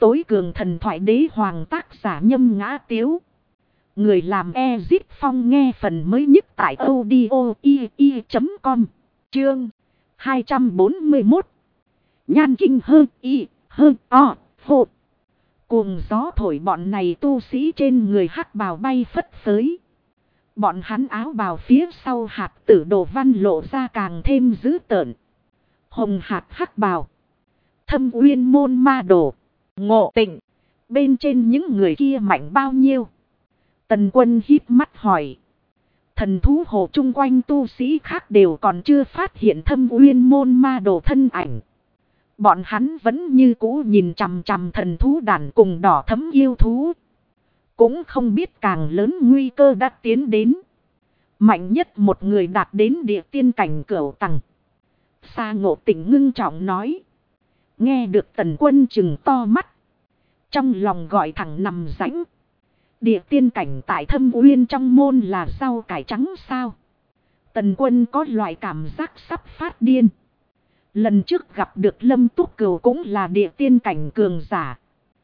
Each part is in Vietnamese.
tối cường thần thoại đế hoàng tác giả Nhâm Ngã Tiếu. Người làm Ezip Phong nghe phần mới nhất tại audio.com. Chương 241. Nhan kinh hơ y hơ o hộ. Cuồng gió thổi bọn này tu sĩ trên người hắc bào bay phất phới. Bọn hắn áo bào phía sau hạt tử đồ văn lộ ra càng thêm dữ tợn. Hồng hạt hắc bào. Thâm Uyên môn ma đồ. Ngộ Tịnh. Bên trên những người kia mạnh bao nhiêu? Tần Quân híp mắt hỏi. Thần thú hồ chung quanh tu sĩ khác đều còn chưa phát hiện Thâm Uyên môn ma đồ thân ảnh. Bọn hắn vẫn như cũ nhìn chằm chằm thần thú đàn cùng đỏ thấm yêu thú. Cũng không biết càng lớn nguy cơ đã tiến đến. Mạnh nhất một người đạt đến địa tiên cảnh cửu tầng. Sa Ngộ Tịnh ngưng trọng nói. Nghe được Tần Quân trừng to mắt. Trong lòng gọi thẳng nằm rãnh. Địa tiên cảnh tại Thâm Uyên trong môn là rau cải trắng sao? Tần Quân có loại cảm giác sắp phát điên. Lần trước gặp được Lâm Túc Cửu cũng là địa tiên cảnh cường giả.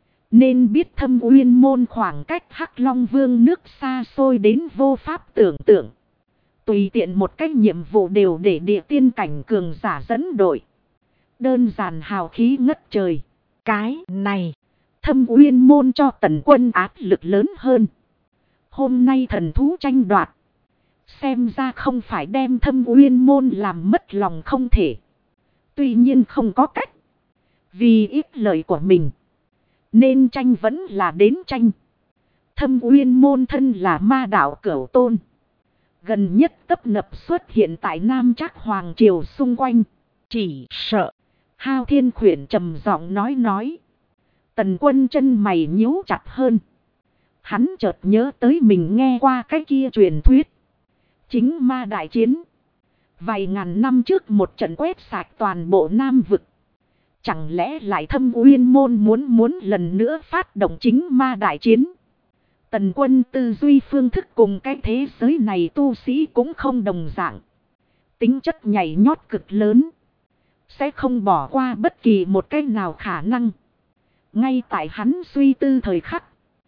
Nên biết Thâm Uyên môn khoảng cách Hắc Long Vương nước xa xôi đến vô pháp tưởng tượng. Tùy tiện một cách nhiệm vụ đều để địa tiên cảnh cường giả dẫn đội. Đơn giản hào khí ngất trời. Cái này, Thâm Uyên môn cho Tần Quân áp lực lớn hơn. Hôm nay thần thú tranh đoạt. Xem ra không phải đem Thâm Uyên môn làm mất lòng không thể. Tuy nhiên không có cách. Vì ít lợi của mình. Nên tranh vẫn là đến tranh. Thâm Uyên môn thân là ma đạo cửu tôn. Gần nhất tấp nập xuất hiện tại Nam Trác Hoàng Triều xung quanh. Chỉ sợ. Hao Thiên Khuyển trầm giọng nói. Tần Quân chân mày nhíu chặt hơn. Hắn chợt nhớ tới mình nghe qua cái kia truyền thuyết. Chính ma đại chiến. Vài ngàn năm trước một trận quét sạch toàn bộ Nam vực. Chẳng lẽ lại Thâm Uyên môn muốn lần nữa phát động chính ma đại chiến. Tần Quân tư duy phương thức cùng cái thế giới này tu sĩ cũng không đồng dạng. Tính chất nhảy nhót cực lớn. Sẽ không bỏ qua bất kỳ một cái nào khả năng. Ngay tại hắn suy tư thời khắc.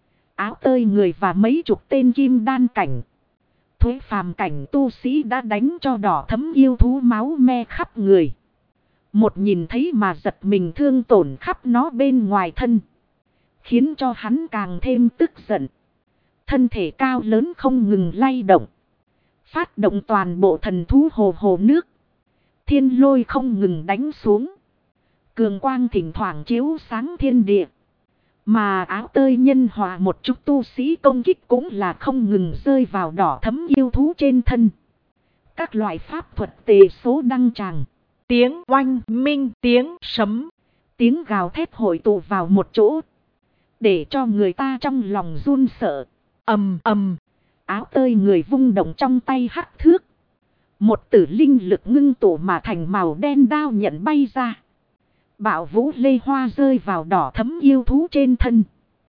Áo tơi người và mấy chục tên kim đan cảnh. Thuế phàm cảnh tu sĩ đã đánh cho đỏ thấm yêu thú máu me khắp người. Một nhìn thấy mà giật mình thương tổn khắp nó bên ngoài thân. Khiến cho hắn càng thêm tức giận. Thân thể cao lớn không ngừng lay động. Phát động toàn bộ thần thú hồ nước. Thiên lôi không ngừng đánh xuống. Cường quang thỉnh thoảng chiếu sáng thiên địa. Mà áo tơi nhân hòa một chút tu sĩ công kích cũng là không ngừng rơi vào đỏ thấm yêu thú trên thân. Các loại pháp thuật tề số đăng tràng. Tiếng oanh minh, tiếng sấm, tiếng gào thét hội tụ vào một chỗ. Để cho người ta trong lòng run sợ. Ầm ầm. Áo tơi người vung động trong tay hắc thước. Một tử linh lực ngưng tụ mà thành màu đen đao nhận bay ra. Bạo vũ lê hoa rơi vào đỏ thấm yêu thú trên thân.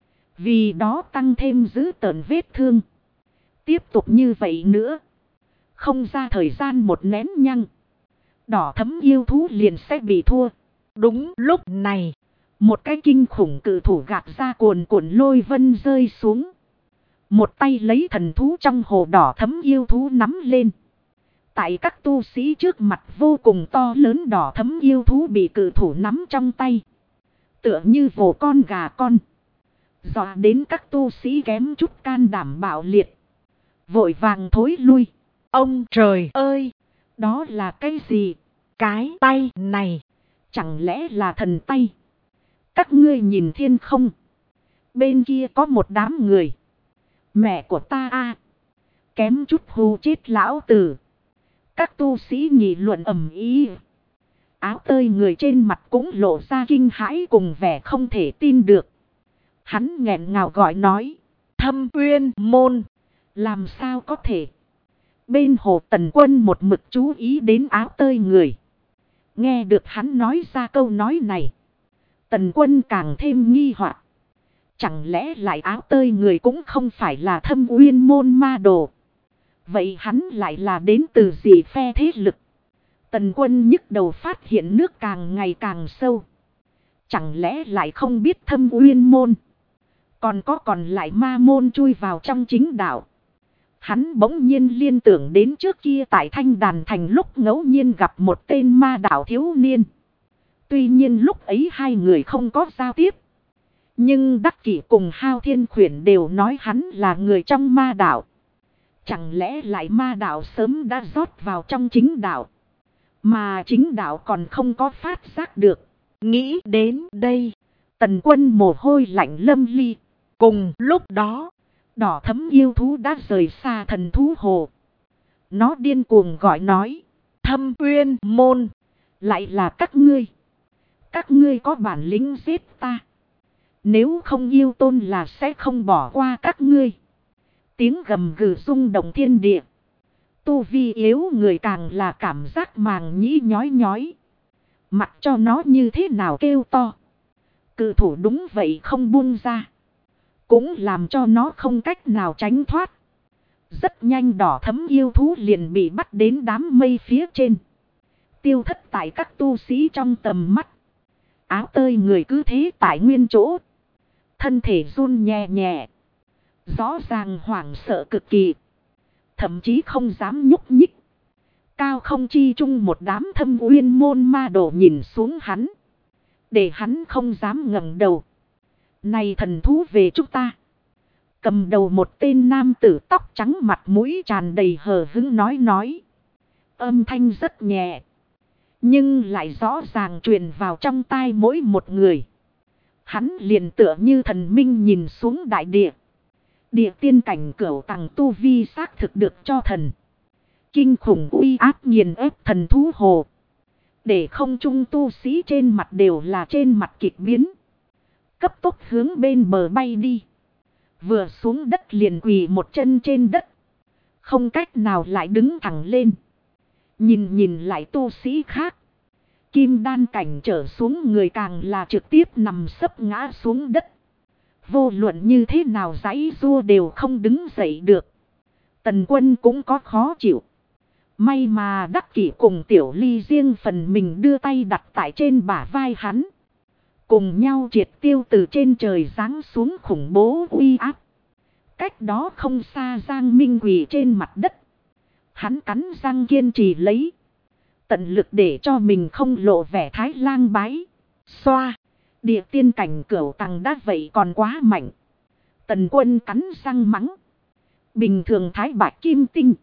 Vì đó tăng thêm dữ tợn vết thương. Tiếp tục như vậy nữa. Không ra thời gian một nén nhăng. Đỏ thấm yêu thú liền sẽ bị thua. Đúng lúc này. Một cái kinh khủng cự thủ gạt ra cuồn cuộn lôi vân rơi xuống. Một tay lấy thần thú trong hồ đỏ thấm yêu thú nắm lên. Tại các tu sĩ trước mặt vô cùng to lớn đỏ thấm yêu thú bị cự thủ nắm trong tay. Tựa như vồ con gà con. Dọa đến các tu sĩ kém chút can đảm bạo liệt. Vội vàng thối lui. Ông trời ơi! Đó là cái gì? Cái tay này. Chẳng lẽ là thần tay? Các ngươi nhìn thiên không. Bên kia có một đám người. Mẹ của ta a, kém chút hù chết lão tử. Các tu sĩ nghị luận ầm ĩ. Áo tơi người trên mặt cũng lộ ra kinh hãi cùng vẻ không thể tin được. Hắn nghẹn ngào gọi nói. Thâm Uyên môn. Làm sao có thể? Bên hồ Tần Quân một mực chú ý đến áo tơi người. Nghe được hắn nói ra câu nói này. Tần Quân càng thêm nghi hoặc. Chẳng lẽ lại áo tơi người cũng không phải là Thâm Uyên môn ma đồ? Vậy hắn lại là đến từ gì phe thế lực? Tần Quân nhức đầu phát hiện nước càng ngày càng sâu. Chẳng lẽ lại không biết Thâm Uyên môn. Còn có còn lại ma môn chui vào trong chính đạo. Hắn bỗng nhiên liên tưởng đến trước kia tại Thanh Đàn Thành lúc ngẫu nhiên gặp một tên ma đạo thiếu niên. Tuy nhiên lúc ấy hai người không có giao tiếp. Nhưng Đắc Kỷ cùng Hao Thiên Khuyển đều nói hắn là người trong ma đạo. Chẳng lẽ lại ma đạo sớm đã rót vào trong chính đạo. Mà chính đạo còn không có phát giác được. Nghĩ đến đây. Tần Quân mồ hôi lạnh lâm ly. Cùng lúc đó. Đỏ thấm yêu thú đã rời xa thần thú hồ. Nó điên cuồng gọi nói. Thâm Uyên môn. Lại là các ngươi. Các ngươi có bản lĩnh giết ta. Nếu không yêu tôn là sẽ không bỏ qua các ngươi. Tiếng gầm gừ rung động thiên địa. Tu vi yếu người càng là cảm giác màng nhĩ nhói nhói. Mặc cho nó như thế nào kêu to. Cự thủ đúng vậy không buông ra. Cũng làm cho nó không cách nào tránh thoát. Rất nhanh đỏ thấm yêu thú liền bị bắt đến đám mây phía trên. Tiêu thất tại các tu sĩ trong tầm mắt. Áo tơi người cứ thế tại nguyên chỗ. Thân thể run nhẹ nhẹ. Rõ ràng hoảng sợ cực kỳ. Thậm chí không dám nhúc nhích. Cao không chi chung một đám Thâm Uyên môn ma đồ nhìn xuống hắn. Để hắn không dám ngẩng đầu. Này thần thú về chúng ta. Cầm đầu một tên nam tử tóc trắng mặt mũi tràn đầy hờ hững nói. Âm thanh rất nhẹ. Nhưng lại rõ ràng truyền vào trong tai mỗi một người. Hắn liền tựa như thần minh nhìn xuống đại địa. Địa tiên cảnh cửu tầng tu vi xác thực được cho thần. Kinh khủng uy áp nghiền ép thần thú hồ. Để không trung tu sĩ trên mặt đều là trên mặt kịch biến. Cấp tốc hướng bên bờ bay đi. Vừa xuống đất liền quỳ một chân trên đất. Không cách nào lại đứng thẳng lên. Nhìn lại tu sĩ khác. Kim đan cảnh trở xuống người càng là trực tiếp nằm sấp ngã xuống đất. Vô luận như thế nào giãy giụa đều không đứng dậy được. Tần Quân cũng có khó chịu. May mà Đắc Kỷ cùng Tiểu Ly riêng phần mình đưa tay đặt tại trên bả vai hắn. Cùng nhau triệt tiêu từ trên trời giáng xuống khủng bố uy áp. Cách đó không xa Giang Minh quỳ trên mặt đất. Hắn cắn răng kiên trì lấy. Tận lực để cho mình không lộ vẻ thái lang bái. Xoa. Địa tiên cảnh cửu tầng đã vậy còn quá mạnh. Tần Quân cắn răng mắng. Bình thường thái bạch kim tinh.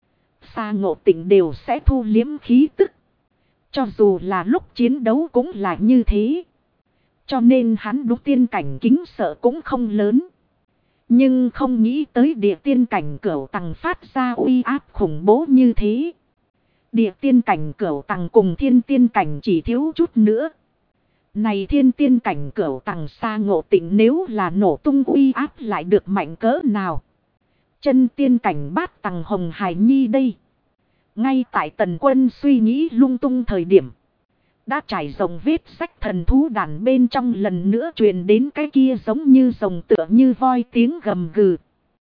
Sa Ngộ Tịnh đều sẽ thu liếm khí tức. Cho dù là lúc chiến đấu cũng là như thế. Cho nên hắn đúng tiên cảnh kính sợ cũng không lớn. Nhưng không nghĩ tới địa tiên cảnh cửu tầng phát ra uy áp khủng bố như thế. Địa tiên cảnh cửu tầng cùng thiên tiên cảnh chỉ thiếu chút nữa. Này thiên tiên cảnh cửu tầng Sa Ngộ Tịnh nếu là nổ tung uy áp lại được mạnh cỡ nào. Chân tiên cảnh bát tầng Hồng Hải Nhi đây. Ngay tại Tần Quân suy nghĩ lung tung thời điểm. Đã trải rộng vết sách thần thú đàn bên trong lần nữa truyền đến cái kia giống như rồng tựa như voi tiếng gầm gừ.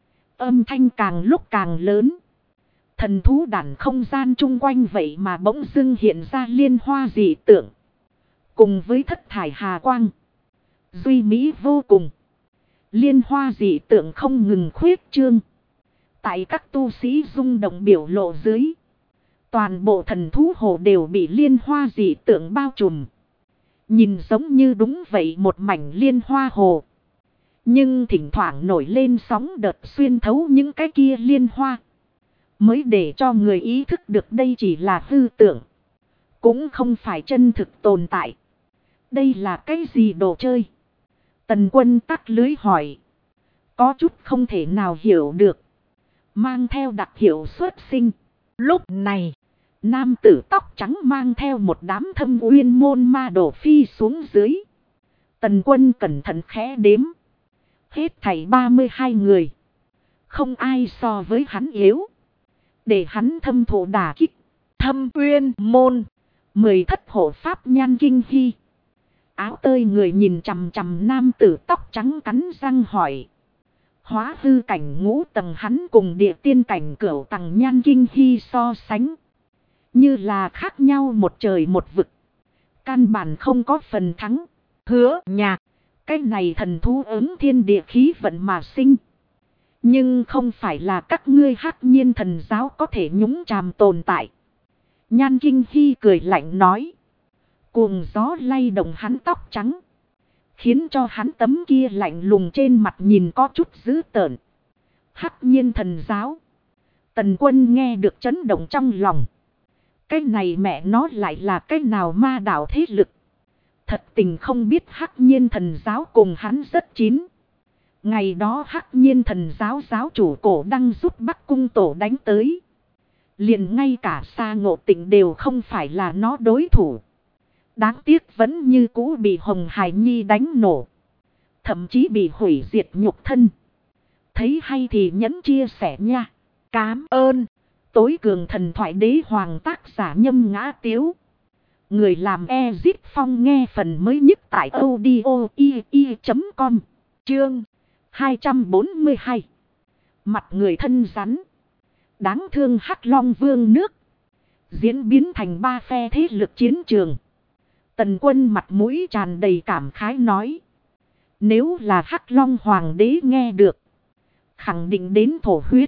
Âm thanh càng lúc càng lớn. Thần thú đàn không gian chung quanh vậy mà bỗng dưng hiện ra liên hoa dị tượng. Cùng với thất thải hà quang. Duy mỹ vô cùng. Liên hoa dị tượng không ngừng khuyết trương. Tại các tu sĩ rung động biểu lộ dưới. Toàn bộ thần thú hồ đều bị liên hoa dị tượng bao trùm. Nhìn giống như đúng vậy một mảnh liên hoa hồ. Nhưng thỉnh thoảng nổi lên sóng đợt xuyên thấu những cái kia liên hoa. Mới để cho người ý thức được đây chỉ là hư tưởng. Cũng không phải chân thực tồn tại. Đây là cái gì đồ chơi? Tần Quân tắc lưới hỏi. Có chút không thể nào hiểu được. Mang theo đặc hiệu xuất sinh. Lúc này. Nam tử tóc trắng mang theo một đám Thâm Uyên môn ma đồ phi xuống dưới. Tần Quân cẩn thận khẽ đếm. Hết thảy 32 người. Không ai so với hắn yếu. Để hắn thâm thụ đả kích. Thâm Uyên môn. 10 thất hộ pháp nhan kinh hy. Áo tơi người nhìn chằm chằm nam tử tóc trắng cắn răng hỏi. Hóa hư cảnh ngũ tầng hắn cùng địa tiên cảnh cửu tầng nhan kinh hy so sánh. Như là khác nhau một trời một vực. Căn bản không có phần thắng. Hứa Nhạc. Cái này thần thú ứng thiên địa khí vận mà sinh. Nhưng không phải là các ngươi Hắc Nhiên thần giáo có thể nhúng chàm tồn tại. Nhan Kinh Hy cười lạnh nói. Cuồng gió lay động hắn tóc trắng. Khiến cho hắn tấm kia lạnh lùng trên mặt nhìn có chút dữ tợn. Hắc Nhiên thần giáo. Tần Quân nghe được chấn động trong lòng. Cái này mẹ nó lại là cái nào ma đạo thế lực. Thật tình không biết Hắc Nhiên thần giáo cùng hắn rất chín. Ngày đó Hắc Nhiên thần giáo giáo chủ Cổ Đăng giúp Bắc Cung Tổ đánh tới. Liền ngay cả Sa Ngộ Tịnh đều không phải là nó đối thủ. Đáng tiếc vẫn như cũ bị Hồng Hải Nhi đánh nổ. Thậm chí bị hủy diệt nhục thân. Thấy hay thì nhẫn chia sẻ nha. Cám ơn. Tối cường thần thoại đế hoàng tác giả Nhâm Ngã Tiếu. Người làm Ezip Phong nghe phần mới nhất tại audio.com. Chương 242. Mặt người thân rắn. Đáng thương Hắc Long Vương nước. Diễn biến thành ba phe thế lực chiến trường. Tần Quân mặt mũi tràn đầy cảm khái nói. Nếu là Hắc Long Hoàng đế nghe được. Khẳng định đến thổ huyết.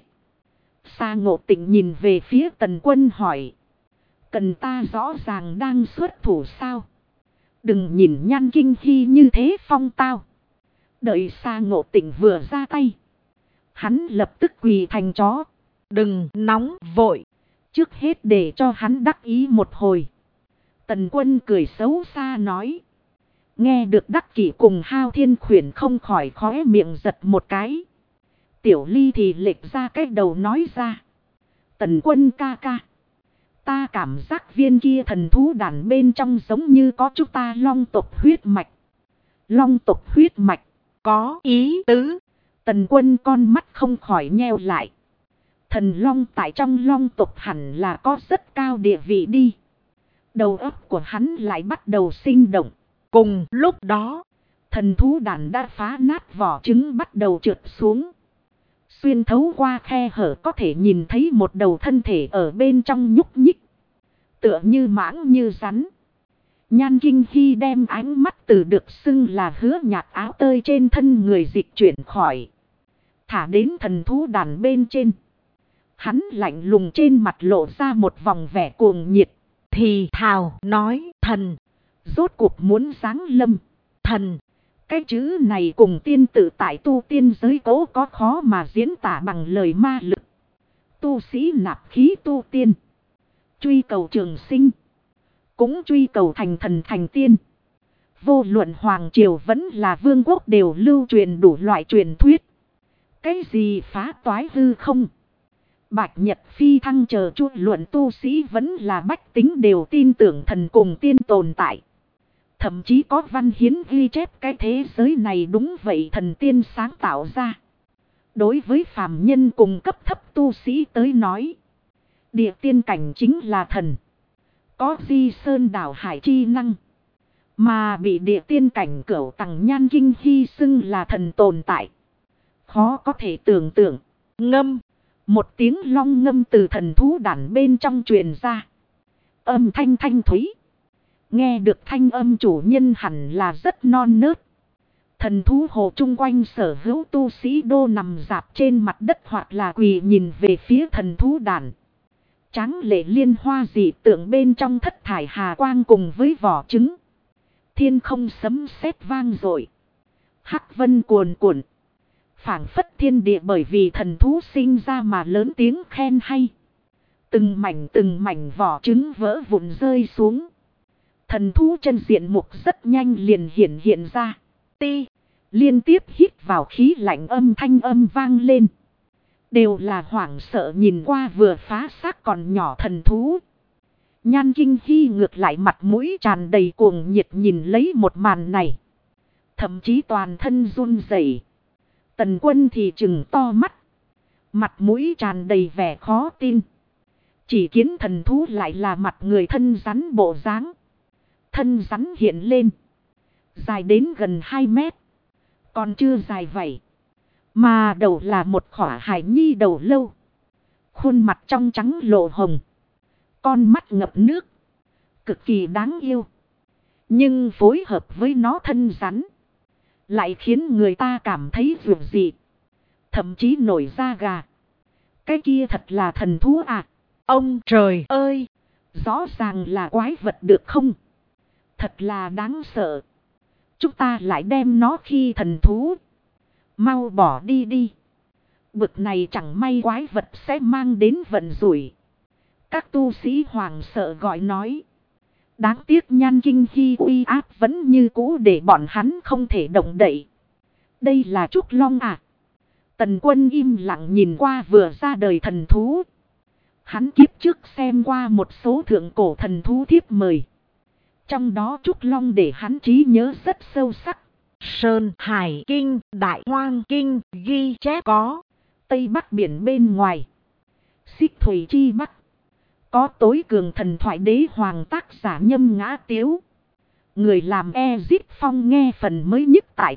Sa Ngộ Tịnh nhìn về phía Tần Quân hỏi. Cần ta rõ ràng đang xuất thủ sao? Đừng nhìn Nhan Kinh Hy như thế phong tao. Đợi Sa Ngộ Tịnh vừa ra tay. Hắn lập tức quỳ thành chó. Đừng nóng vội. Trước hết để cho hắn đắc ý một hồi. Tần Quân cười xấu xa nói. Nghe được Đắc Kỷ cùng Hao Thiên Khuyển không khỏi khóe miệng giật một cái. Tiểu Ly thì lệch ra cái đầu nói ra. Tần Quân ca ca. Ta cảm giác viên kia thần thú đàn bên trong giống như có chúng ta long tộc huyết mạch. Long tộc huyết mạch. Có ý tứ. Tần Quân con mắt không khỏi nheo lại. Thần long tại trong long tộc hẳn là có rất cao địa vị đi. Đầu óc của hắn lại bắt đầu sinh động. Cùng lúc đó, thần thú đàn đã phá nát vỏ trứng bắt đầu trượt xuống. Xuyên thấu qua khe hở có thể nhìn thấy một đầu thân thể ở bên trong nhúc nhích. Tựa như mãng như rắn. Nhan Kinh Hy đem ánh mắt từ được xưng là Hứa Nhạc áo tơi trên thân người dịch chuyển khỏi. Thả đến thần thú đàn bên trên. Hắn lạnh lùng trên mặt lộ ra một vòng vẻ cuồng nhiệt. Thì thào nói thần. Rốt cuộc muốn giáng lâm. Thần. Cái chữ này cùng tiên tự tại tu tiên giới cố có khó mà diễn tả bằng lời ma lực. Tu sĩ nạp khí tu tiên. Truy cầu trường sinh. Cũng truy cầu thành thần thành tiên. Vô luận hoàng triều vẫn là vương quốc đều lưu truyền đủ loại truyền thuyết. Cái gì phá toái hư không? Bạch Nhật phi thăng chờ chu luận tu sĩ vẫn là bách tính đều tin tưởng thần cùng tiên tồn tại. Thậm chí có văn hiến ghi chép cái thế giới này đúng vậy thần tiên sáng tạo ra. Đối với phàm nhân cùng cấp thấp tu sĩ tới nói. Địa tiên cảnh chính là thần. Có di sơn đảo hải chi năng. Mà bị địa tiên cảnh cửu tầng Nhan Kinh Hy xưng là thần tồn tại. Khó có thể tưởng tượng. Ngâm. Một tiếng long ngâm từ thần thú đàn bên trong truyền ra. Âm thanh thanh thúy. Nghe được thanh âm chủ nhân hẳn là rất non nớt. Thần thú hồ chung quanh sở hữu tu sĩ đô nằm dạp trên mặt đất hoặc là quỳ nhìn về phía thần thú đàn. Tráng lệ liên hoa dị tượng bên trong thất thải hà quang cùng với vỏ trứng. Thiên không sấm sét vang dội. Hắc vân cuồn cuộn. Phảng phất thiên địa bởi vì thần thú sinh ra mà lớn tiếng khen hay. Từng mảnh vỏ trứng vỡ vụn rơi xuống. Thần thú chân diện mục rất nhanh liền hiện ra. Ti. Liên tiếp hít vào khí lạnh thanh âm vang lên. Đều là hoảng sợ nhìn qua vừa phá xác còn nhỏ thần thú. Nhan Kinh Hy ngược lại mặt mũi tràn đầy cuồng nhiệt nhìn lấy một màn này. Thậm chí toàn thân run rẩy. Tần Quân thì trừng to mắt. Mặt mũi tràn đầy vẻ khó tin. Chỉ kiến thần thú lại là mặt người thân rắn bộ dáng. Thân rắn hiện lên. Dài đến gần 2 mét. Còn chưa dài vậy. Mà đầu là một khỏa hải nhi đầu lâu. Khuôn mặt trong trắng lộ hồng. Con mắt ngập nước. Cực kỳ đáng yêu. Nhưng phối hợp với nó thân rắn, lại khiến người ta cảm thấy dường dị. Thậm chí nổi da gà. Cái kia thật là thần thú à? Ông trời ơi! Rõ ràng là quái vật được không? Thật là đáng sợ. Chúng ta lại đem nó khi thần thú. Mau bỏ đi đi. Bực này chẳng may quái vật sẽ mang đến vận rủi. Các tu sĩ hoàng sợ gọi nói. Đáng tiếc Nhan Kinh Hy uy áp vẫn như cũ để bọn hắn không thể động đậy. Đây là Trúc Long à? Tần Quân im lặng nhìn qua vừa ra đời thần thú. Hắn kiếp trước xem qua một số thượng cổ thần thú thiếp mời. Trong đó Trúc Long để hắn trí nhớ rất sâu sắc. Sơn Hải Kinh, Đại Hoang Kinh ghi chép có. Tây Bắc biển bên ngoài, Xích Thủy chi Bắc, có tối cường thần thoại đế hoàng tác giả Nhâm Ngã Tiếu. Người làm Ezip Phong nghe phần mới nhất tại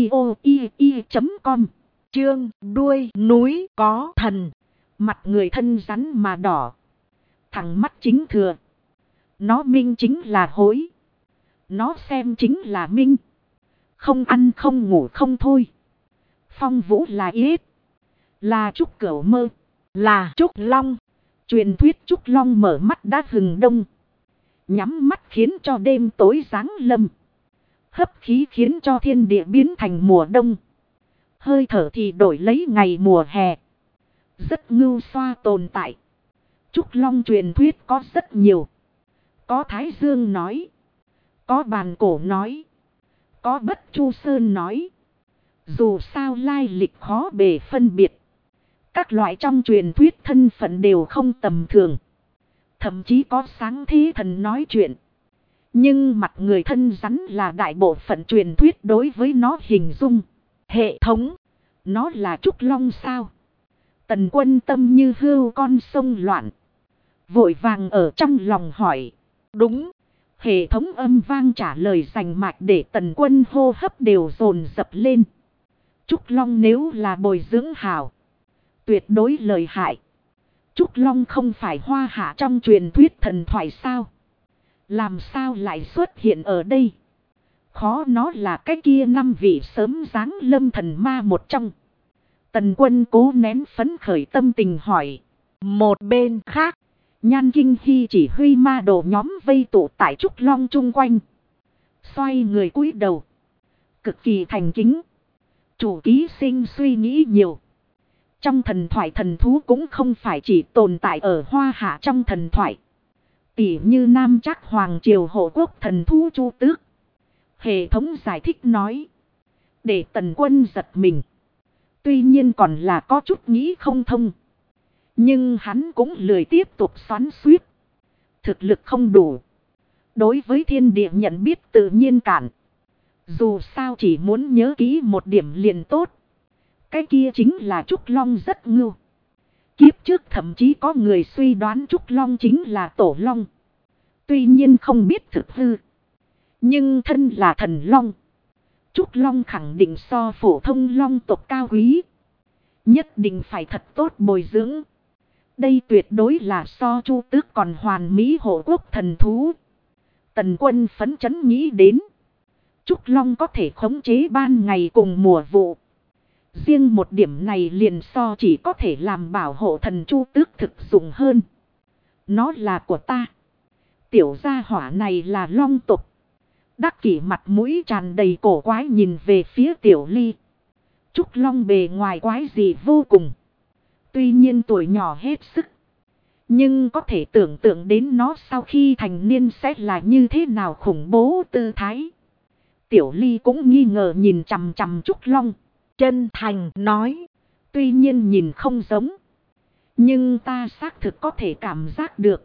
audio.com. Chương đuôi núi có thần. Mặt người thân rắn mà đỏ. Thằng mắt chính thừa. Nó minh chính là hối. Nó xem chính là minh. Không ăn không ngủ không thôi. Phong Vũ là yết. Là Trúc Cửu Mơ. Là Trúc Long. Truyền thuyết Trúc Long mở mắt đã hừng đông. Nhắm mắt khiến cho đêm tối giáng lâm. Hấp khí khiến cho thiên địa biến thành mùa đông. Hơi thở thì đổi lấy ngày mùa hè. Rất ngưu xoa tồn tại. Trúc Long truyền thuyết có rất nhiều. Có Thái Dương nói. Có Bàn Cổ nói. Có Bất Chu Sơn nói. Dù sao lai lịch khó bề phân biệt. Các loại trong truyền thuyết thân phận đều không tầm thường. Thậm chí có sáng thế thần nói chuyện. Nhưng mặt người thân rắn là đại bộ phận truyền thuyết đối với nó hình dung. Hệ thống. Nó là Trúc Long sao? Tần Quân tâm như hươu con sông loạn. Vội vàng ở trong lòng hỏi. Đúng. Hệ thống âm vang trả lời rành mạch để Tần Quân hô hấp đều dồn dập lên. Trúc Long nếu là bồi dưỡng hảo, tuyệt đối lợi hại. Trúc Long không phải hoa hạ trong truyền thuyết thần thoại sao? Làm sao lại xuất hiện ở đây? Khó nó là cái kia 5 vị sớm giáng lâm thần ma một trong. Tần Quân cố nén phấn khởi tâm tình hỏi. Một bên khác, Nhan Kinh Hy chỉ huy ma đồ nhóm vây tụ tại Trúc Long chung quanh. Xoay người cúi đầu. Cực kỳ thành kính. Chủ ký sinh suy nghĩ nhiều. Trong thần thoại thần thú cũng không phải chỉ tồn tại ở hoa hạ trong thần thoại. Tỉ như Nam Trác Hoàng Triều hộ quốc thần thú Chu Tước. Hệ thống giải thích nói. Để Tần Quân giật mình. Tuy nhiên còn là có chút nghĩ không thông. Nhưng hắn cũng lười tiếp tục xoắn xuýt. Thực lực không đủ. Đối với thiên địa nhận biết tự nhiên cản. Dù sao chỉ muốn nhớ kỹ một điểm liền tốt. Cái kia chính là Trúc Long rất ngưu. Kiếp trước thậm chí có người suy đoán Trúc Long chính là Tổ Long. Tuy nhiên không biết thực hư. Nhưng thân là thần Long. Trúc Long khẳng định so phổ thông Long tộc cao quý. Nhất định phải thật tốt bồi dưỡng. Đây tuyệt đối là so Chu Tước còn hoàn mỹ hộ quốc thần thú. Tần Quân phấn chấn nghĩ đến. Trúc Long có thể khống chế ban ngày cùng mùa vụ. Riêng một điểm này liền so chỉ có thể làm bảo hộ thần Chu Tước thực dụng hơn. Nó là của ta. Tiểu gia hỏa này là Long tộc. Đắc Kỷ mặt mũi tràn đầy cổ quái nhìn về phía Tiểu Ly. Trúc Long bề ngoài quái dị vô cùng. Tuy nhiên tuổi nhỏ hết sức. Nhưng có thể tưởng tượng đến nó sau khi thành niên sẽ là như thế nào khủng bố tư thái. Tiểu Ly cũng nghi ngờ nhìn chằm chằm Trúc Long. chân thành nói. Tuy nhiên nhìn không giống. Nhưng ta xác thực có thể cảm giác được.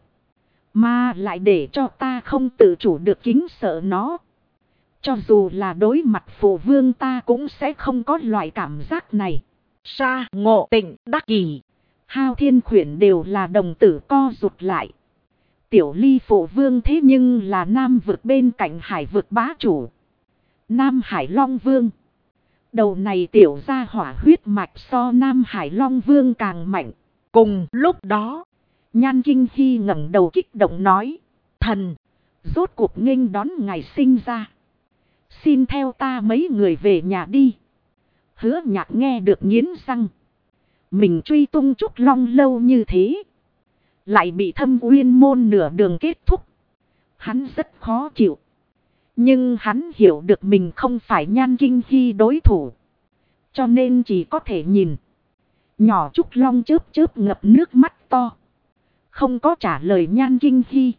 Mà lại để cho ta không tự chủ được kính sợ nó. Cho dù là đối mặt phụ vương ta cũng sẽ không có loại cảm giác này. Sa Ngộ Tịnh Đắc Kỷ. Hao Thiên Khuyển đều là đồng tử co rụt lại. Tiểu Ly phụ vương thế nhưng là Nam vực bên cạnh Hải vực bá chủ. Nam Hải Long Vương. Đầu này tiểu gia hỏa huyết mạch so Nam Hải Long Vương càng mạnh. Cùng lúc đó, Nhan Kinh Hy ngẩng đầu kích động nói. Thần. rốt cuộc nghênh đón ngày sinh ra. Xin theo ta mấy người về nhà đi. Hứa Nhạc nghe được nghiến răng. Mình truy tung Trúc Long lâu như thế, lại bị Thâm Uyên môn nửa đường kết thúc. Hắn rất khó chịu. Nhưng hắn hiểu được mình không phải Nhan Kinh Hy đối thủ, cho nên chỉ có thể nhìn. Nhỏ Trúc Long chớp chớp ngập nước mắt to, không có trả lời Nhan Kinh Hy,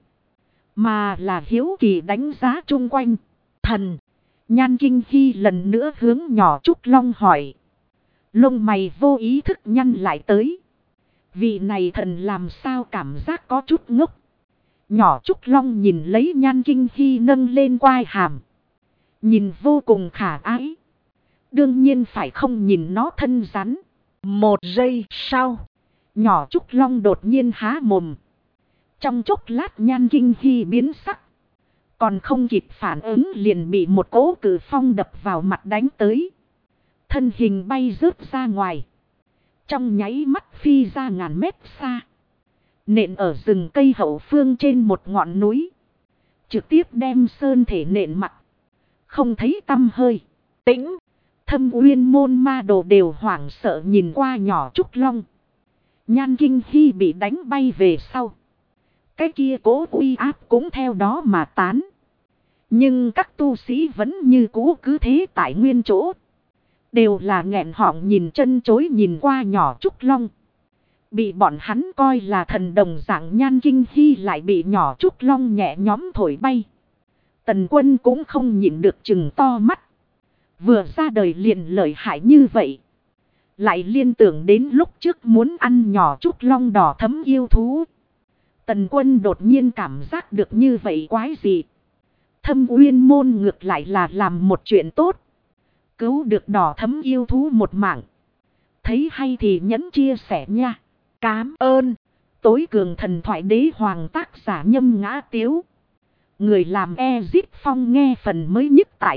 mà là hiếu kỳ đánh giá chung quanh. Thần. Nhan Kinh Hy lần nữa hướng nhỏ Trúc Long hỏi. Lông mày vô ý thức nhăn lại tới. Vị này thần làm sao cảm giác có chút ngốc. Nhỏ Trúc Long nhìn lấy Nhan Kinh Hy nâng lên quai hàm, nhìn vô cùng khả ái. Đương nhiên phải không nhìn nó thân rắn. Một giây sau, nhỏ Trúc Long đột nhiên há mồm. Trong chốc lát Nhan Kinh Hy biến sắc, còn không kịp phản ứng liền bị một cỗ cử phong đập vào mặt đánh tới. Thân hình bay rớt ra ngoài, trong nháy mắt phi ra ngàn mét xa, nện ở rừng cây hậu phương trên một ngọn núi, trực tiếp đem sơn thể nện mặt, không thấy tăm hơi. Tĩnh. Thâm Uyên môn ma đồ đều hoảng sợ nhìn qua nhỏ Trúc Long. Nhan Kinh Hy bị đánh bay về sau, cái kia cố uy áp cũng theo đó mà tán. Nhưng các tu sĩ vẫn như cũ cứ thế tại nguyên chỗ, đều là nghẹn họng nhìn chân chối nhìn qua nhỏ Trúc Long. Bị bọn hắn coi là thần đồng dạng Nhan Kinh Hy lại bị nhỏ Trúc Long nhẹ nhõm thổi bay. Tần Quân cũng không nhịn được trừng to mắt. Vừa ra đời liền lợi hại như vậy, lại liên tưởng đến lúc trước muốn ăn nhỏ Trúc Long đỏ thấm yêu thú. Tần Quân đột nhiên cảm giác được như vậy quái gì. Thâm Uyên môn ngược lại là làm một chuyện tốt, cứu được đỏ thấm yêu thú một mạng. Thấy hay thì nhấn chia sẻ nha. Cám ơn. Tối cường thần thoại đế hoàng tác giả Nhâm Ngã Tiếu. Người làm Ezit Phong nghe phần mới nhất tại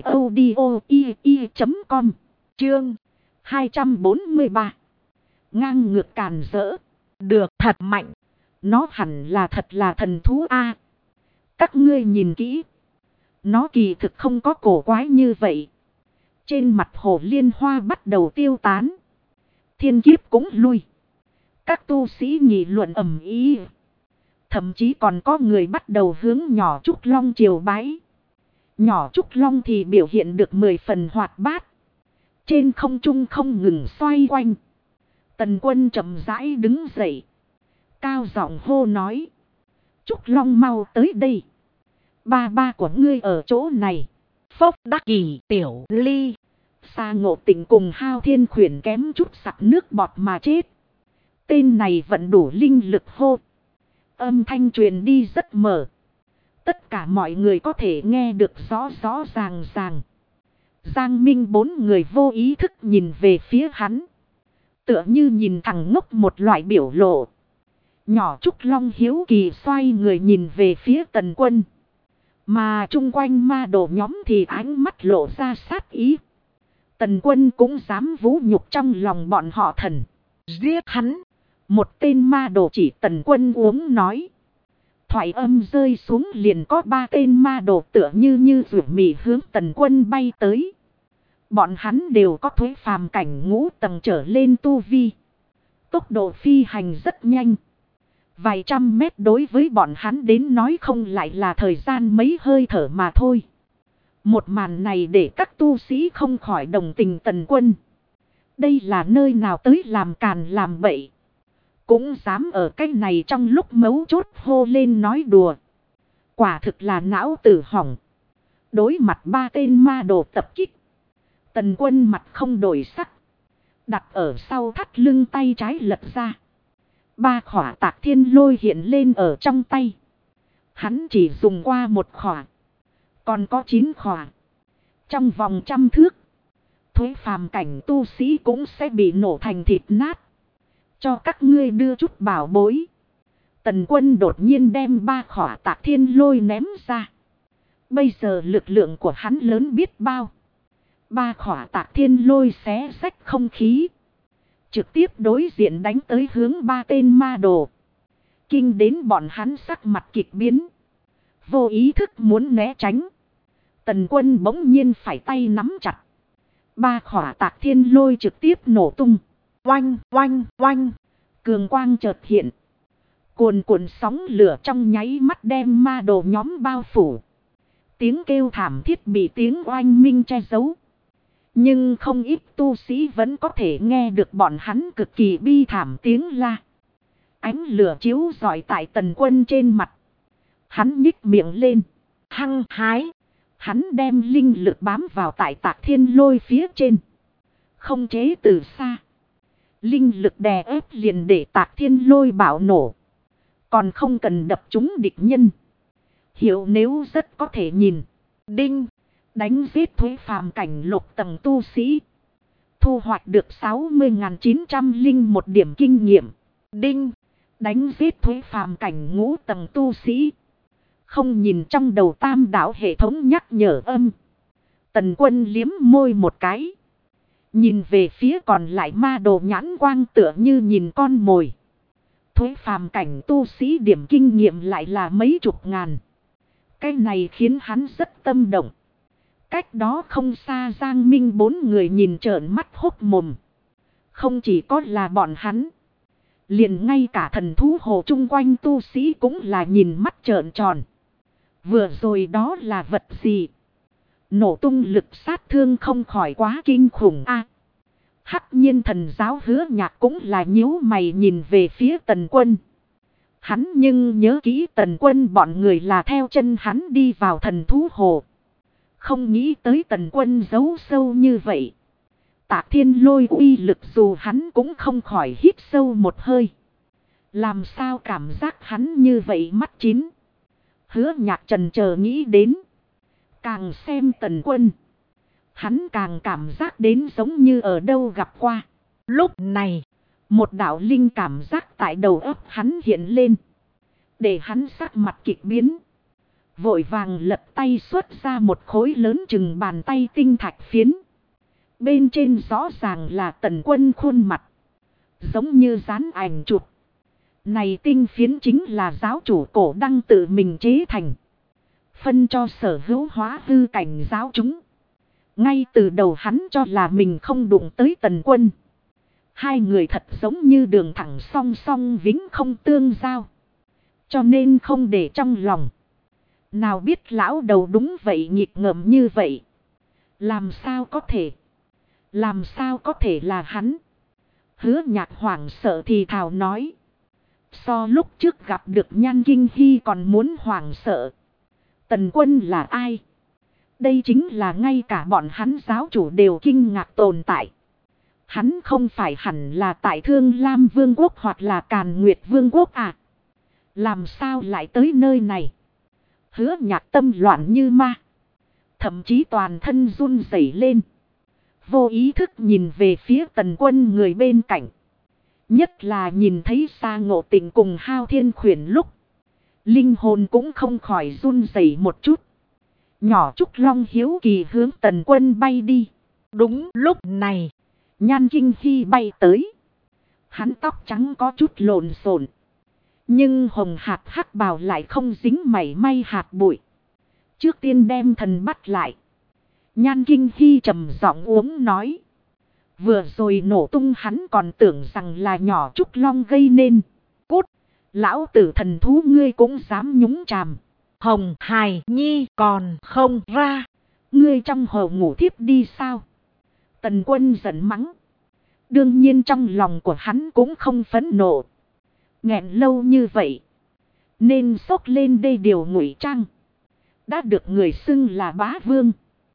audio.com. Chương 243. Ngang ngược càn rỡ. Được thật mạnh. Nó hẳn là thật là thần thú A. Các ngươi nhìn kỹ, nó kỳ thực không có cổ quái như vậy. Trên mặt hồ liên hoa bắt đầu tiêu tán, thiên kiếp cũng lui. Các tu sĩ nghị luận ầm ĩ, thậm chí còn có người bắt đầu hướng nhỏ Trúc Long triều bái. Nhỏ Trúc Long thì biểu hiện được 10 phần hoạt bát, trên không trung không ngừng xoay quanh. Tần Quân chậm rãi đứng dậy, cao giọng hô nói. Trúc Long mau tới đây. Ba của ngươi ở chỗ này. Phốc Đắc Kỳ Tiểu Ly. Sa Ngộ Tịnh cùng Hao Thiên Khuyển kém chút sặc nước bọt mà chết. Tên này vẫn đủ linh lực hô. Âm thanh truyền đi rất mờ, tất cả mọi người có thể nghe được rõ rõ ràng ràng. Giang Minh bốn người vô ý thức nhìn về phía hắn, tựa như nhìn thằng ngốc một loại biểu lộ. Nhỏ Trúc Long hiếu kỳ xoay người nhìn về phía Tần Quân, mà chung quanh ma đồ nhóm thì ánh mắt lộ ra sát ý. Tần Quân cũng dám vũ nhục trong lòng bọn họ thần. Giết hắn. Một tên ma đồ chỉ Tần Quân uống nói. Thoại âm rơi xuống liền có 3 tên ma đồ tựa như rủi mì hướng Tần Quân bay tới. Bọn hắn đều có thuế phàm cảnh ngũ tầng trở lên tu vi. Tốc độ phi hành rất nhanh. Vài trăm mét đối với bọn hắn đến nói không lại là thời gian mấy hơi thở mà thôi. Một màn này để các tu sĩ không khỏi đồng tình Tần Quân. Đây là nơi nào tới làm càn làm bậy, cũng dám ở cái này trong lúc mấu chốt hô lên nói đùa. Quả thực là não tử hỏng. Đối mặt 3 tên ma đồ tập kích, Tần Quân mặt không đổi sắc, đặt ở sau thắt lưng tay trái lật ra. 3 khỏa Tạc Thiên Lôi hiện lên ở trong tay. Hắn chỉ dùng qua 1 khỏa, còn có 9 khỏa. Trong vòng 100 thước, thuế phàm cảnh tu sĩ cũng sẽ bị nổ thành thịt nát. Cho các ngươi đưa chút bảo bối. Tần Quân đột nhiên đem 3 khỏa Tạc Thiên Lôi ném ra. Bây giờ lực lượng của hắn lớn biết bao. 3 khỏa Tạc Thiên Lôi xé rách không khí, trực tiếp đối diện đánh tới hướng 3 tên ma đồ, kinh đến bọn hắn sắc mặt kịch biến. Vô ý thức muốn né tránh. Tần Quân bỗng nhiên phải tay nắm chặt. 3 khỏa Tạc Thiên Lôi trực tiếp nổ tung. Oanh, oanh, oanh. Cường quang chợt hiện. Cuồn cuộn sóng lửa trong nháy mắt đem ma đồ nhóm bao phủ. Tiếng kêu thảm thiết bị tiếng oanh minh che giấu. Nhưng không ít tu sĩ vẫn có thể nghe được bọn hắn cực kỳ bi thảm tiếng la. Ánh lửa chiếu rọi tại Tần Quân trên mặt. Hắn nhích miệng lên. Hăng hái. Hắn đem linh lực bám vào tại Tạc Thiên Lôi phía trên. Không chế từ xa. Linh lực đè ép liền để Tạc Thiên Lôi bạo nổ. Còn không cần đập trúng địch nhân. Hiểu nếu rất có thể nhìn. Đinh. Đánh giết Thuế Phàm cảnh lục tầng tu sĩ. Thu hoạch được 60.901 điểm kinh nghiệm. Đinh. Đánh giết Thuế Phàm cảnh ngũ tầng tu sĩ. Không nhìn trong đầu tam đảo hệ thống nhắc nhở âm. Tần Quân liếm môi một cái. Nhìn về phía còn lại ma đồ nhãn quang tựa như nhìn con mồi. Thuế Phàm cảnh tu sĩ điểm kinh nghiệm lại là mấy chục ngàn. Cái này khiến hắn rất tâm động. Cách đó không xa Giang Minh 4 người nhìn trợn mắt hốt mồm. Không chỉ có là bọn hắn. Liền ngay cả thần thú hồ chung quanh tu sĩ cũng là nhìn mắt trợn tròn. Vừa rồi đó là vật gì? Nổ tung lực sát thương không khỏi quá kinh khủng a. Hắc Nhiên Thần Giáo Hứa Nhạc cũng là nhíu mày nhìn về phía Tần Quân. Hắn nhưng nhớ kỹ Tần Quân bọn người là theo chân hắn đi vào thần thú hồ. Không nghĩ tới Tần Quân giấu sâu như vậy. Tạc Thiên Lôi uy lực dù hắn cũng không khỏi hít sâu một hơi. Làm sao cảm giác hắn như vậy mắt chín. Hứa Nhạc chần chờ nghĩ đến. Càng xem Tần Quân. Hắn càng cảm giác đến giống như ở đâu gặp qua. Lúc này. Một đạo linh cảm giác tại đầu óc hắn hiện lên. Để hắn sắc mặt kịch biến. Vội vàng lật tay xuất ra một khối lớn chừng bàn tay tinh thạch phiến. Bên trên rõ ràng là Tần Quân khuôn mặt. Giống như dán ảnh chụp. Này tinh phiến chính là giáo chủ cổ đăng tự mình chế thành. Phân cho sở hữu hóa hư cảnh giáo chúng. Ngay từ đầu hắn cho là mình không đụng tới Tần Quân. Hai người thật giống như đường thẳng song song vĩnh không tương giao. Cho nên không để trong lòng. Nào biết lão đầu đúng vậy nghịch ngợm như vậy. Làm sao có thể? Làm sao có thể là hắn? Hứa Nhạc hoảng sợ thì thào nói. So lúc trước gặp được Nhan Kinh Hy còn muốn hoảng sợ. Tần Quân là ai? Đây chính là ngay cả bọn hắn giáo chủ đều kinh ngạc tồn tại. Hắn không phải hẳn là tại Thương Lam Vương quốc hoặc là Càn Nguyệt Vương quốc à? Làm sao lại tới nơi này? Hứa Nhạc tâm loạn như ma. Thậm chí toàn thân run rẩy lên. Vô ý thức nhìn về phía Tần Quân người bên cạnh. Nhất là nhìn thấy Sa Ngộ Tịnh cùng Hao Thiên Khuyển lúc. Linh hồn cũng không khỏi run rẩy một chút. Nhỏ Trúc Long hiếu kỳ hướng Tần Quân bay đi. Đúng lúc này. Nhan Kinh Hy bay tới. Hắn tóc trắng có chút lộn xộn. Nhưng hồng hạt hắc bào lại không dính mảy may hạt bụi. Trước tiên đem thần bắt lại. Nhan Kinh Hy trầm giọng uống nói. Vừa rồi nổ tung hắn còn tưởng rằng là nhỏ Trúc Long gây nên. Cút! Lão tử thần thú ngươi cũng dám nhúng chàm. Hồng Hải Nhi còn không ra. Ngươi trong hồ ngủ thiếp đi sao? Tần Quân giận mắng. Đương nhiên trong lòng của hắn cũng không phẫn nộ. Nghẹn lâu như vậy. Nên xốc lên đây điều ngụy trang. Đã được người xưng là bá vương.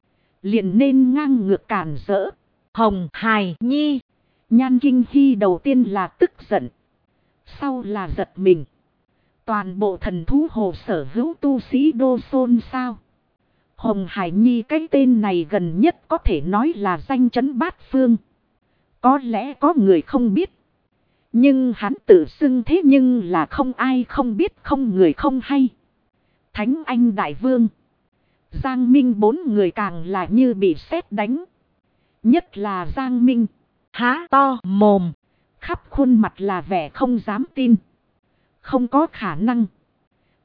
Liền nên ngang ngược càn rỡ. Hồng Hải Nhi. Nhan Kinh Hy đầu tiên là tức giận. Sau là giật mình. Toàn bộ thần thú hồ sở hữu tu sĩ đô xôn sao. Hồng Hải Nhi cái tên này gần nhất có thể nói là danh chấn bát phương. Có lẽ có người không biết. Nhưng hắn tự xưng thế nhưng là không ai không biết, không người không hay. Thánh Anh Đại Vương. Giang Minh 4 người càng là như bị sét đánh. Nhất là Giang Minh. Há to mồm. Khắp khuôn mặt là vẻ không dám tin. Không có khả năng.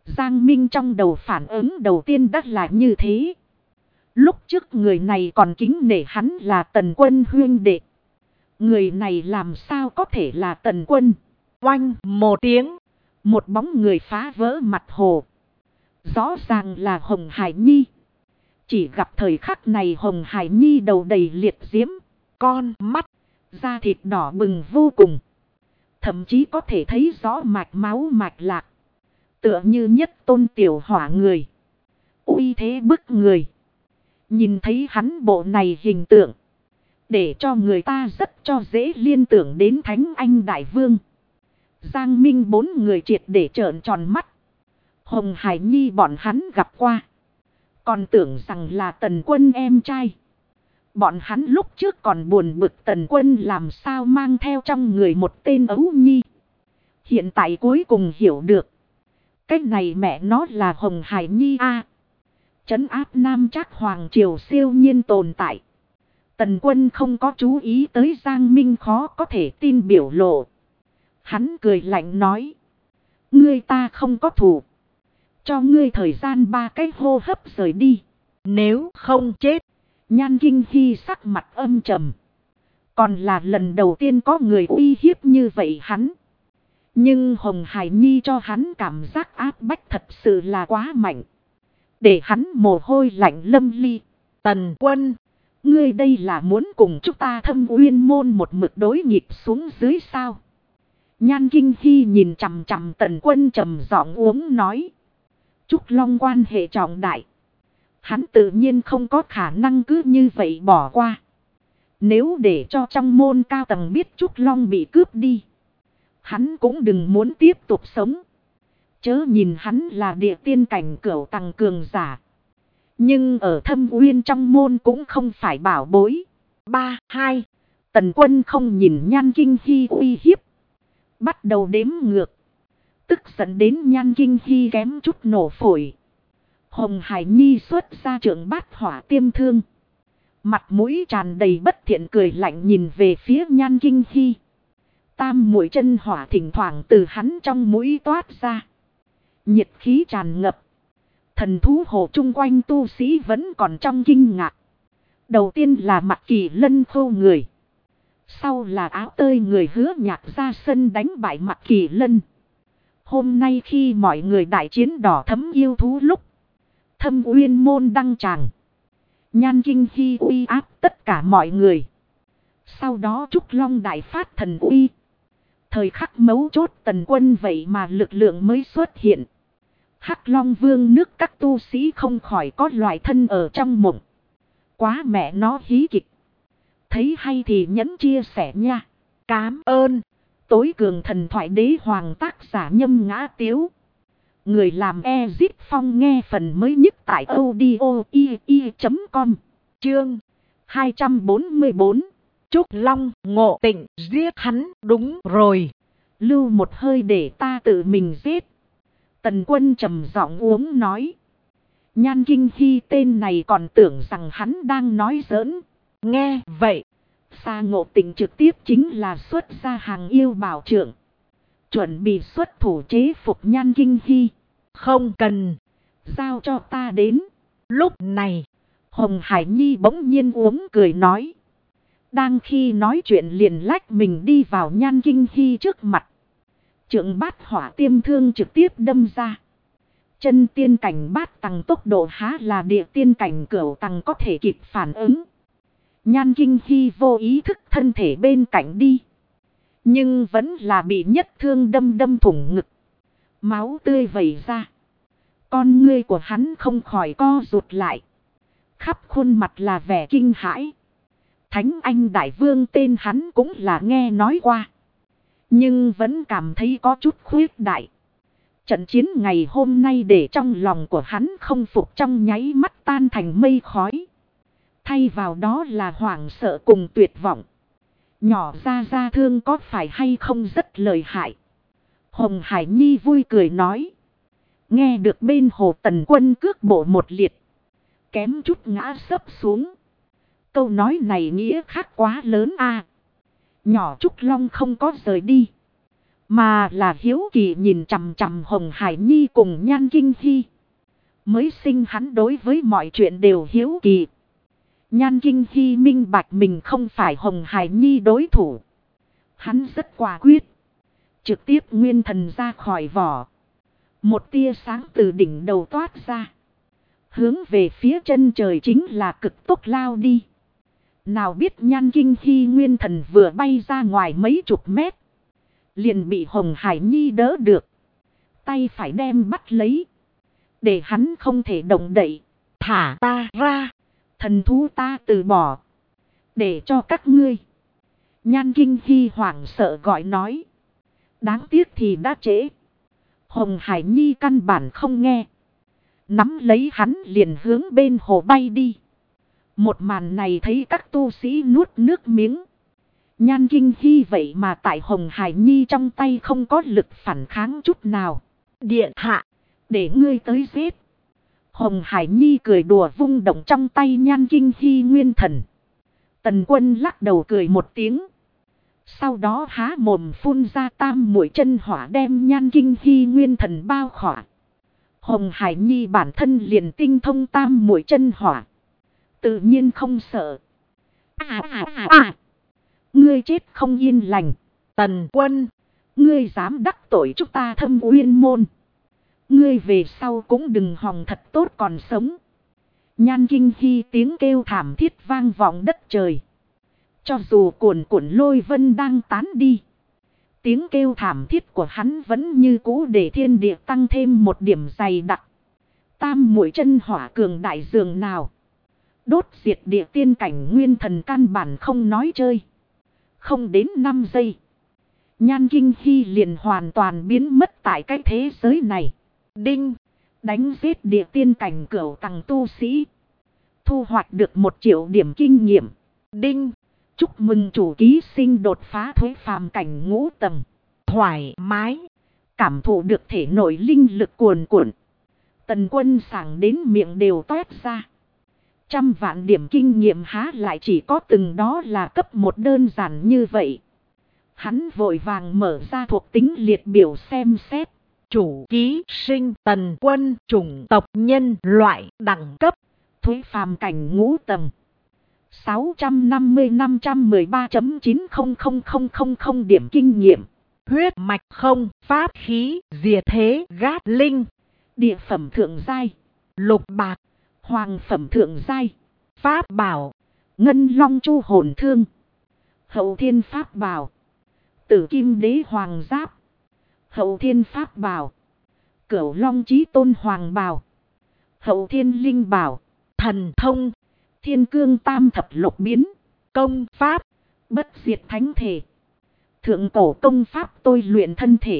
Giang Minh trong đầu phản ứng đầu tiên đã là như thế. Lúc trước người này còn kính nể hắn là Tần Quân huynh đệ. Người này làm sao có thể là Tần Quân? Oanh một tiếng. Một bóng người phá vỡ mặt hồ. Rõ ràng là Hồng Hải Nhi. Chỉ gặp thời khắc này Hồng Hải Nhi đầu đầy liệt diễm. Con mắt, da thịt đỏ bừng vô cùng. Thậm chí có thể thấy rõ mạch máu mạch lạc. Tựa như nhất tôn tiểu hỏa người. Uy thế bức người. Nhìn thấy hắn bộ này hình tượng. Để cho người ta rất cho dễ liên tưởng đến Thánh Anh Đại Vương. Giang Minh bốn người triệt để trợn tròn mắt. Hồng Hải Nhi bọn hắn gặp qua. Còn tưởng rằng là Tần Quân em trai. Bọn hắn lúc trước còn buồn bực Tần Quân làm sao mang theo trong người một tên ấu nhi. Hiện tại cuối cùng hiểu được. Cái này mẹ nó là Hồng Hải Nhi a. Trấn áp Nam Trác Hoàng Triều siêu nhiên tồn tại. Tần Quân không có chú ý tới Giang Minh khó có thể tin biểu lộ. Hắn cười lạnh nói. Ngươi ta không có thù. Cho ngươi thời gian 3 cái hô hấp rời đi. Nếu không chết. Nhan Kinh Hy sắc mặt âm trầm. Còn là lần đầu tiên có người uy hiếp như vậy hắn. Nhưng Hồng Hải Nhi cho hắn cảm giác áp bách thật sự là quá mạnh. Để hắn mồ hôi lạnh lâm ly. Tần Quân. Ngươi đây là muốn cùng chúng ta Thâm Uyên môn một mực đối nghịch xuống dưới sao? Nhan Kinh Hy nhìn chằm chằm Tần Quân trầm giọng uống nói. Trúc Long quan hệ trọng đại. Hắn tự nhiên không có khả năng cứ như vậy bỏ qua. Nếu để cho trong môn cao tầng biết Trúc Long bị cướp đi. Hắn cũng đừng muốn tiếp tục sống. Chớ nhìn hắn là địa tiên cảnh cửu tầng cường giả. Nhưng ở Thâm Uyên trong môn cũng không phải bảo bối. 3, 2. Tần Quân không nhìn Nhan Kinh Hy uy hiếp. Bắt đầu đếm ngược. Tức giận đến Nhan Kinh Hy kém chút nổ phổi. Hồng Hải Nhi xuất ra trượng bát hỏa tiêm thương. Mặt mũi tràn đầy bất thiện cười lạnh nhìn về phía Nhan Kinh Hy. Tam mũi chân hỏa thỉnh thoảng từ hắn trong mũi toát ra. Nhiệt khí tràn ngập. Thần thú hồ chung quanh tu sĩ vẫn còn trong kinh ngạc. Đầu tiên là Mặc Kỳ Lân khô người. Sau là áo tơi người Hứa Nhạc ra sân đánh bại Mặc Kỳ Lân. Hôm nay khi mọi người đại chiến đỏ thấm yêu thú lúc. Thâm Uyên môn đăng tràng. Nhan Kinh Hy uy áp tất cả mọi người. Sau đó Trúc Long đại phát thần uy. Thời khắc mấu chốt Tần Quân vậy mà lực lượng mới xuất hiện. Hắc Long Vương nước các tu sĩ không khỏi có loại thân ở trong mộng. Quá mẹ nó hí kịch. Thấy hay thì nhấn chia sẻ nha. Cám ơn. Tối cường thần thoại đế hoàng tác giả Nhâm Ngã Tiếu. Người làm Ezip Phong nghe phần mới nhất tại audio.com. Chương 244. Trúc Long ngộ tịnh giết hắn đúng rồi. Lưu một hơi để ta tự mình giết. Tần Quân trầm giọng uống nói. Nhan Kinh Hy tên này còn tưởng rằng hắn đang nói giỡn. Nghe vậy. Sa Ngộ Tịnh trực tiếp chính là xuất ra hàng yêu bảo trượng. Chuẩn bị xuất thủ chế phục Nhan Kinh Hy. Không cần. Giao cho ta đến. Lúc này. Hồng Hải Nhi bỗng nhiên uống cười nói. Đang khi nói chuyện liền lách mình đi vào Nhan Kinh Hy trước mặt. Trượng bát hỏa tiêm thương trực tiếp đâm ra. Chân tiên cảnh bát tầng tốc độ há là địa tiên cảnh cửu tầng có thể kịp phản ứng. Nhan Kinh Hy vô ý thức thân thể bên cạnh đi. Nhưng vẫn là bị nhất thương đâm thủng ngực. Máu tươi vẩy ra. Con ngươi của hắn không khỏi co rụt lại. Khắp khuôn mặt là vẻ kinh hãi. Thánh Anh Đại Vương tên hắn cũng là nghe nói qua. Nhưng vẫn cảm thấy có chút khuyết đại. Trận chiến ngày hôm nay để trong lòng của hắn không phục trong nháy mắt tan thành mây khói. Thay vào đó là hoảng sợ cùng tuyệt vọng. Nhỏ ra thương có phải hay không rất lợi hại. Hồng Hải Nhi vui cười nói. Nghe được bên hồ Tần Quân cước bộ một liệt. Kém chút ngã sấp xuống. Câu nói này nghĩa khác quá lớn a. Nhỏ Trúc Long không có rời đi. Mà là hiếu kỳ nhìn chằm chằm Hồng Hải Nhi cùng Nhan Kinh Hy. Mới sinh hắn đối với mọi chuyện đều hiếu kỳ. Nhan Kinh Hy minh bạch mình không phải Hồng Hải Nhi đối thủ. Hắn rất quả quyết. Trực tiếp nguyên thần ra khỏi vỏ. Một tia sáng từ đỉnh đầu toát ra. Hướng về phía chân trời chính là cực tốc lao đi. Nào biết Nhan Kinh Hy nguyên thần vừa bay ra ngoài mấy chục mét. Liền bị Hồng Hải Nhi đỡ được. Tay phải đem bắt lấy. Để hắn không thể động đậy. Thả ta ra. Thần thú ta từ bỏ. Để cho các ngươi. Nhan Kinh Hy hoảng sợ gọi nói. Đáng tiếc thì đã trễ. Hồng Hải Nhi căn bản không nghe. Nắm lấy hắn liền hướng bên hồ bay đi. Một màn này thấy các tu sĩ nuốt nước miếng. Nhan Kinh Hy vậy mà tại Hồng Hải Nhi trong tay không có lực phản kháng chút nào. Điện hạ. Để ngươi tới giết. Hồng Hải Nhi cười đùa vung động trong tay Nhan Kinh Hy nguyên thần. Tần Quân lắc đầu cười một tiếng. Sau đó há mồm phun ra tam muội chân hỏa đem Nhan Kinh Hy nguyên thần bao khỏa. Hồng Hải Nhi bản thân liền tinh thông tam muội chân hỏa. Tự nhiên không sợ. Ngươi chết không yên lành. Tần Quân. Ngươi dám đắc tội chúng ta Thâm Uyên môn. Ngươi về sau cũng đừng hòng thật tốt còn sống. Nhan Kinh Hy tiếng kêu thảm thiết vang vọng đất trời. Cho dù cuồn cuộn lôi vân đang tán đi. Tiếng kêu thảm thiết của hắn vẫn như cũ để thiên địa tăng thêm một điểm dày đặc. Tam muội chân hỏa cường đại dường nào. Đốt diệt địa tiên cảnh nguyên thần căn bản không nói chơi. Không đến 5 giây. Nhan Kinh Hy liền hoàn toàn biến mất tại cái thế giới này. Đinh. Đánh giết địa tiên cảnh cửu tầng tu sĩ. Thu hoạch được 1 triệu điểm kinh nghiệm. Đinh. Chúc mừng chủ ký sinh đột phá thuế phàm cảnh 5 tầng. Thoải mái. Cảm thụ được thể nội linh lực cuồn cuộn. Tần Quân sảng đến miệng đều toét ra. 100 vạn điểm kinh nghiệm há lại chỉ có từng đó là cấp 1 đơn giản như vậy. Hắn vội vàng mở ra thuộc tính liệt biểu xem xét. Chủ ký sinh Tần Quân chủng tộc nhân loại đẳng cấp. Thuế phàm cảnh 5 tầng. 650-513.90000 điểm kinh nghiệm. Huyết mạch không, pháp khí, diệt thế, gát linh. Địa phẩm thượng giai. Lục bạc. Hoàng phẩm thượng giai. Pháp bảo. Ngân long chu hồn thương. Hậu thiên pháp bảo. Tử kim đế hoàng giáp. Hậu thiên pháp bảo. Cửu long chí tôn hoàng bào. Hậu thiên linh bảo. Thần thông. Thiên cương tam thập lục biến. Công pháp. Bất diệt thánh thể. Thượng cổ công pháp tôi luyện thân thể.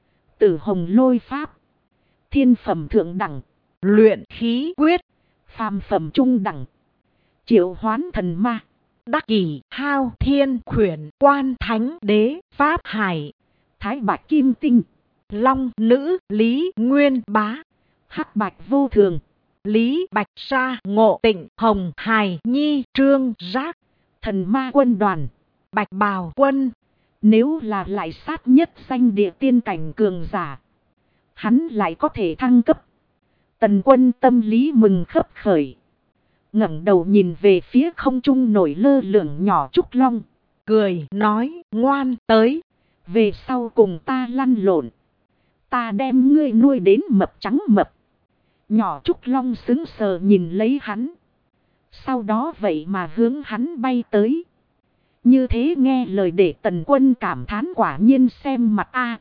Tử hồng lôi pháp. Thiên phẩm thượng đẳng. Luyện khí quyết. Phàm phẩm trung đẳng. Triệu hoán thần ma. Đắc kỷ hao thiên khuyển quan thánh đế pháp hải. Thái bạch kim tinh. Long nữ Lý Nguyên Bá. Hắc bạch vô thường. Lý Bạch Sa Ngộ Tịnh Hồng Hải Nhi Trương Giác. Thần ma quân đoàn. Bạch Bào Quân. Nếu là lại sát nhất danh địa tiên cảnh cường giả. Hắn lại có thể thăng cấp. Tần Quân tâm lý mừng khấp khởi. Ngẩng đầu nhìn về phía không trung nổi lơ lửng nhỏ trúc long. Cười nói ngoan tới. Về sau cùng ta lăn lộn. Ta đem ngươi nuôi đến mập trắng mập. Nhỏ trúc long sững sờ nhìn lấy hắn. Sau đó vậy mà hướng hắn bay tới. Như thế nghe lời để Tần Quân cảm thán quả nhiên xem mặt a.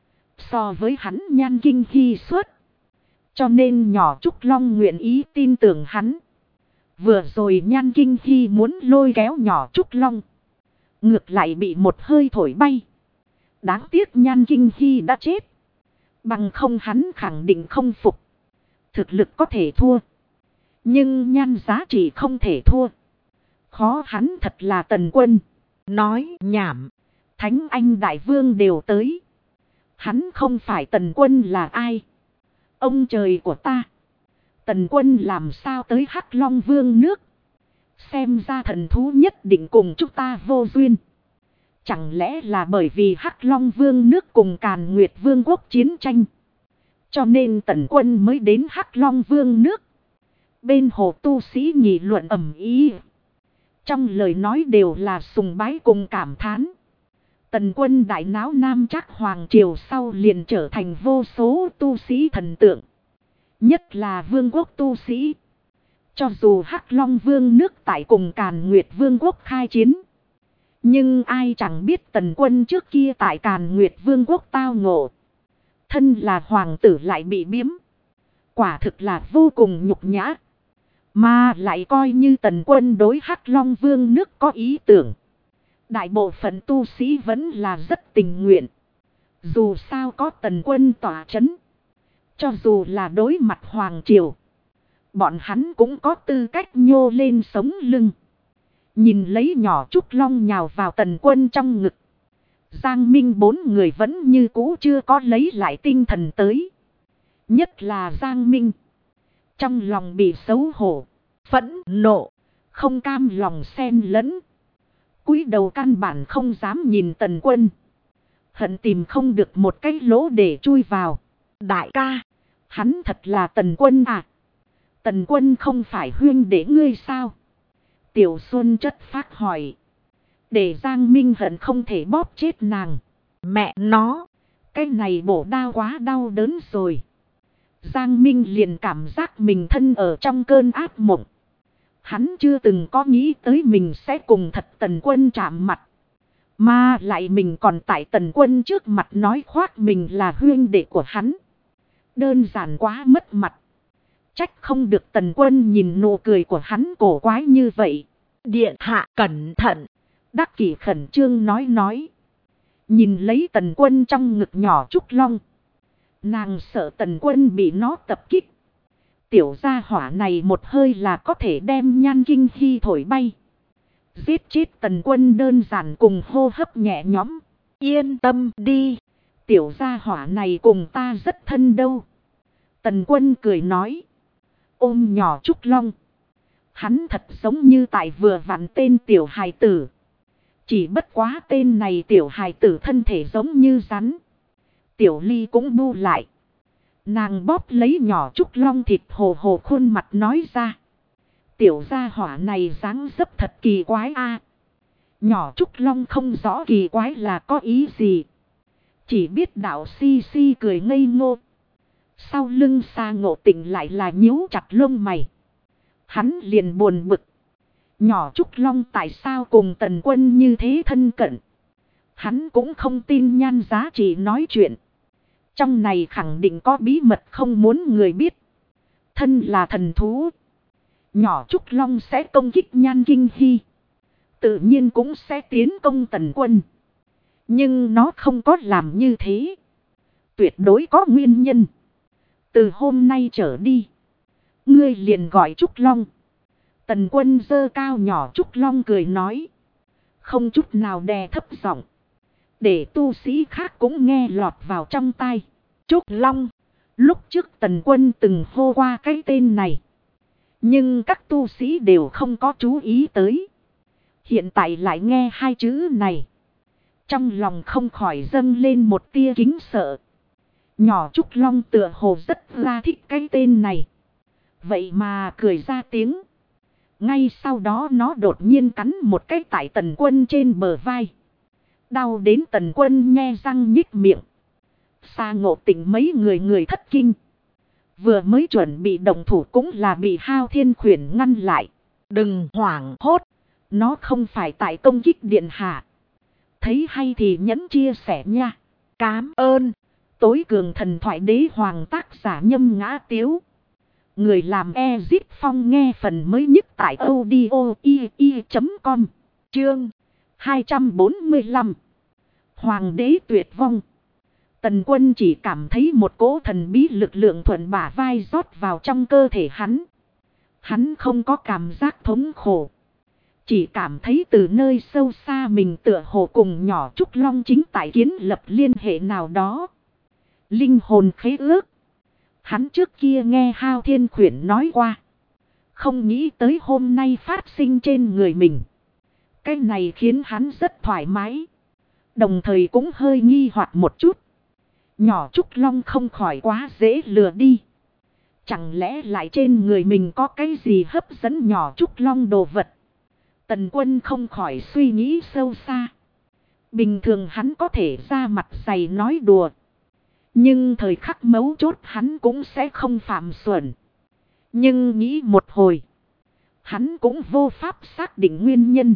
So với hắn Nhan Kinh Hy suốt. Cho nên nhỏ trúc long nguyện ý tin tưởng hắn. Vừa rồi Nhan Kinh Hy muốn lôi kéo nhỏ trúc long. Ngược lại bị một hơi thổi bay. Đáng tiếc Nhan Kinh Hy đã chết. Bằng không hắn khẳng định không phục. Thực lực có thể thua. Nhưng nhan giá trị không thể thua. Khó hắn thật là Tần Quân. Nói nhảm. Thánh Anh Đại Vương đều tới. Hắn không phải Tần Quân là ai? Ông trời của ta. Tần Quân làm sao tới Hắc Long Vương nước? Xem ra thần thú nhất định cùng chúng ta vô duyên. Chẳng lẽ là bởi vì Hắc Long Vương nước cùng Càn Nguyệt Vương quốc chiến tranh, cho nên Tần Quân mới đến Hắc Long Vương nước? Bên hồ tu sĩ nghị luận ầm ĩ, trong lời nói đều là sùng bái cùng cảm thán. Tần Quân đại náo Nam Trác Hoàng triều sau liền trở thành vô số tu sĩ thần tượng. Nhất là vương quốc tu sĩ. Cho dù Hắc Long Vương nước tại cùng Càn Nguyệt Vương quốc khai chiến, nhưng ai chẳng biết Tần Quân trước kia tại Càn Nguyệt Vương quốc tao ngộ. Thân là hoàng tử lại bị biếm. Quả thực là vô cùng nhục nhã. Mà lại coi như Tần Quân đối Hắc Long Vương nước có ý tưởng, đại bộ phận tu sĩ vẫn là rất tình nguyện. Dù sao có Tần Quân tỏa chấn, cho dù là đối mặt hoàng triều, bọn hắn cũng có tư cách nhô lên sống lưng. Nhìn lấy nhỏ Trúc Long nhào vào Tần Quân trong ngực, Giang Minh bốn người vẫn như cũ chưa có lấy lại tinh thần tới. Nhất là Giang Minh, trong lòng bị xấu hổ, phẫn nộ, không cam lòng xen lẫn. Cúi đầu căn bản không dám nhìn Tần Quân. Hận tìm không được một cái lỗ để chui vào. Đại ca, hắn thật là Tần Quân à? Tần Quân không phải huynh đệ ngươi sao? Tiểu Xuân chất phác hỏi. Để Giang Minh hận không thể bóp chết nàng. Mẹ nó, cái này bổ đau quá đau đớn rồi. Giang Minh liền cảm giác mình thân ở trong cơn ác mộng. Hắn chưa từng có nghĩ tới mình sẽ cùng thật Tần Quân chạm mặt. Mà lại mình còn tại Tần Quân trước mặt nói khoác mình là huynh đệ của hắn. Đơn giản quá mất mặt. Trách không được Tần Quân nhìn nụ cười của hắn cổ quái như vậy. Điện hạ cẩn thận. Đắc Kỷ khẩn trương nói. Nhìn lấy Tần Quân trong ngực nhỏ Trúc Long. Nàng sợ Tần Quân bị nó tập kích. Tiểu gia hỏa này một hơi là có thể đem Nhan Kinh Hy thổi bay. Giết chết Tần Quân đơn giản cùng hô hấp nhẹ nhõm. Yên tâm đi. Tiểu gia hỏa này cùng ta rất thân đâu. Tần Quân cười nói. Ôm nhỏ Trúc Long. Hắn thật giống như tại vừa vặn tên tiểu hài tử. Chỉ bất quá tên này tiểu hài tử thân thể giống như rắn. Tiểu Ly cũng bu lại. Nàng bóp lấy nhỏ Trúc Long thịt hồ hồ khuôn mặt nói ra. Tiểu gia hỏa này dáng dấp thật kỳ quái a. Nhỏ Trúc Long không rõ kỳ quái là có ý gì. Chỉ biết đạo si si cười ngây ngô. Sau lưng Sa Ngộ Tịnh lại là nhíu chặt lông mày. Hắn liền buồn bực. Nhỏ Trúc Long tại sao cùng Tần Quân như thế thân cận. Hắn cũng không tin Nhan giá trị nói chuyện. Trong này khẳng định có bí mật không muốn người biết. Thân là thần thú. Nhỏ Trúc Long sẽ công kích Nhan Kinh Hy. Tự nhiên cũng sẽ tiến công Tần Quân. Nhưng nó không có làm như thế. Tuyệt đối có nguyên nhân. Từ hôm nay trở đi, ngươi liền gọi Trúc Long. Tần Quân giơ cao nhỏ Trúc Long cười nói. Không chút nào đè thấp giọng, để tu sĩ khác cũng nghe lọt vào trong tai. Trúc Long. Lúc trước Tần Quân từng hô qua cái tên này, nhưng các tu sĩ đều không có chú ý tới. Hiện tại lại nghe hai chữ này, trong lòng không khỏi dâng lên một tia kính sợ. Nhỏ Trúc Long tựa hồ rất là thích cái tên này. Vậy mà cười ra tiếng. Ngay sau đó nó đột nhiên cắn một cái tại Tần Quân trên bờ vai. Đau đến Tần Quân nhe răng nhích miệng. Sa Ngộ Tịnh mấy người thất kinh. Vừa mới chuẩn bị động thủ cũng là bị Hao Thiên Khuyển ngăn lại. Đừng hoảng hốt. Nó không phải tại công kích điện hạ. Thấy hay thì nhấn chia sẻ nha. Cám ơn. Tối cường thần thoại đế hoàng tác giả Nhâm Ngã Tiếu. Người làm Ezit Phong nghe phần mới nhất tại audio.com. Chương 245. Hoàng đế tuyệt vong. Tần Quân chỉ cảm thấy một cỗ thần bí lực lượng thuận bả vai rót vào trong cơ thể hắn. Hắn không có cảm giác thống khổ. Chỉ cảm thấy từ nơi sâu xa mình tựa hồ cùng nhỏ Trúc Long chính tại kiến lập liên hệ nào đó. Linh hồn khế ước. Hắn trước kia nghe Hao Thiên Khuyển nói qua. Không nghĩ tới hôm nay phát sinh trên người mình. Cái này khiến hắn rất thoải mái. Đồng thời cũng hơi nghi hoặc một chút. Nhỏ Trúc Long không khỏi quá dễ lừa đi. Chẳng lẽ lại trên người mình có cái gì hấp dẫn nhỏ Trúc Long đồ vật. Tần Quân không khỏi suy nghĩ sâu xa. Bình thường hắn có thể ra mặt dày nói đùa. Nhưng thời khắc mấu chốt hắn cũng sẽ không phạm xuẩn. Nhưng nghĩ một hồi. Hắn cũng vô pháp xác định nguyên nhân.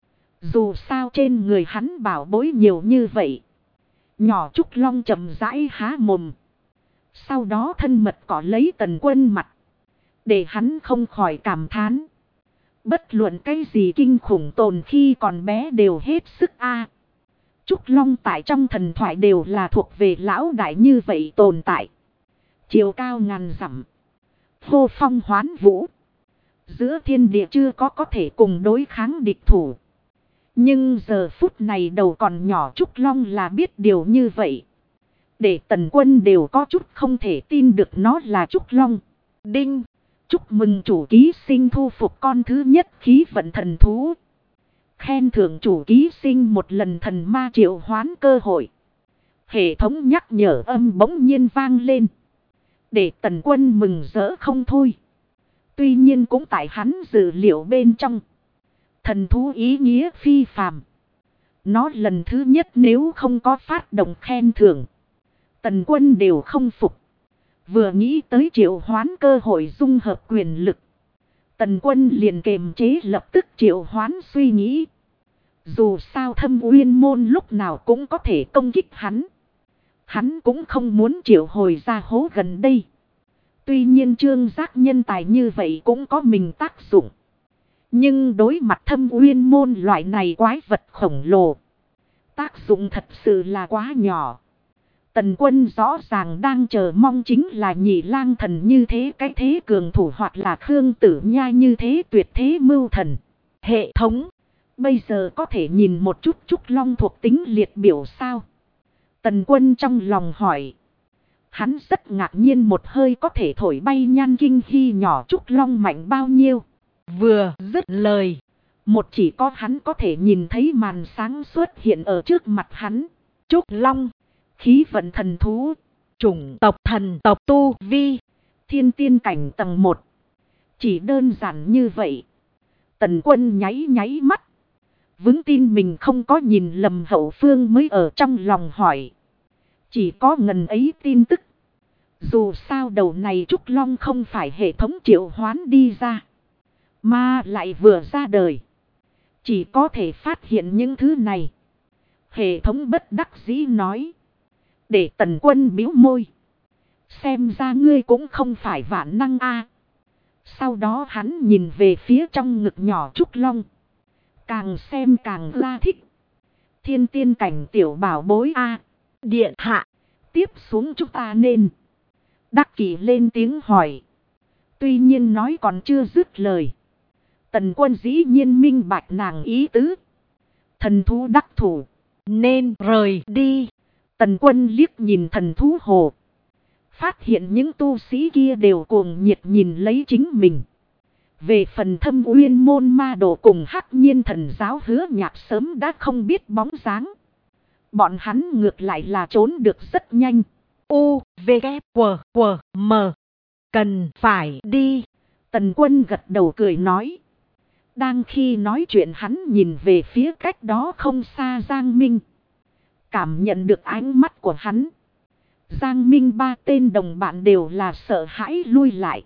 Dù sao trên người hắn bảo bối nhiều như vậy. Nhỏ Trúc Long chậm rãi há mồm. Sau đó thân mật cỏ lấy Tần Quân mặt. Để hắn không khỏi cảm thán. Bất luận cái gì kinh khủng tồn khi còn bé đều hết sức a. Trúc Long tại trong thần thoại đều là thuộc về lão đại như vậy tồn tại. Chiều cao ngàn dặm. Hô phong hoán vũ. Giữa thiên địa chưa có thể cùng đối kháng địch thủ. Nhưng giờ phút này đầu còn nhỏ Trúc Long là biết điều như vậy. Để Tần Quân đều có chút không thể tin được nó là Trúc Long. Đinh! Chúc mừng chủ ký sinh thu phục con thứ nhất khí vận thần thú. Khen thưởng chủ ký sinh một lần thần ma triệu hoán cơ hội. Hệ thống nhắc nhở âm bỗng nhiên vang lên. Để Tần Quân mừng rỡ không thôi. Tuy nhiên cũng tại hắn dự liệu bên trong. Thần thú ý nghĩa phi phàm. Nó lần thứ nhất nếu không có phát động khen thưởng. Tần Quân đều không phục. Vừa nghĩ tới triệu hoán cơ hội dung hợp quyền lực. Tần Quân liền kềm chế lập tức triệu hoán suy nghĩ. Dù sao Thâm Uyên Môn lúc nào cũng có thể công kích hắn. Hắn cũng không muốn triệu hồi ra hố gần đây. Tuy nhiên Trương Giác nhân tài như vậy cũng có mình tác dụng. Nhưng đối mặt Thâm Uyên Môn loại này quái vật khổng lồ. Tác dụng thật sự là quá nhỏ. Tần Quân rõ ràng đang chờ mong chính là Nhị Lang Thần như thế cái thế cường thủ hoặc là Khương Tử Nha như thế tuyệt thế mưu thần. Hệ thống. Bây giờ có thể nhìn một chút Trúc Long thuộc tính liệt biểu sao? Tần Quân trong lòng hỏi. Hắn rất ngạc nhiên một hơi có thể thổi bay Nhan Kinh Hy nhỏ Trúc Long mạnh bao nhiêu. Vừa dứt lời. Một chỉ có hắn có thể nhìn thấy màn sáng xuất hiện ở trước mặt hắn. Trúc Long. Khí vận thần thú. Chủng tộc thần tộc tu vi. Thiên tiên cảnh tầng 1. Chỉ đơn giản như vậy. Tần Quân nháy nháy mắt. Vững tin mình không có nhìn lầm hậu phương mới ở trong lòng hỏi. Chỉ có ngần ấy tin tức. Dù sao đầu này Trúc Long không phải hệ thống triệu hoán đi ra. Mà lại vừa ra đời. Chỉ có thể phát hiện những thứ này. Hệ thống bất đắc dĩ nói. Để Tần Quân bĩu môi. Xem ra ngươi cũng không phải vạn năng a. Sau đó hắn nhìn về phía trong ngực nhỏ Trúc Long. Càng xem càng ra thích. Thiên tiên cảnh tiểu bảo bối a. Điện hạ. Tiếp xuống chúng ta nên. Đắc Kỷ lên tiếng hỏi. Tuy nhiên nói còn chưa dứt lời. Tần Quân dĩ nhiên minh bạch nàng ý tứ. Thần thú đắc thủ. Nên rời đi. Tần Quân liếc nhìn thần thú hồ. Phát hiện những tu sĩ kia đều cuồng nhiệt nhìn lấy chính mình. Về phần Thâm Uyên Môn ma đồ cùng Hắc Nhiên thần giáo Hứa Nhạc sớm đã không biết bóng dáng. Bọn hắn ngược lại là trốn được rất nhanh. U, V, K, W, W, M. Cần phải đi. Tần Quân gật đầu cười nói. Đang khi nói chuyện hắn nhìn về phía cách đó không xa Giang Minh. Cảm nhận được ánh mắt của hắn. Giang Minh ba tên đồng bạn đều là sợ hãi lui lại.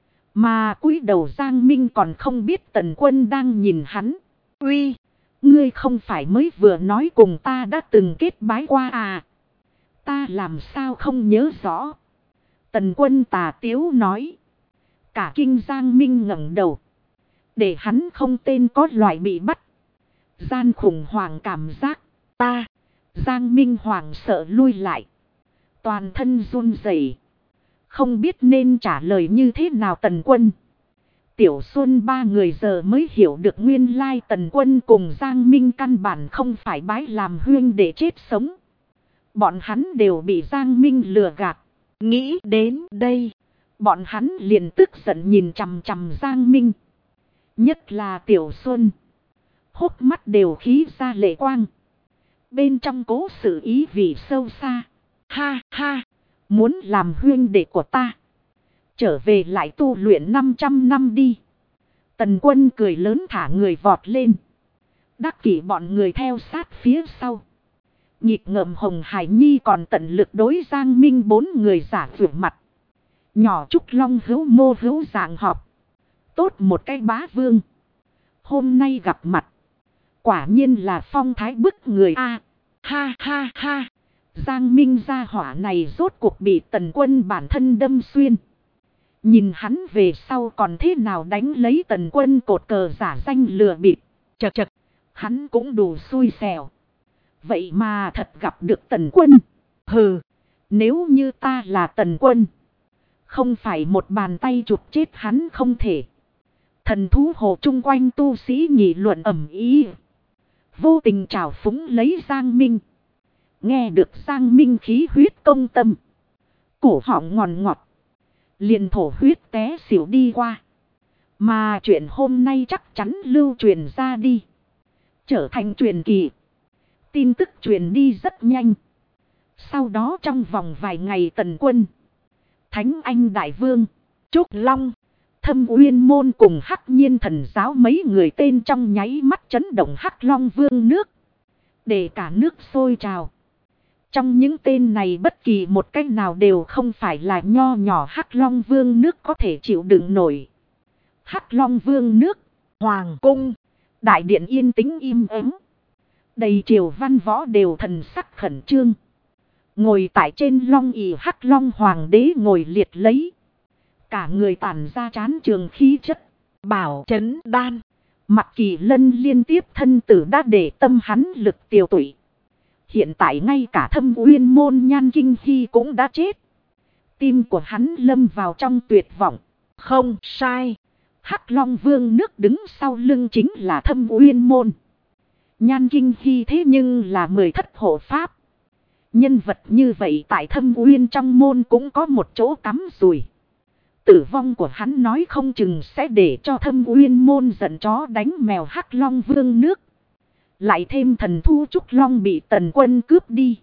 Mà cúi đầu Giang Minh còn không biết Tần Quân đang nhìn hắn. Uy, ngươi không phải mới vừa nói cùng ta đã từng kết bái qua à? Ta làm sao không nhớ rõ. Tần Quân tà tiếu nói. Cả kinh Giang Minh ngẩng đầu. Để hắn không tên có loại bị bắt. Gian khủng hoảng cảm giác. Ta. Giang Minh hoảng sợ lui lại. Toàn thân run rẩy. Không biết nên trả lời như thế nào Tần Quân. Tiểu Xuân ba người giờ mới hiểu được nguyên lai Tần Quân cùng Giang Minh căn bản không phải bái làm huynh để chết sống. Bọn hắn đều bị Giang Minh lừa gạt. Nghĩ đến đây. Bọn hắn liền tức giận nhìn chằm chằm Giang Minh. Nhất là Tiểu Xuân. Hốc mắt đều khí ra lệ quang. Bên trong cố sự ý vị sâu xa. Ha ha. Muốn làm huynh đệ của ta. Trở về lại tu luyện 500 năm đi. Tần Quân cười lớn thả người vọt lên. Đắc kỷ bọn người theo sát phía sau. Nhịp ngợm Hồng Hải Nhi còn tận lực đối Giang Minh 4 người giả vượt mặt. Nhỏ Trúc Long hữu mô hữu dạng họp. Tốt một cái bá vương. Hôm nay gặp mặt. Quả nhiên là phong thái bức người a. Ha ha ha. Giang Minh gia hỏa này rốt cuộc bị Tần Quân bản thân đâm xuyên. Nhìn hắn về sau còn thế nào đánh lấy Tần Quân cột cờ giả danh lừa bịp. Chật chật. Hắn cũng đủ xui xẻo. Vậy mà thật gặp được Tần Quân. Hừ. Nếu như ta là Tần Quân. Không phải một bàn tay chụp chết hắn không thể. Thần thú hồ chung quanh tu sĩ nghị luận ầm ĩ. Vô tình trào phúng lấy Giang Minh. Nghe được Giang Minh khí huyết công tâm. Cổ họng ngòn ngọt. Liền thổ huyết té xỉu đi qua. Mà chuyện hôm nay chắc chắn lưu truyền ra đi. Trở thành truyền kỳ. Tin tức truyền đi rất nhanh. Sau đó trong vòng vài ngày Tần Quân, Thánh Anh Đại Vương, Trúc Long, Thâm Uyên Môn cùng Hắc Nhiên Thần Giáo mấy người tên trong nháy mắt chấn động Hắc Long Vương nước. Để cả nước sôi trào. Trong những tên này bất kỳ một cách nào đều không phải là nho nhỏ Hắc Long Vương nước có thể chịu đựng nổi. Hắc Long Vương nước, Hoàng Cung, đại điện yên tĩnh im ắng. Đầy triều văn võ đều thần sắc khẩn trương. Ngồi tại trên long ỷ Hắc Long Hoàng đế ngồi liệt lấy. Cả người tản ra trán trường khí chất. Bảo Chấn Đan. Mặc Kỳ Lân liên tiếp thân tử đã để tâm hắn lực tiêu tụy. Hiện tại ngay cả Thâm Uyên Môn Nhan Kinh Hy cũng đã chết. Tim của hắn lâm vào trong tuyệt vọng. Không sai. Hắc Long Vương nước đứng sau lưng chính là Thâm Uyên Môn. Nhan Kinh Hy thế nhưng là 10 thất hộ pháp. Nhân vật như vậy tại Thâm Uyên trong môn cũng có một chỗ cắm rùi. Tử vong của hắn nói không chừng sẽ để cho Thâm Uyên Môn giận chó đánh mèo Hắc Long Vương nước. Lại thêm thần thu Trúc Long bị Tần Quân cướp đi.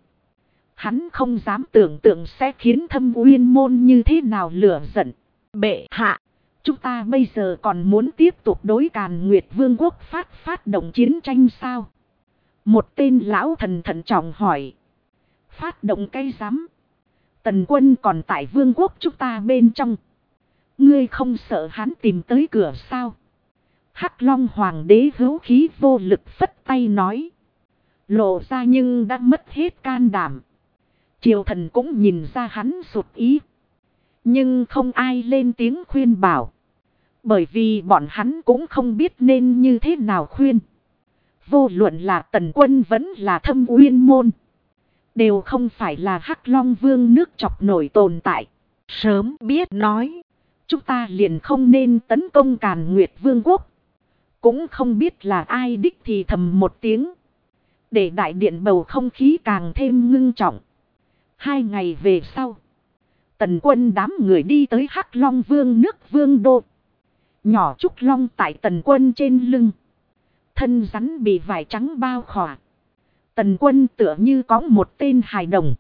Hắn không dám tưởng tượng sẽ khiến Thâm Uyên Môn như thế nào lửa giận. Bệ hạ, chúng ta bây giờ còn muốn tiếp tục đối Càn Nguyệt Vương quốc phát động chiến tranh sao? Một tên lão thần thận trọng hỏi. Phát động cái rắm. Tần Quân còn tại vương quốc chúng ta bên trong. Ngươi không sợ hắn tìm tới cửa sao? Hắc Long Hoàng đế hữu khí vô lực phất tay nói. Lộ ra nhưng đã mất hết can đảm. Triều thần cũng nhìn ra hắn sụt ý. Nhưng không ai lên tiếng khuyên bảo. Bởi vì bọn hắn cũng không biết nên như thế nào khuyên. Vô luận là Tần Quân vẫn là Thâm Uyên Môn. Đều không phải là Hắc Long Vương nước chọc nổi tồn tại. Sớm biết nói. Chúng ta liền không nên tấn công Càn Nguyệt Vương quốc. Cũng không biết là ai đích thì thầm một tiếng. Để đại điện bầu không khí càng thêm ngưng trọng. 2 ngày về sau. Tần Quân đám người đi tới Hắc Long Vương nước Vương đô. Nhỏ Trúc Long tại Tần Quân trên lưng. Thân rắn bị vải trắng bao khỏa. Tần Quân tựa như có một tên hài đồng.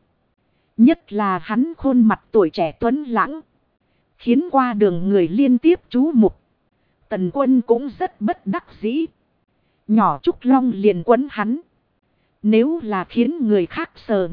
Nhất là hắn khuôn mặt tuổi trẻ tuấn lãng. Khiến qua đường người liên tiếp chú mục. Tần Quân cũng rất bất đắc dĩ. Nhỏ Trúc Long liền quấn hắn. Nếu là khiến người khác sờ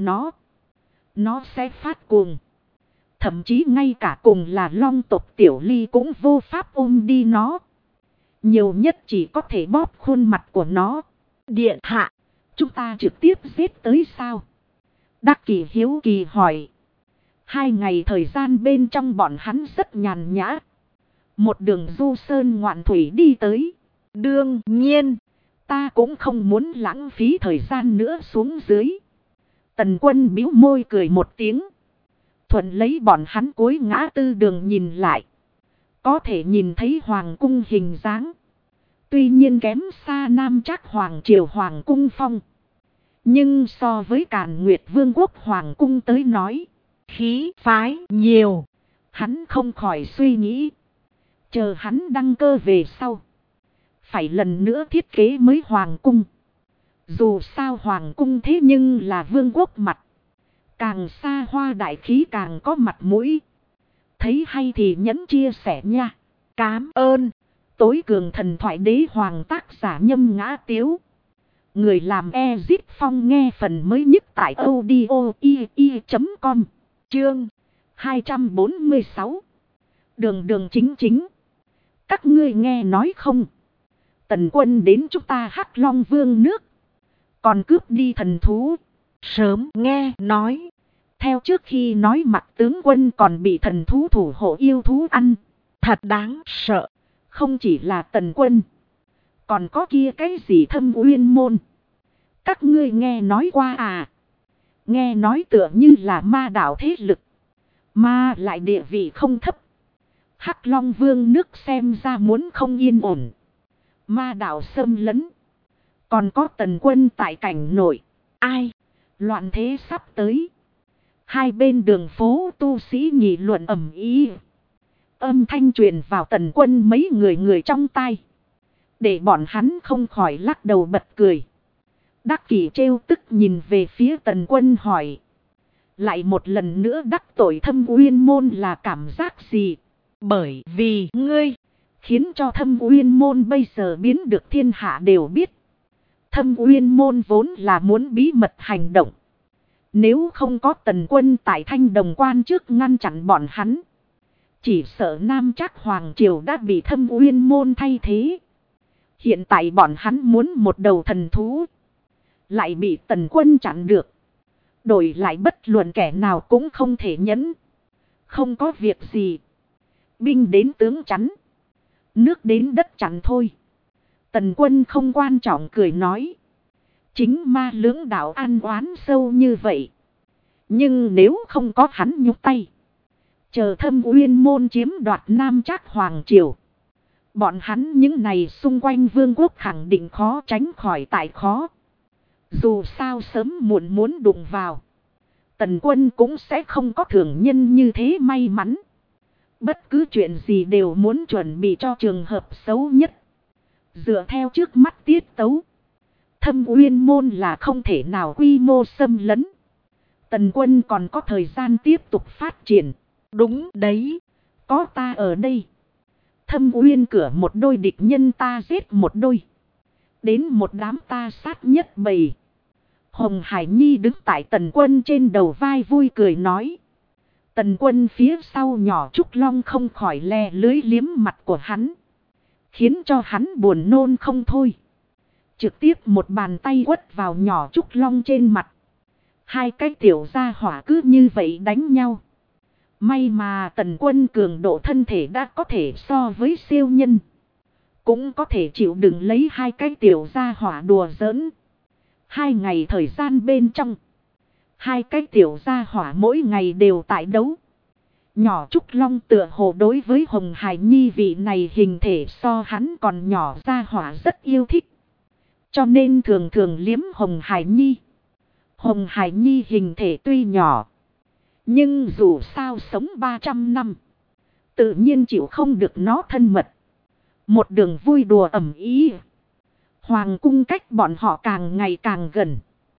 nó sẽ phát cuồng. Thậm chí ngay cả cùng là Long tộc Tiểu Ly cũng vô pháp ôm đi nó. Nhiều nhất chỉ có thể bóp khuôn mặt của nó. Điện hạ, chúng ta trực tiếp giết tới sao? Đắc Kỷ hiếu kỳ hỏi. 2 ngày thời gian bên trong bọn hắn rất nhàn nhã. Một đường du sơn ngoạn thủy đi tới. Đương nhiên, ta cũng không muốn lãng phí thời gian nữa xuống dưới. Tần Quân bĩu môi cười một tiếng. Thuận lấy bọn hắn cuối ngã tư đường nhìn lại. Có thể nhìn thấy hoàng cung hình dáng. Tuy nhiên kém xa Nam Trác Hoàng triều hoàng cung phong. Nhưng so với Càn Nguyệt Vương quốc hoàng cung tới nói. Khí phái nhiều. Hắn không khỏi suy nghĩ. Chờ hắn đăng cơ về sau. Phải lần nữa thiết kế mới hoàng cung. Dù sao hoàng cung thế nhưng là vương quốc mặt. Càng xa hoa đại khí càng có mặt mũi. Thấy hay thì nhấn chia sẻ nha. Cám ơn. Tối cường thần thoại đế hoàng tác giả Nhâm Ngã Tiếu. Người làm Ezip Phong nghe phần mới nhất tại audio.com. Chương 246. Đường đường chính chính. Các ngươi nghe nói không? Tần quân đến chúng ta Hắc Long Vương nước. Còn cướp đi thần thú. Sớm nghe nói. Theo trước khi nói mặt tướng quân còn bị thần thú thủ hộ yêu thú ăn. Thật đáng sợ. Không chỉ là tần quân. Còn có kia cái gì Thâm Uyên Môn. Các ngươi nghe nói qua à? Nghe nói tựa như là ma đạo thế lực. Mà lại địa vị không thấp. Hắc Long Vương nước xem ra muốn không yên ổn. Ma đạo xâm lấn. Còn có tần quân tại cảnh nổi. Ai? Loạn thế sắp tới. Hai bên đường phố tu sĩ nghị luận ầm ĩ. Âm thanh truyền vào tần quân mấy người trong tai. Để bọn hắn không khỏi lắc đầu bật cười. Đắc Kỷ trêu tức nhìn về phía tần quân hỏi. Lại một lần nữa đắc tội Thâm Uyên Môn là cảm giác gì? Bởi vì ngươi khiến cho Thâm Uyên Môn bây giờ biến được thiên hạ đều biết. Thâm Uyên Môn vốn là muốn bí mật hành động. Nếu không có tần quân tại Thanh Đồng Quan trước ngăn chặn bọn hắn. Chỉ sợ Nam Trác Hoàng Triều đã bị Thâm Uyên Môn thay thế. Hiện tại bọn hắn muốn một đầu thần thú. Lại bị tần quân chặn được. Đổi lại bất luận kẻ nào cũng không thể nhẫn. Không có việc gì. Binh đến tướng chắn. Nước đến đất chắn thôi. Tần quân không quan trọng cười nói. Chính ma lưỡng đạo an oán sâu như vậy. Nhưng nếu không có hắn nhúc tay. Chờ Thâm Uyên Môn chiếm đoạt Nam Trác Hoàng Triều. Bọn hắn những này xung quanh vương quốc khẳng định khó tránh khỏi tại khó. Dù sao sớm muộn muốn đụng vào. Tần quân cũng sẽ không có thường nhân như thế may mắn. Bất cứ chuyện gì đều muốn chuẩn bị cho trường hợp xấu nhất. Dựa theo trước mắt tiết tấu. Thâm Uyên Môn là không thể nào quy mô xâm lấn. Tần quân còn có thời gian tiếp tục phát triển. Đúng đấy. Có ta ở đây. Thâm Uyên cửa một đôi địch nhân ta giết một đôi. Đến một đám ta sát nhất bầy. Hồng Hải Nhi đứng tại tần quân trên đầu vai vui cười nói. Tần quân phía sau nhỏ Trúc Long không khỏi le lưới liếm mặt của hắn. Khiến cho hắn buồn nôn không thôi. Trực tiếp một bàn tay quất vào nhỏ Trúc Long trên mặt. Hai cái tiểu gia hỏa cứ như vậy đánh nhau. May mà tần quân cường độ thân thể đã có thể so với siêu nhân. Cũng có thể chịu đựng lấy hai cái tiểu gia hỏa đùa giỡn. 2 ngày thời gian bên trong. Hai cái tiểu gia hỏa mỗi ngày đều tại đấu. Nhỏ Trúc Long tựa hồ đối với Hồng Hải Nhi vị này hình thể so hắn còn nhỏ gia hỏa rất yêu thích. Cho nên thường thường liếm Hồng Hải Nhi. Hồng Hải Nhi hình thể tuy nhỏ. Nhưng dù sao sống 300 năm. Tự nhiên chịu không được nó thân mật. Một đường vui đùa ẩm ý. Hoàng cung cách bọn họ càng ngày càng gần.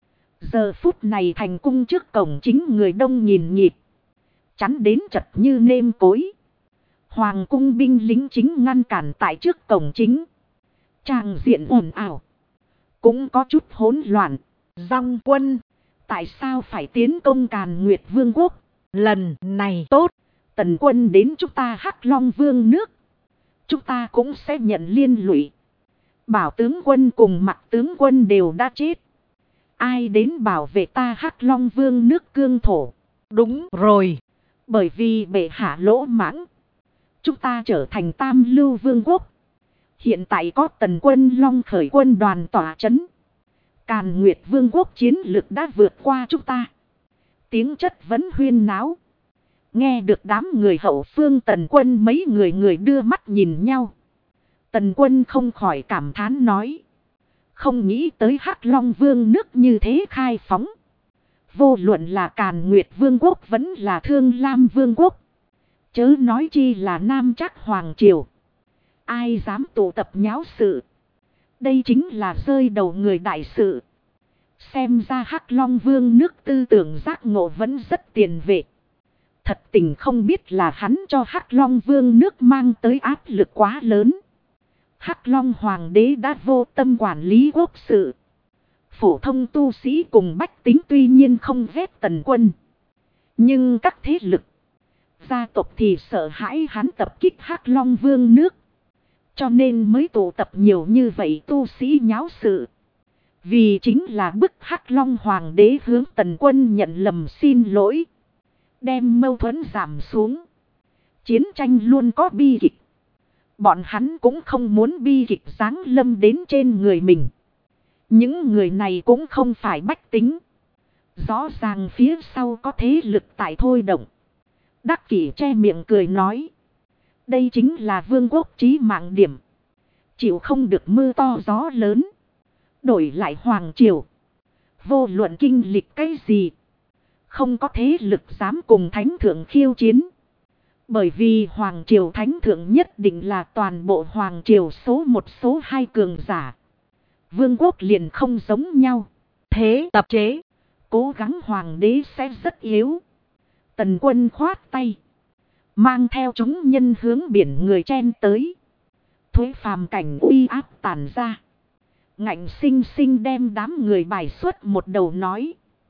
Giờ phút này thành cung trước cổng chính người đông nhìn nhịp. Chắn đến chật như nêm cối. Hoàng cung binh lính chính ngăn cản tại trước cổng chính. Tràng diện ồn ào. Cũng có chút hỗn loạn. Dòng quân. Tại sao phải tiến công Càn Nguyệt Vương quốc? Lần này tốt. Tần quân đến chúng ta Hắc Long Vương nước. Chúng ta cũng sẽ nhận liên lụy. Bảo tướng quân cùng mặt tướng quân đều đã chết. Ai đến bảo vệ ta Hắc Long Vương nước cương thổ? Đúng rồi. Bởi vì bệ hạ lỗ mãng. Chúng ta trở thành Tam Lưu Vương quốc. Hiện tại có tần quân Long khởi quân đoàn tỏa chấn. Càn Nguyệt Vương quốc chiến lực đã vượt qua chúng ta. Tiếng chất vấn huyên náo. Nghe được đám người hậu phương tần quân mấy người đưa mắt nhìn nhau. Tần quân không khỏi cảm thán nói. Không nghĩ tới Hắc Long Vương nước như thế khai phóng. Vô luận là Càn Nguyệt Vương quốc vẫn là Thương Lam Vương quốc. Chớ nói chi là Nam Trác Hoàng Triều. Ai dám tụ tập nháo sự. Đây chính là rơi đầu người đại sự. Xem ra Hắc Long Vương nước tư tưởng giác ngộ vẫn rất tiền vệ. Thật tình không biết là hắn cho Hắc Long Vương nước mang tới áp lực quá lớn. Hắc Long Hoàng đế đã vô tâm quản lý quốc sự. Phổ thông tu sĩ cùng bách tính tuy nhiên không ghét Tần Quân. Nhưng các thế lực, gia tộc thì sợ hãi hắn tập kích Hắc Long Vương nước. Cho nên mới tụ tập nhiều như vậy tu sĩ nháo sự. Vì chính là bức Hắc Long Hoàng đế hướng Tần Quân nhận lầm xin lỗi. Đem mâu thuẫn giảm xuống. Chiến tranh luôn có bi kịch. Bọn hắn cũng không muốn bi kịch giáng lâm đến trên người mình. Những người này cũng không phải bách tính. Rõ ràng phía sau có thế lực tại thôi động. Đắc Kỷ che miệng cười nói. Đây chính là vương quốc chí mạng điểm. Chịu không được mưa to gió lớn. Đổi lại hoàng triều. Vô luận kinh lịch cái gì. Không có thế lực dám cùng thánh thượng khiêu chiến. Bởi vì hoàng triều thánh thượng nhất định là toàn bộ hoàng triều số 1 số 2 cường giả. Vương quốc liền không giống nhau. Thế tập chế. Cố gắng hoàng đế sẽ rất yếu. Tần Quân khoát tay. Mang theo chúng nhân hướng biển người chen tới. Thuế phàm cảnh uy áp tản ra. Ngạnh sinh sinh đem đám người bài xuất một đầu nói.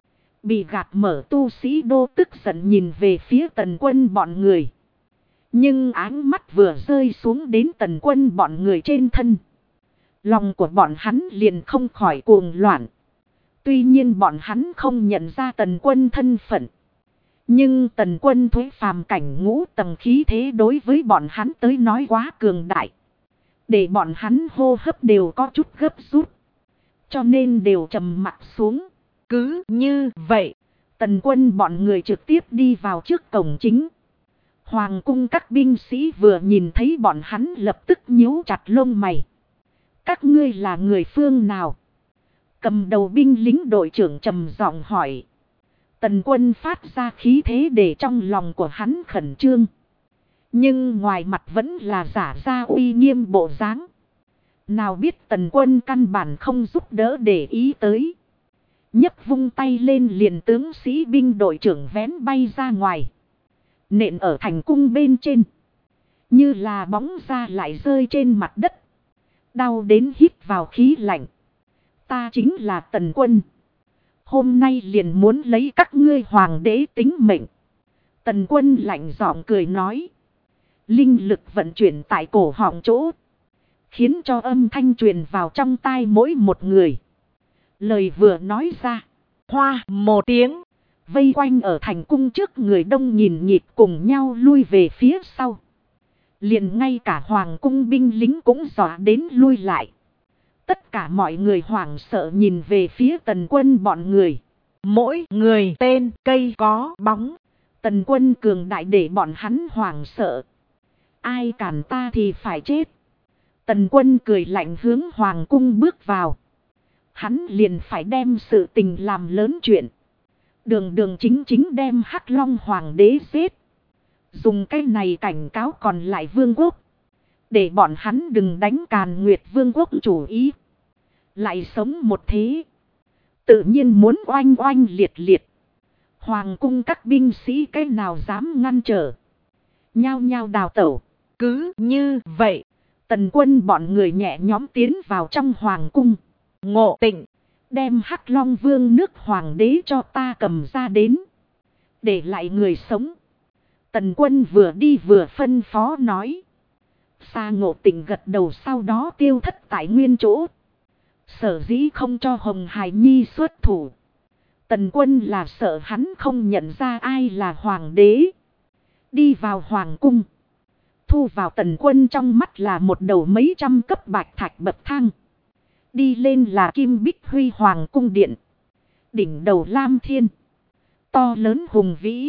Bị gạt mở tu sĩ đô tức giận nhìn về phía Tần Quân bọn người. Nhưng áng mắt vừa rơi xuống đến Tần Quân bọn người trên thân. Lòng của bọn hắn liền không khỏi cuồng loạn. Tuy nhiên bọn hắn không nhận ra Tần Quân thân phận. Nhưng Tần Quân thuế phàm cảnh ngũ tầng khí thế đối với bọn hắn tới nói quá cường đại. Để bọn hắn hô hấp đều có chút gấp rút. Cho nên đều trầm mặc xuống. Cứ như vậy, Tần Quân bọn người trực tiếp đi vào trước cổng chính. Hoàng cung các binh sĩ vừa nhìn thấy bọn hắn lập tức nhíu chặt lông mày. Các ngươi là người phương nào? Cầm đầu binh lính đội trưởng trầm giọng hỏi. Tần Quân phát ra khí thế để trong lòng của hắn khẩn trương. Nhưng ngoài mặt vẫn là giả ra uy nghiêm bộ dáng. Nào biết Tần Quân căn bản không giúp đỡ để ý tới. Nhấc vung tay lên liền tướng sĩ binh đội trưởng vén bay ra ngoài. Nện ở thành cung bên trên. Như là bóng ra lại rơi trên mặt đất. Đau đến hít vào khí lạnh. Ta chính là Tần Quân. Hôm nay liền muốn lấy các ngươi hoàng đế tính mệnh. Tần Quân lạnh giọng cười nói. Linh lực vận chuyển tại cổ họng chỗ. Khiến cho âm thanh truyền vào trong tai mỗi một người. Lời vừa nói ra. Hoa một tiếng. Vây quanh ở thành cung trước người đông nhìn nhịp cùng nhau lui về phía sau. Liền ngay cả hoàng cung binh lính cũng dọa đến lui lại. Tất cả mọi người hoảng sợ nhìn về phía Tần Quân bọn người. Mỗi người tên cây có bóng. Tần Quân cường đại để bọn hắn hoảng sợ. Ai cản ta thì phải chết. Tần Quân cười lạnh hướng hoàng cung bước vào. Hắn liền phải đem sự tình làm lớn chuyện. Đường đường chính chính đem Hắc Long Hoàng đế giết. Dùng cái này cảnh cáo còn lại vương quốc. Để bọn hắn đừng đánh Càn Nguyệt vương quốc chủ ý. Lại sống một thế. Tự nhiên muốn oanh oanh liệt liệt. Hoàng cung các binh sĩ cái nào dám ngăn trở. Nhao nhao đào tẩu. Cứ như vậy. Tần Quân bọn người nhẹ nhóm tiến vào trong hoàng cung. Ngộ Tịnh. Đem Hắc Long Vương nước hoàng đế cho ta cầm ra đến. Để lại người sống. Tần Quân vừa đi vừa phân phó nói. Sa Ngộ Tịnh gật đầu sau đó tiêu thất tại nguyên chỗ. Sở dĩ không cho Hồng Hải Nhi xuất thủ. Tần Quân là sợ hắn không nhận ra ai là hoàng đế. Đi vào hoàng cung. Thu vào Tần Quân trong mắt là một đầu mấy trăm cấp bạch thạch bậc thang. Đi lên là kim bích huy hoàng cung điện. Đỉnh đầu lam thiên. To lớn hùng vĩ.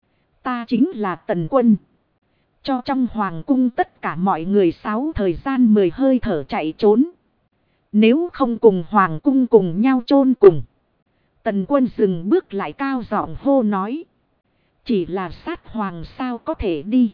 Ta chính là Tần Quân. Cho trong hoàng cung tất cả mọi người 6 thời gian 10 hơi thở chạy trốn. Nếu không cùng hoàng cung cùng nhau chôn cùng. Tần Quân dừng bước lại cao giọng hô nói. Chỉ là sát hoàng sao có thể đi.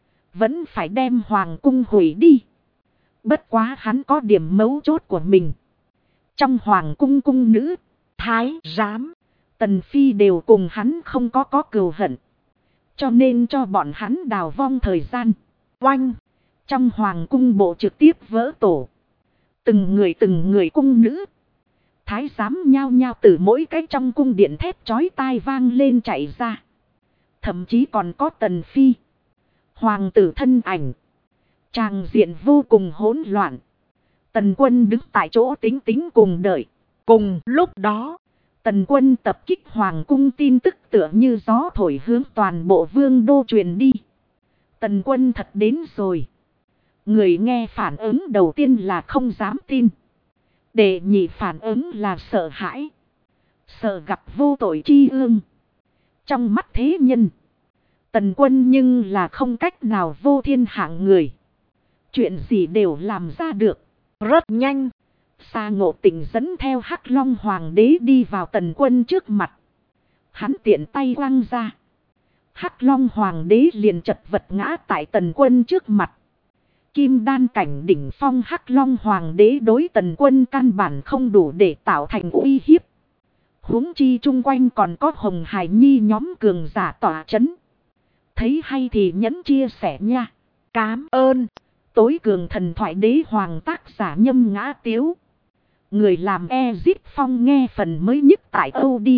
Vẫn phải đem hoàng cung hủy đi. Bất quá hắn có điểm mấu chốt của mình. Trong hoàng cung cung nữ. thái giám, Tần Phi đều cùng hắn không có cừu hận. Cho nên cho bọn hắn đào vong thời gian. oanh, Trong hoàng cung bộ trực tiếp vỡ tổ. Từng người cung nữ. Thái giám nhao nhao từ mỗi cái trong cung điện thét chói tai vang lên chạy ra. Thậm chí còn có Tần Phi. Hoàng tử thân ảnh. Tràng diện vô cùng hỗn loạn. Tần Quân đứng tại chỗ tính cùng đợi. cùng lúc đó, Tần Quân tập kích hoàng cung tin tức tựa như gió thổi hướng toàn bộ vương đô truyền đi. Tần Quân thật đến rồi. Người nghe phản ứng đầu tiên là không dám tin. Đệ nhị phản ứng là sợ hãi. Sợ gặp vô tội chi ương. Trong mắt thế nhân, Tần Quân nhưng là không cách nào vô thiên hạng người. Chuyện gì đều làm ra được. rất nhanh. Sa Ngộ Tịnh dẫn theo Hắc Long Hoàng đế đi vào Tần Quân trước mặt. Hắn tiện tay quăng ra. Hắc Long Hoàng đế liền chật vật ngã tại Tần Quân trước mặt. Kim đan cảnh đỉnh phong Hắc Long Hoàng đế đối Tần Quân căn bản không đủ để tạo thành uy hiếp. Huống chi chung quanh còn có Hồng Hải Nhi nhóm cường giả tỏa chấn. Thấy hay thì nhấn chia sẻ nha. Cám ơn. Tối cường thần thoại đế hoàng tác giả Nhâm Ngã Tiếu. Người làm Ezip Phong nghe phần mới nhất tại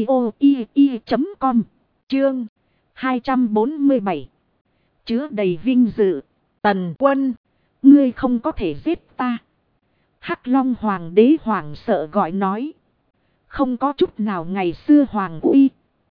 audio.com. Chương 247. Chứa đầy vinh dự. Tần Quân, Ngươi không có thể giết ta. Hắc Long Hoàng đế hoàng sợ gọi nói. Không có chút nào ngày xưa hoàng uy.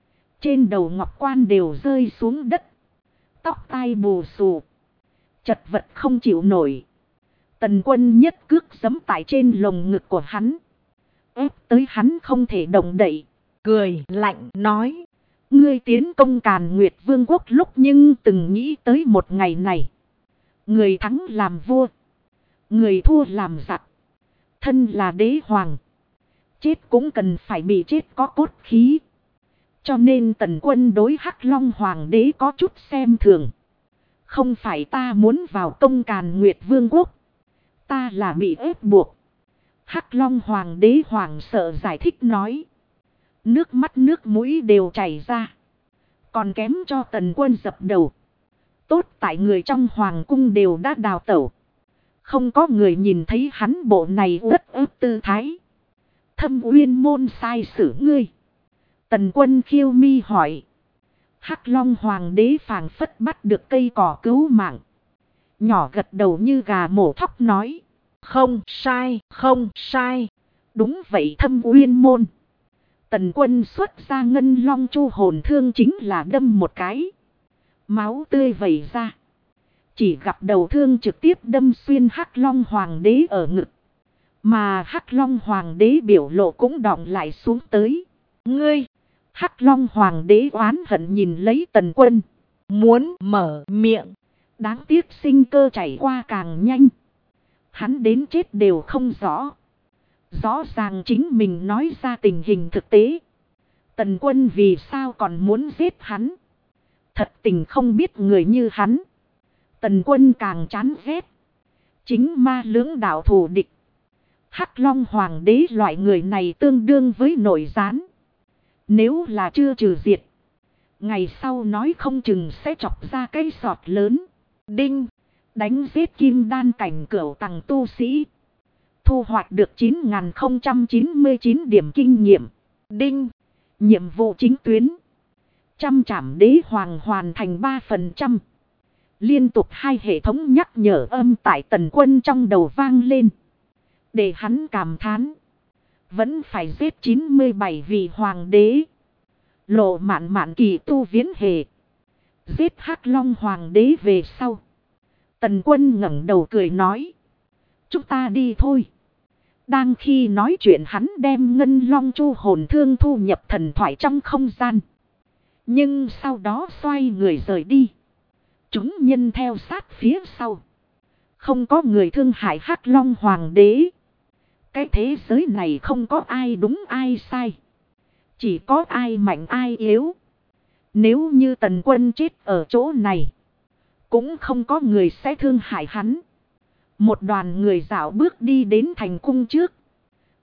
Trên đầu ngọc quan đều rơi xuống đất. Tóc tai bù xù. Chật vật không chịu nổi. Tần Quân nhất cước giẫm tại trên lồng ngực của hắn. Ép tới hắn không thể động đậy. cười lạnh nói. Ngươi tiến công Càn Nguyệt Vương quốc lúc nhưng từng nghĩ tới một ngày này. Người thắng làm vua. Người thua làm giặc. Thân là đế hoàng. Chết cũng cần phải bị chết có cốt khí. Cho nên Tần Quân đối Hắc Long Hoàng đế có chút xem thường. Không phải ta muốn vào công Càn Nguyệt Vương quốc. Ta là bị ép buộc. Hắc Long Hoàng đế hoàng sợ giải thích nói. Nước mắt nước mũi đều chảy ra. Còn kém cho Tần Quân dập đầu. Tốt tại người trong hoàng cung đều đã đào tẩu. Không có người nhìn thấy hắn bộ này uất ức tư thái. Thâm Uyên môn sai xử ngươi. Tần Quân khiêu mi hỏi. Hắc Long Hoàng đế phảng phất bắt được cây cỏ cứu mạng. Nhỏ gật đầu như gà mổ thóc nói. Không sai, không sai. Đúng vậy Thâm Uyên môn. Tần Quân xuất ra ngân long chu hồn thương chính là đâm một cái. Máu tươi vẩy ra. Chỉ gặp đầu thương trực tiếp đâm xuyên Hắc Long Hoàng đế ở ngực. Mà Hắc Long Hoàng đế biểu lộ cũng đọng lại xuống tới. Ngươi! Hắc Long Hoàng đế oán hận nhìn lấy Tần Quân. Muốn mở miệng. Đáng tiếc sinh cơ chảy qua càng nhanh. Hắn đến chết đều không rõ. Rõ ràng chính mình nói ra tình hình thực tế. Tần Quân vì sao còn muốn giết hắn. Thật tình không biết người như hắn. Tần Quân càng chán ghét. Chính ma lưỡng đạo thù địch. Hắc Long Hoàng đế loại người này tương đương với nội gián. Nếu là chưa trừ diệt. Ngày sau nói không chừng sẽ chọc ra cái sọt lớn. Đinh. Đánh giết kim đan cảnh cửu tầng tu sĩ. Thu hoạch được 9.099 điểm kinh nghiệm. Đinh. Nhiệm vụ chính tuyến. Trăm trảm đế hoàng hoàn thành 3%. Liên tục hai hệ thống nhắc nhở âm tại Tần Quân trong đầu vang lên. Để hắn cảm thán. Vẫn phải giết 97 vị hoàng đế. Lộ mạn mạn kỳ tu viễn hề. Giết Hắc Long Hoàng đế về sau. Tần Quân ngẩng đầu cười nói. Chúng ta đi thôi. Đang khi nói chuyện hắn đem ngân long chu hồn thương thu nhập thần thoại trong không gian. Nhưng sau đó xoay người rời đi. Chúng nhân theo sát phía sau. Không có người thương hại Hắc Long Hoàng đế. Cái thế giới này không có ai đúng ai sai. Chỉ có ai mạnh ai yếu. Nếu như Tần Quân chết ở chỗ này. Cũng không có người sẽ thương hại hắn. Một đoàn người dạo bước đi đến thành cung trước.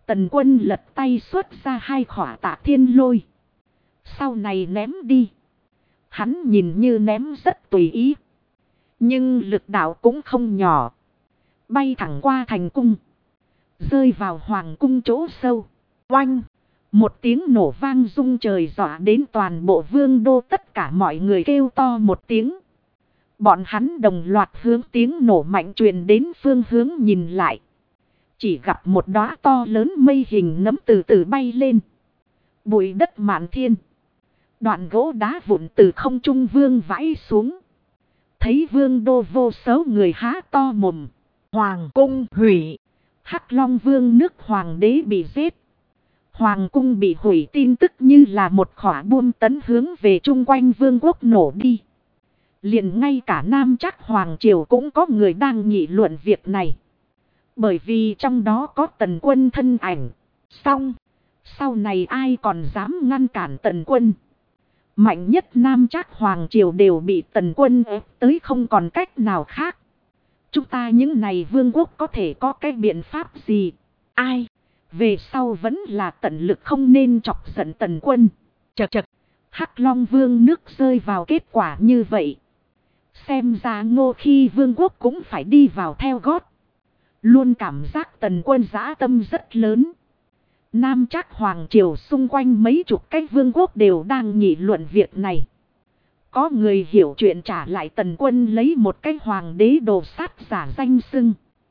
Tần Quân lật tay xuất ra 2 khỏa Tạ Thiên Lôi. Sau này ném đi. Hắn nhìn như ném rất tùy ý. Nhưng lực đạo cũng không nhỏ. Bay thẳng qua thành cung. Rơi vào hoàng cung chỗ sâu. Oanh! Một tiếng nổ vang rung trời dọa đến toàn bộ vương đô, tất cả mọi người kêu to một tiếng. Bọn hắn đồng loạt hướng tiếng nổ mạnh truyền đến phương hướng nhìn lại. Chỉ gặp một đóa to lớn mây hình nấm từ từ bay lên. Bụi đất mạn thiên. Đoạn gỗ đá vụn từ không trung vương vãi xuống. Thấy vương đô vô số người há to mồm. Hoàng cung hủy. Hắc Long Vương nước hoàng đế bị giết. Hoàng cung bị hủy tin tức như là một khỏa bom tấn hướng về chung quanh vương quốc nổ đi. Liền ngay cả Nam Trác Hoàng Triều cũng có người đang nghị luận việc này. Bởi vì trong đó có Tần Quân thân ảnh. Sau này ai còn dám ngăn cản Tần Quân. Mạnh nhất Nam Trác Hoàng Triều đều bị Tần Quân ép tới không còn cách nào khác. Chúng ta những này vương quốc có thể có cái biện pháp gì? Ai? Về sau vẫn là tận lực không nên chọc giận Tần Quân. Chật. Hắc Long Vương nước rơi vào kết quả như vậy. Xem ra Ngô Khi vương quốc cũng phải đi vào theo gót. Luôn cảm giác Tần Quân dã tâm rất lớn. Nam Trác Hoàng Triều xung quanh mấy chục cái vương quốc đều đang nghị luận việc này. Có người hiểu chuyện trả lại Tần Quân lấy một cái hoàng đế đồ sát giả danh xưng.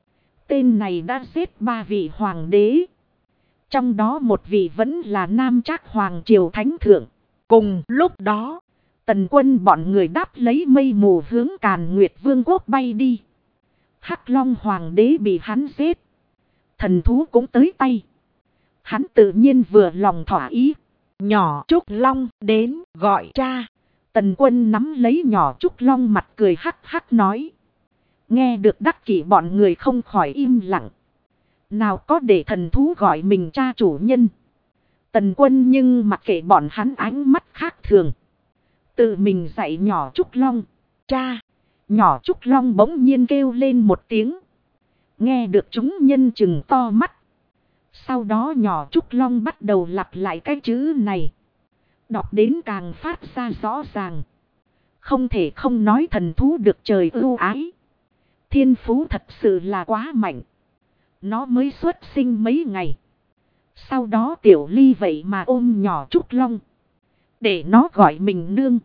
Tên này đã giết 3 vị hoàng đế. Trong đó một vị vẫn là Nam Trác Hoàng Triều Thánh Thượng. Cùng lúc đó, Tần Quân bọn người đáp lấy mây mù hướng Càn Nguyệt Vương quốc bay đi. Hắc Long Hoàng đế bị hắn giết. Thần thú cũng tới tay. Hắn tự nhiên vừa lòng thỏa ý. Nhỏ Trúc Long đến gọi cha. Tần Quân nắm lấy nhỏ Trúc Long mặt cười hắc hắc nói. Nghe được Đắc Kỷ bọn người không khỏi im lặng. Nào có để thần thú gọi mình cha chủ nhân. Tần Quân nhưng mặc kệ bọn hắn ánh mắt khác thường. Tự mình dạy nhỏ Trúc Long. Cha! Nhỏ Trúc Long bỗng nhiên kêu lên một tiếng. Nghe được chúng nhân chừng to mắt. Sau đó nhỏ Trúc Long bắt đầu lặp lại cái chữ này. Đọc đến càng phát ra rõ ràng. Không thể không nói thần thú được trời ưu ái. Thiên phú thật sự là quá mạnh. Nó mới xuất sinh mấy ngày. Sau đó Tiểu Ly vậy mà ôm nhỏ Trúc Long. Để nó gọi mình nương.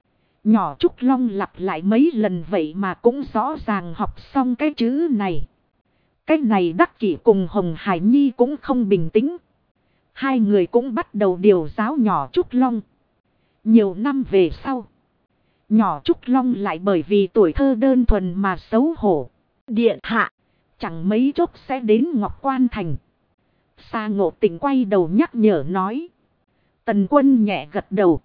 Nhỏ Trúc Long lặp lại mấy lần vậy mà cũng rõ ràng học xong cái chữ này. Cái này Đắc Kỷ cùng Hồng Hải Nhi cũng không bình tĩnh. Hai người cũng bắt đầu điều giáo nhỏ Trúc Long. Nhiều năm về sau. Nhỏ Trúc Long lại bởi vì tuổi thơ đơn thuần mà xấu hổ. Điện hạ. Chẳng mấy chốc sẽ đến Ngọc Quan Thành. Sa Ngộ Tịnh quay đầu nhắc nhở nói. Tần Quân nhẹ gật đầu.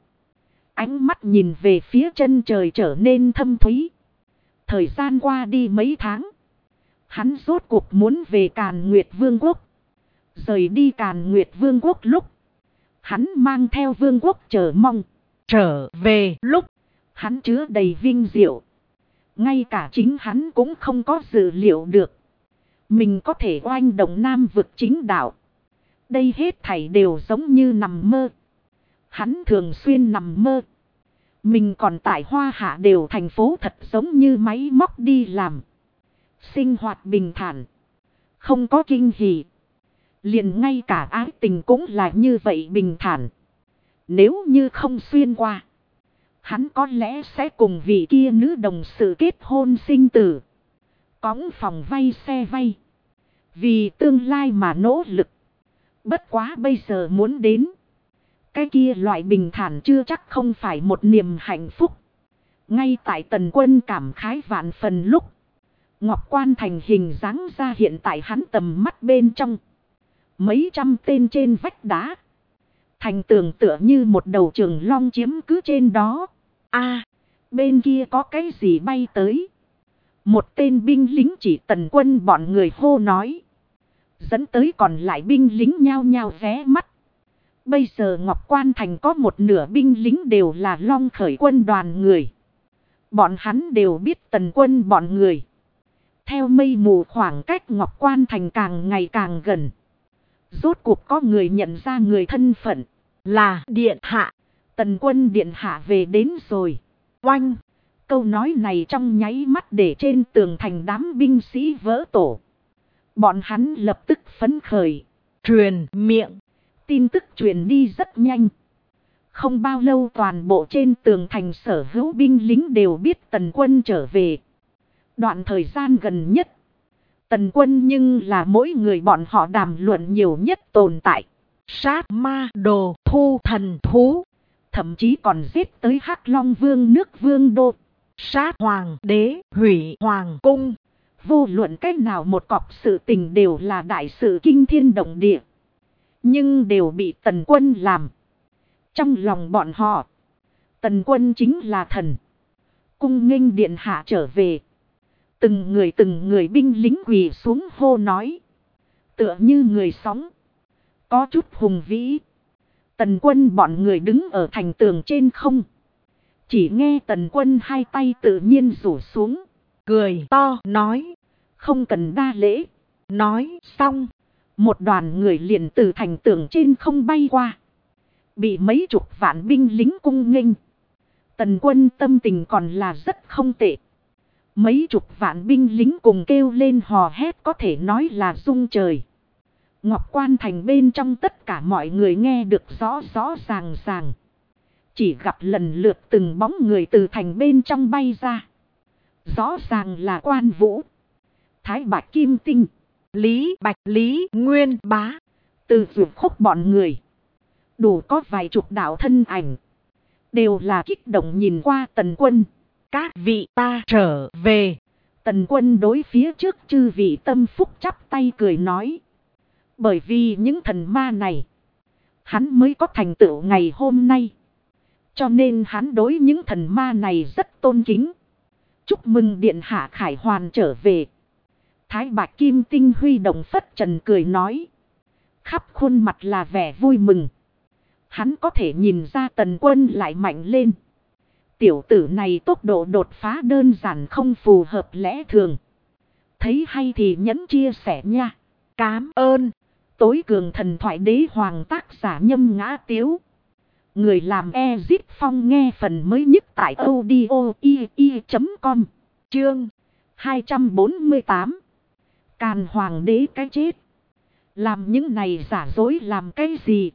Ánh mắt nhìn về phía chân trời trở nên thâm thúy. Thời gian qua đi mấy tháng. Hắn rốt cuộc muốn về Càn Nguyệt Vương quốc. Rời đi Càn Nguyệt Vương quốc lúc. Hắn mang theo vương quốc chờ mong. Trở về lúc. Hắn chứa đầy vinh diệu. Ngay cả chính hắn cũng không có dự liệu được. Mình có thể oanh động Nam vực chính đạo. Đây hết thảy đều giống như nằm mơ. Hắn thường xuyên nằm mơ. Mình còn tại Hoa Hạ đều thành phố thật giống như máy móc đi làm. Sinh hoạt bình thản. Không có kinh hỉ. Liền ngay cả ái tình cũng là như vậy bình thản. Nếu như không xuyên qua. Hắn có lẽ sẽ cùng vị kia nữ đồng sự kết hôn sinh tử. Cõng phòng vay xe vay. Vì tương lai mà nỗ lực. Bất quá bây giờ muốn đến. Cái kia loại bình thản chưa chắc không phải một niềm hạnh phúc. Ngay tại Tần Quân cảm khái vạn phần lúc. Ngọc Quan Thành hình dáng ra hiện tại hắn tầm mắt bên trong. Mấy trăm tên trên vách đá. Thành tường tựa như một đầu trường long chiếm cứ trên đó. Bên kia có cái gì bay tới. Một tên binh lính chỉ Tần Quân bọn người hô nói. Dẫn tới còn lại binh lính nhao nhao ghé mắt. Bây giờ Ngọc Quan Thành có một nửa binh lính đều là Long Khởi quân đoàn người. Bọn hắn đều biết Tần Quân bọn người. Theo mây mù khoảng cách Ngọc Quan Thành càng ngày càng gần. Rốt cuộc có người nhận ra người thân phận. Là điện hạ. Tần quân điện hạ về đến rồi. Oanh. Câu nói này trong nháy mắt để trên tường thành đám binh sĩ vỡ tổ. Bọn hắn lập tức phấn khởi. Truyền miệng. Tin tức truyền đi rất nhanh. Không bao lâu toàn bộ trên tường thành sở hữu binh lính đều biết Tần quân trở về. Đoạn thời gian gần nhất, Tần quân nhưng là mỗi người bọn họ đàm luận nhiều nhất tồn tại. Sát ma đồ thu thần thú. Thậm chí còn giết tới Hắc Long Vương nước Vương Đô. Sát hoàng đế hủy hoàng cung. Vô luận cách nào một cọc sự tình đều là đại sự kinh thiên động địa. Nhưng đều bị Tần quân làm. Trong lòng bọn họ, Tần quân chính là thần. Cung nghênh điện hạ trở về. Từng người binh lính quỳ xuống hô nói. Tựa như người sóng. Có chút hùng vĩ. Tần quân bọn người đứng ở thành tường trên không. Chỉ nghe Tần quân hai tay tự nhiên rủ xuống. Cười to nói. Không cần đa lễ. Nói xong. Một đoàn người liền từ thành tường trên không bay qua. Bị mấy chục vạn binh lính cung nghênh. Tần quân tâm tình còn là rất không tệ. Mấy chục vạn binh lính cùng kêu lên hò hét có thể nói là rung trời. Ngọc Quan thành bên trong tất cả mọi người nghe được rõ rõ ràng ràng. Chỉ gặp lần lượt từng bóng người từ thành bên trong bay ra. Rõ ràng là Quan Vũ, Thái Bạch Kim Tinh, Lý Bạch, Lý Nguyên Bá. Từ Dược Khúc bọn người. Đủ có vài chục đạo thân ảnh. Đều là kích động nhìn qua Tần quân. Các vị ta trở về. Tần quân đối phía trước chư vị tâm phúc chắp tay cười nói. Bởi vì những thần ma này, hắn mới có thành tựu ngày hôm nay. Cho nên hắn đối những thần ma này rất tôn kính. Chúc mừng điện hạ khải hoàn trở về. Thái Bạch Kim Tinh huy động phất trần cười nói. Khắp khuôn mặt là vẻ vui mừng. Hắn có thể nhìn ra Tần quân lại mạnh lên. Tiểu tử này tốc độ đột phá đơn giản không phù hợp lẽ thường. Thấy hay thì nhẫn chia sẻ nha. Cám ơn. Tối cường thần thoại đế hoàng tác giả Nhâm Ngã Tiếu. Người làm Ezip Phong nghe phần mới nhất tại audio.com. Chương 248. Càn hoàng đế cái chết. Làm những này giả dối làm cái gì?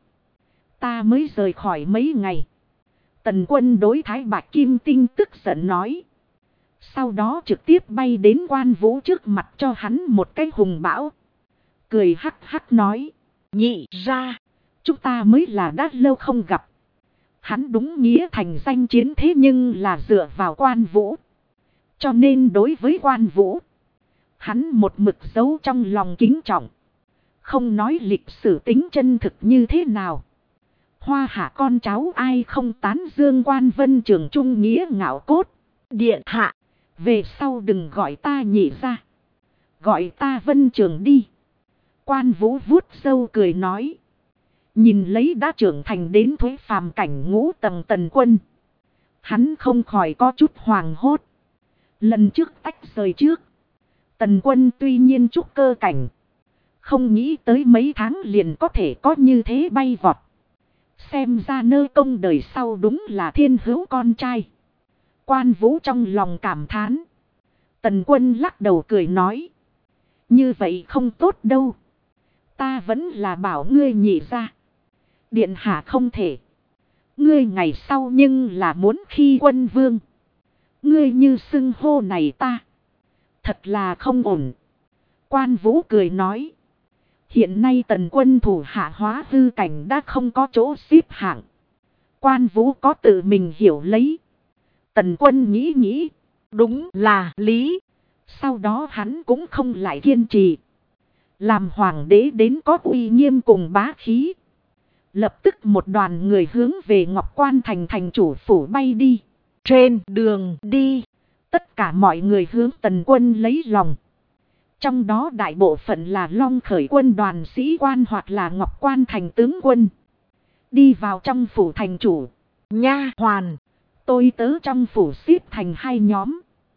Ta mới rời khỏi mấy ngày. Tần quân đối Thái Bạch Kim Tinh tức giận nói. Sau đó trực tiếp bay đến Quan Vũ trước mặt cho hắn một cái hùng bão. Cười hắc hắc nói. Nhị ra. Chúng ta mới là đã lâu không gặp. Hắn đúng nghĩa thành danh chiến thế nhưng là dựa vào Quan Vũ. Cho nên đối với Quan Vũ, hắn một mực giấu trong lòng kính trọng. Không nói lịch sử tính chân thực như thế nào. Hoa hạ con cháu ai không tán dương Quan Vân Trường trung nghĩa ngạo cốt. Điện hạ. Về sau đừng gọi ta nhị ra. Gọi ta Vân Trường đi. Quan Vũ vuốt râu cười nói. Nhìn lấy đã trưởng thành đến thuế phàm cảnh ngũ tầng Tần quân. Hắn không khỏi có chút hoàng hốt. Lần trước tách rời trước. Tần quân tuy nhiên trúc cơ cảnh. Không nghĩ tới mấy tháng liền có thể có như thế bay vọt. Xem ra nơi công đời sau đúng là thiên hữu con trai. Quan Vũ trong lòng cảm thán. Tần quân lắc đầu cười nói. Như vậy không tốt đâu. Ta vẫn là bảo ngươi nhị ra. Điện hạ không thể. Ngươi ngày sau nhưng là muốn khi quân vương. Ngươi như xưng hô này ta. Thật là không ổn. Quan Vũ cười nói. Hiện nay Tần quân thủ hạ hóa hư cảnh đã không có chỗ xếp hạng. Quan Vũ có tự mình hiểu lấy. Tần quân nghĩ nghĩ. Đúng là lý. Sau đó hắn cũng không lại kiên trì. Làm hoàng đế đến có uy nghiêm cùng bá khí. Lập tức một đoàn người hướng về Ngọc Quan thành thành chủ phủ bay đi. Trên đường đi, tất cả mọi người hướng Tần quân lấy lòng. Trong đó đại bộ phận là Long Khởi quân đoàn sĩ quan hoặc là Ngọc Quan thành tướng quân. Đi vào trong phủ thành chủ. nha hoàn, tôi tớ trong phủ xếp thành hai nhóm.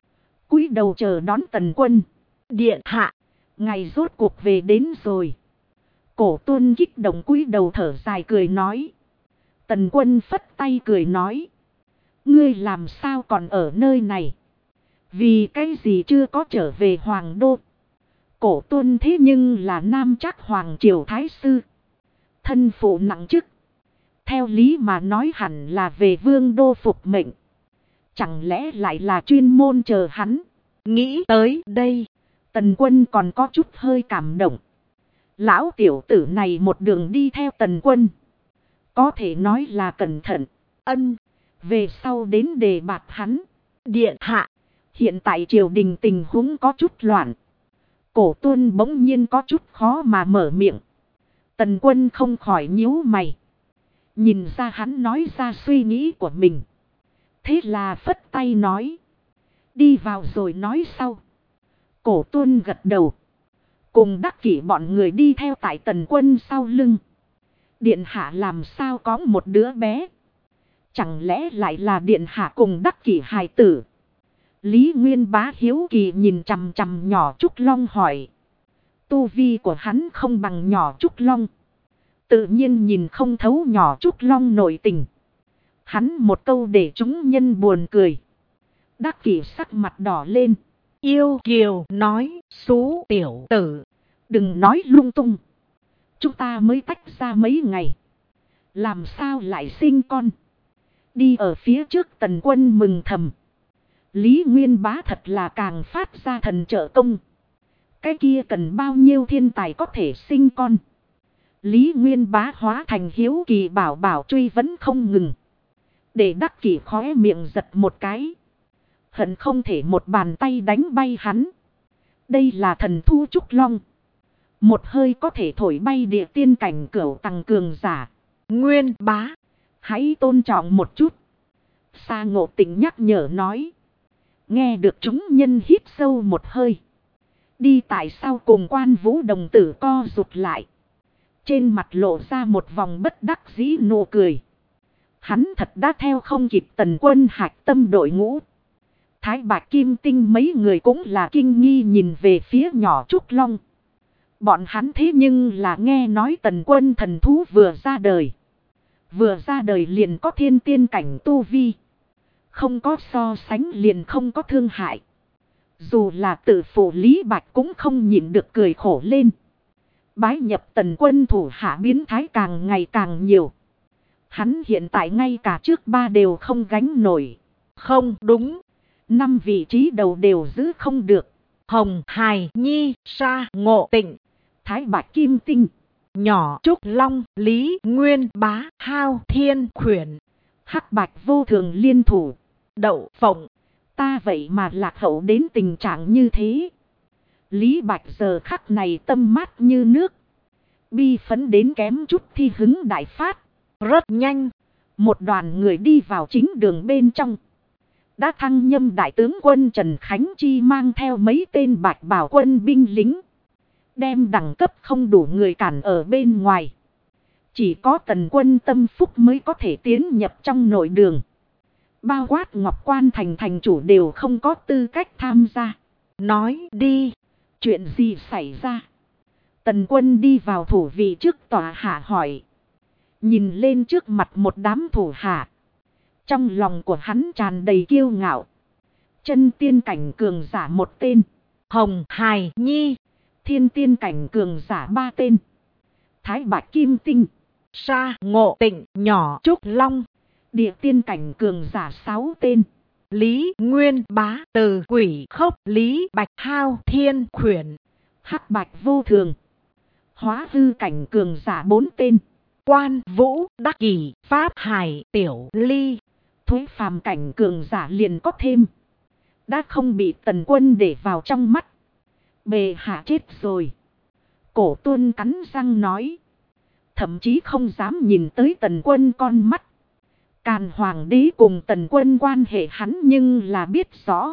Cúi đầu chờ đón Tần quân. Điện hạ, Ngày rốt cuộc về đến rồi. Cổ Tuân kích động cúi đầu thở dài cười nói. Tần Quân phất tay cười nói. Ngươi làm sao còn ở nơi này? Vì cái gì chưa có trở về Hoàng Đô? Cổ Tuân thế nhưng là Nam Trác Hoàng Triều Thái Sư. Thân phụ nặng chức. Theo lý mà nói hẳn là về Vương Đô phục mệnh. Chẳng lẽ lại là chuyên môn chờ hắn? Nghĩ tới đây, Tần Quân còn có chút hơi cảm động. Lão tiểu tử này một đường đi theo Tần Quân. Có thể nói là cẩn thận. ân, Về sau đến đề bạt hắn. điện hạ. Hiện tại triều đình tình huống có chút loạn. Cổ Tuân bỗng nhiên có chút khó mà mở miệng. Tần Quân không khỏi nhíu mày. Nhìn ra hắn nói ra suy nghĩ của mình. Thế là phất tay nói. Đi vào rồi nói sau. Cổ Tuân gật đầu. Cùng Đắc Kỷ bọn người đi theo tại Tần Quân sau lưng. Điện hạ làm sao có một đứa bé? Chẳng lẽ lại là điện hạ cùng Đắc Kỷ hài tử? Lý Nguyên Bá hiếu kỳ nhìn chằm chằm nhỏ Trúc Long hỏi. Tu vi của hắn không bằng nhỏ Trúc Long. Tự nhiên nhìn không thấu nhỏ Trúc Long nội tình. Hắn một câu để chúng nhân buồn cười. Đắc Kỷ sắc mặt đỏ lên. Yêu kiều nói, xú tiểu tử. Đừng nói lung tung. Chúng ta mới tách ra mấy ngày. Làm sao lại sinh con? Đi ở phía trước Tần Quân mừng thầm. Lý Nguyên Bá thật là càng phát ra thần trợ công. Cái kia cần bao nhiêu thiên tài có thể sinh con? Lý Nguyên Bá hóa thành hiếu kỳ bảo truy vẫn không ngừng. Để Đắc Kỷ khóe miệng giật một cái. Hận không thể một bàn tay đánh bay hắn. Đây là thần thu Trúc Long. Một hơi có thể thổi bay địa tiên cảnh cửu tầng cường giả. Nguyên Bá, hãy tôn trọng một chút. Sa Ngộ Tĩnh nhắc nhở nói. Nghe được chúng nhân hít sâu một hơi. Đi tại sau cùng Quan Vũ đồng tử co rụt lại. Trên mặt lộ ra một vòng bất đắc dĩ nụ cười. Hắn thật đã theo không kịp Tần Quân hạch tâm đội ngũ. Thái Bạch Kim Tinh mấy người cũng là kinh nghi nhìn về phía nhỏ Trúc Long. Bọn hắn thế nhưng là nghe nói Tần Quân thần thú vừa ra đời. Vừa ra đời liền có thiên tiên cảnh tu vi. Không có so sánh liền không có thương hại. Dù là tự phụ Lý Bạch cũng không nhịn được cười khổ lên. Bái nhập Tần Quân thủ hạ biến thái càng ngày càng nhiều. Hắn hiện tại ngay cả trước ba đều không gánh nổi. không đúng. 5 vị trí đầu đều giữ không được. Hồng Hải Nhi, Sa Ngộ Tĩnh, Thái Bạch Kim Tinh, nhỏ Trúc Long, Lý Nguyên Bá, Hao Thiên Khuyển, Hắc Bạch vô thường liên thủ. Đậu Phộng. Ta vậy mà lạc hậu đến tình trạng như thế. Lý Bạch giờ khắc này tâm mát như nước. Bi phấn đến kém chút thi hứng đại phát. Rất nhanh. Một đoàn người đi vào chính đường bên trong. Đã thăng nhâm đại tướng quân Trần Khánh Chi mang theo mấy tên bạch bảo quân binh lính. Đem đẳng cấp không đủ người cản ở bên ngoài. Chỉ có Tần Quân tâm phúc mới có thể tiến nhập trong nội đường. Bao quát Ngọc Quan thành thành chủ đều không có tư cách tham gia. Nói đi. Chuyện gì xảy ra? Tần Quân đi vào thủ vị trước tòa hạ hỏi. Nhìn lên trước mặt một đám thủ hạ. Trong lòng của hắn tràn đầy kiêu ngạo. Chân tiên cảnh cường giả một tên. Hồng Hải Nhi. Thiên tiên cảnh cường giả 3 tên. Thái Bạch Kim Tinh, Sa Ngộ Tĩnh, nhỏ Trúc Long. Địa tiên cảnh cường giả 6 tên. Lý Nguyên Bá, Từ Quỷ Khốc, Lý Bạch, Hao Thiên Khuyển, Hắc Bạch vô thường. Hóa hư cảnh cường giả 4 tên. Quan Vũ, Đắc Kỷ, Pháp Hải, Tiểu Ly. Thuế phàm cảnh cường giả liền có thêm. Đã không bị Tần Quân để vào trong mắt. Bề hạ chết rồi. Cổ Tuân cắn răng nói. Thậm chí không dám nhìn tới Tần Quân con mắt. Càn Hoàng đế cùng Tần Quân quan hệ hắn nhưng là biết rõ.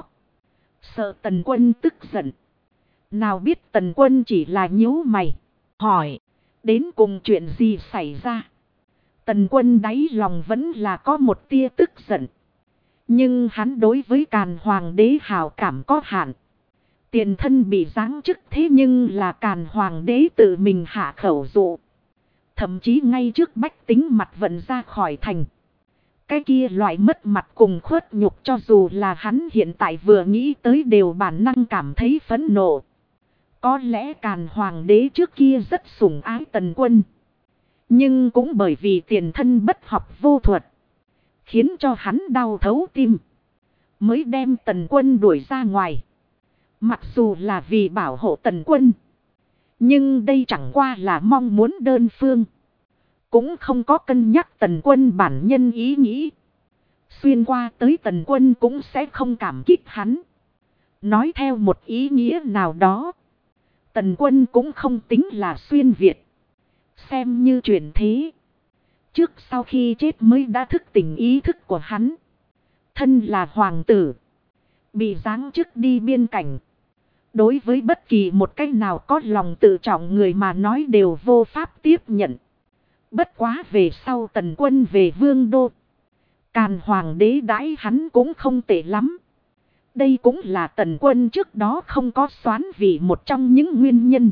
Sợ Tần Quân tức giận. Nào biết Tần Quân chỉ là nhíu mày. Hỏi. Đến cùng chuyện gì xảy ra? Tần Quân đáy lòng vẫn là có một tia tức giận. Nhưng hắn đối với Càn Hoàng đế hảo cảm có hạn. Tiền thân bị giáng chức thế nhưng là Càn Hoàng đế tự mình hạ khẩu dụ. Thậm chí ngay trước bách tính mặt vận ra khỏi thành. Cái kia loại mất mặt cùng khuất nhục cho dù là hắn hiện tại vừa nghĩ tới đều bản năng cảm thấy phẫn nộ. Có lẽ Càn Hoàng đế trước kia rất sủng ái Tần Quân. Nhưng cũng bởi vì tiền thân bất học vô thuật. Khiến cho hắn đau thấu tim. Mới đem Tần Quân đuổi ra ngoài. Mặc dù là vì bảo hộ Tần Quân. Nhưng đây chẳng qua là mong muốn đơn phương. Cũng không có cân nhắc Tần Quân bản nhân ý nghĩ. Xuyên qua tới Tần Quân cũng sẽ không cảm kích hắn. Nói theo một ý nghĩa nào đó. Tần Quân cũng không tính là xuyên Việt. Xem như chuyển thế. Trước sau khi chết mới đã thức tỉnh ý thức của hắn. Thân là hoàng tử. Bị giáng chức đi biên cảnh. Đối với bất kỳ một cách nào có lòng tự trọng người mà nói đều vô pháp tiếp nhận. Bất quá về sau Tần Quân về Vương Đô. Càn Hoàng đế đãi hắn cũng không tệ lắm. Đây cũng là Tần Quân trước đó không có xoán vì một trong những nguyên nhân.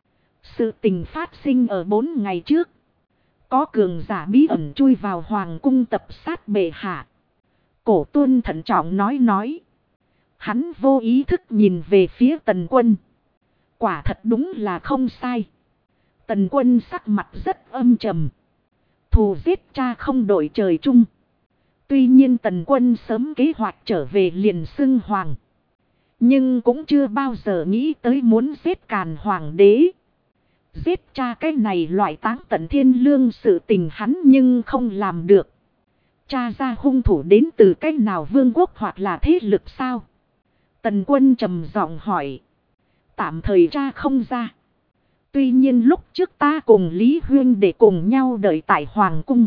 Sự tình phát sinh ở 4 ngày trước. Có cường giả bí ẩn chui vào hoàng cung tập sát bệ hạ. Cổ Tuân thận trọng nói. Hắn vô ý thức nhìn về phía Tần Quân. Quả thật đúng là không sai. Tần Quân sắc mặt rất âm trầm. Thù giết cha không đổi trời chung. Tuy nhiên Tần Quân sớm kế hoạch trở về liền xưng hoàng. Nhưng cũng chưa bao giờ nghĩ tới muốn giết Càn Hoàng đế. Giết cha cái này loại táng tận thiên lương sự tình hắn nhưng không làm được. Cha ra hung thủ đến từ cách nào vương quốc hoặc là thế lực sao? Tần Quân trầm giọng hỏi. Tạm thời cha không ra. Tuy nhiên lúc trước ta cùng Lý Huyên để cùng nhau đợi tại Hoàng cung.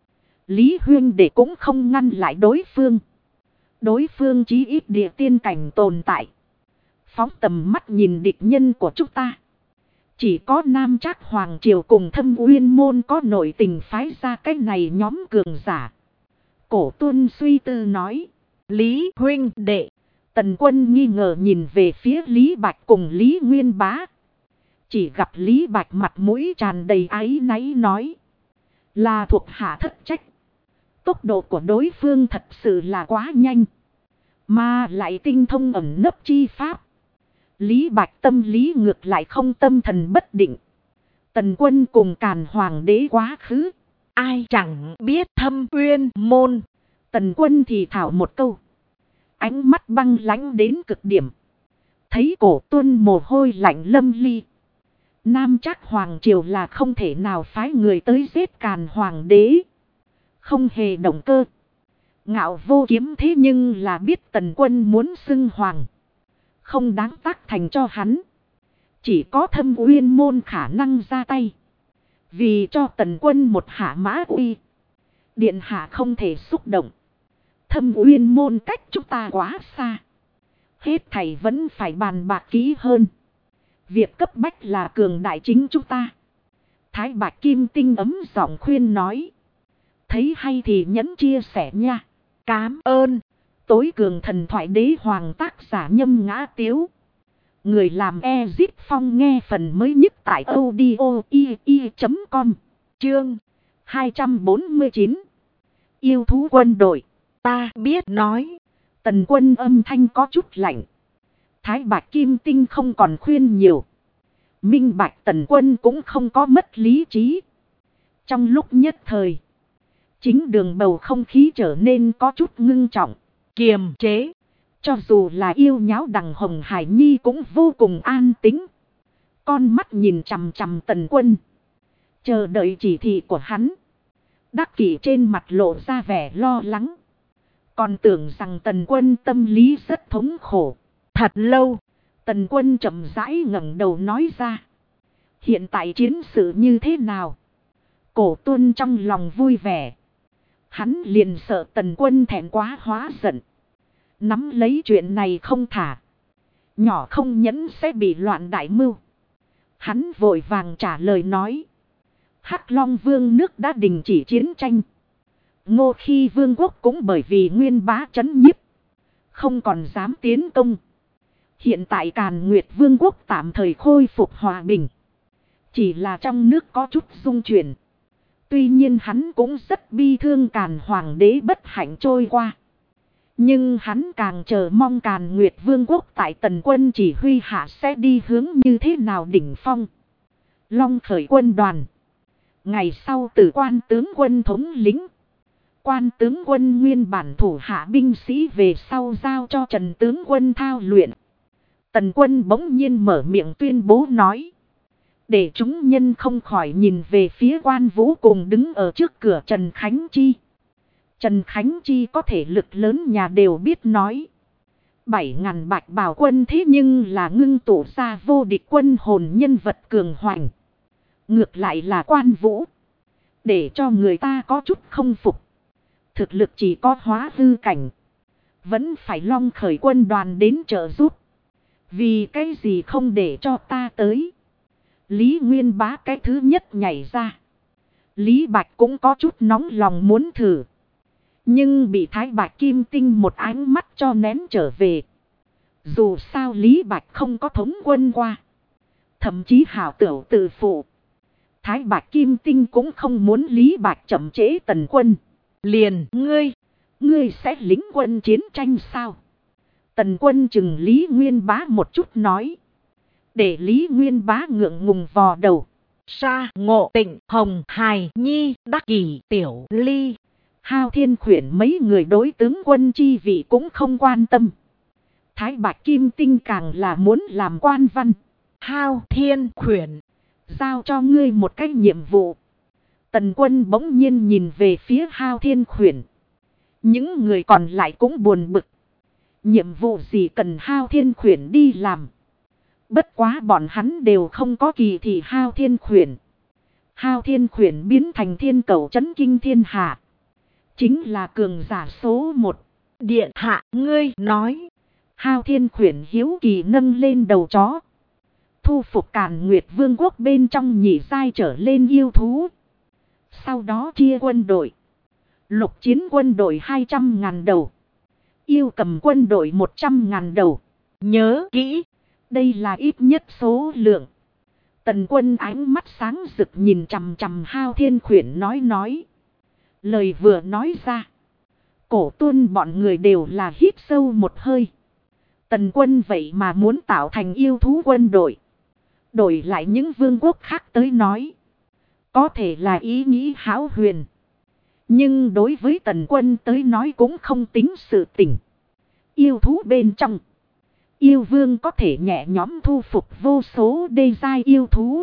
Lý Huyên để cũng không ngăn lại đối phương. Đối phương chí ít địa tiên cảnh tồn tại. Phóng tầm mắt nhìn địch nhân của chúng ta. Chỉ có Nam Trác Hoàng Triều cùng Thâm Uyên Môn có nội tình phái ra cái này nhóm cường giả. Cổ Tuân suy tư nói. Lý Huynh đệ. Tần Quân nghi ngờ nhìn về phía Lý Bạch cùng Lý Nguyên Bá. Chỉ gặp Lý Bạch mặt mũi tràn đầy áy náy nói. Là thuộc hạ thất trách. Tốc độ của đối phương thật sự là quá nhanh. Mà lại tinh thông ẩn nấp chi pháp. Lý Bạch tâm lý ngược lại không tâm thần bất định. Tần Quân cùng Càn Hoàng đế quá khứ. Ai chẳng biết Thâm Uyên Môn. Tần Quân thì thảo một câu. Ánh mắt băng lãnh đến cực điểm. Thấy Cổ Tuân mồ hôi lạnh lâm ly. Nam Trác Hoàng Triều là không thể nào phái người tới giết Càn Hoàng đế. Không hề động cơ. Ngạo vô kiếm thế nhưng là biết Tần Quân muốn xưng hoàng. Không đáng tác thành cho hắn. Chỉ có Thâm Uyên Môn khả năng ra tay. Vì cho Tần Quân một hạ mã uy. Điện hạ không thể xúc động. Thâm Uyên Môn cách chúng ta quá xa. Hết thảy vẫn phải bàn bạc kỹ hơn. Việc cấp bách là cường đại chính chúng ta. Thái Bạch Kim Tinh ấm giọng khuyên nói. Thấy hay thì nhẫn chia sẻ nha. Cám ơn. Tối cường thần thoại đế hoàng tác giả Nhâm Ngã Tiếu. Người làm Ezip Phong nghe phần mới nhất tại audio.com. Chương 249. Yêu thú quân đội. Ta biết nói. Tần Quân âm thanh có chút lạnh. Thái Bạch Kim Tinh không còn khuyên nhiều. Minh Bạch Tần Quân cũng không có mất lý trí. Trong lúc nhất thời. Chính đường bầu không khí trở nên có chút ngưng trọng. Kiềm chế. Cho dù là yêu nháo đằng Hồng Hải Nhi cũng vô cùng an tĩnh. Con mắt nhìn chằm chằm Tần Quân. Chờ đợi chỉ thị của hắn. Đắc Kỷ trên mặt lộ ra vẻ lo lắng. Còn tưởng rằng Tần Quân tâm lý rất thống khổ. Thật lâu. Tần Quân chậm rãi ngẩng đầu nói ra. Hiện tại chiến sự như thế nào? Cổ Tuân trong lòng vui vẻ. Hắn liền sợ Tần Quân thẹn quá hóa giận. Nắm lấy chuyện này không thả. Nhỏ không nhẫn sẽ bị loạn đại mưu. Hắn vội vàng trả lời nói. Hắc Long Vương nước đã đình chỉ chiến tranh. Ngô Khi Vương quốc cũng bởi vì Nguyên Bá trấn nhiếp. Không còn dám tiến công. Hiện tại Càn Nguyệt Vương quốc tạm thời khôi phục hòa bình. Chỉ là trong nước có chút rung chuyển. Tuy nhiên hắn cũng rất bi thương Càn Hoàng đế bất hạnh trôi qua. Nhưng hắn càng chờ mong Càn Nguyệt Vương quốc tại Tần quân chỉ huy hạ sẽ đi hướng như thế nào đỉnh phong. Long khởi quân đoàn. Ngày sau từ quan tướng quân thống lĩnh. Quan tướng quân nguyên bản thủ hạ binh sĩ về sau giao cho Trần tướng quân thao luyện. Tần quân bỗng nhiên mở miệng tuyên bố nói. Để chúng nhân không khỏi nhìn về phía Quan Vũ cùng đứng ở trước cửa Trần Khánh Chi. Trần Khánh Chi có thể lực lớn nhà đều biết nói. 7.000 bạch bào quân thế nhưng là ngưng tụ ra vô địch quân hồn nhân vật cường hoành. Ngược lại là Quan Vũ. Để cho người ta có chút không phục. Thực lực chỉ có hóa hư cảnh. Vẫn phải Long khởi quân đoàn đến trợ giúp. Vì cái gì không để cho ta tới. Lý Nguyên Bá cái thứ nhất nhảy ra. Lý Bạch cũng có chút nóng lòng muốn thử. Nhưng bị Thái Bạch Kim Tinh một ánh mắt cho nén trở về. Dù sao Lý Bạch không có thống quân qua. Thậm chí hảo tửu tự phụ. Thái Bạch Kim Tinh cũng không muốn Lý Bạch chậm trễ tần quân. Liền Ngươi sẽ lính quân chiến tranh sao? Tần quân chừng Lý Nguyên Bá một chút nói. Để Lý Nguyên Bá ngượng ngùng vò đầu. Sa Ngộ Tịnh Hồng Hài Nhi Đắc Kỷ Tiểu Ly. Hao Thiên Khuyển mấy người đối tướng quân chi vị cũng không quan tâm. Thái Bạch Kim Tinh càng là muốn làm quan văn. Hao Thiên Khuyển. Giao cho ngươi một cái nhiệm vụ. Tần quân bỗng nhiên nhìn về phía Hao Thiên Khuyển. Những người còn lại cũng buồn bực. Nhiệm vụ gì cần Hao Thiên Khuyển đi làm. Bất quá bọn hắn đều không có kỳ thị Hao Thiên Khuyển. Hao Thiên Khuyển biến thành thiên cầu chấn kinh thiên hạ. Chính là cường giả số 1. Điện hạ ngươi nói. Hao Thiên Khuyển hiếu kỳ nâng lên đầu chó. Thu phục Càn Nguyệt Vương quốc bên trong nhị giai trở lên yêu thú. Sau đó chia quân đội. Lục chiến quân đội 200.000 đầu. Yêu cầm quân đội 100.000 đầu. Nhớ kỹ. Đây là ít nhất số lượng. Tần quân ánh mắt sáng rực nhìn chằm chằm Hao Thiên Khuyển nói. Lời vừa nói ra. Cổ Tuân bọn người đều là hít sâu một hơi. Tần quân vậy mà muốn tạo thành yêu thú quân đội. Đổi lại những vương quốc khác tới nói. Có thể là ý nghĩ hão huyền. Nhưng đối với tần quân tới nói cũng không tính sự tình. Yêu thú bên trong. Yêu vương có thể nhẹ nhõm thu phục vô số đê giai yêu thú.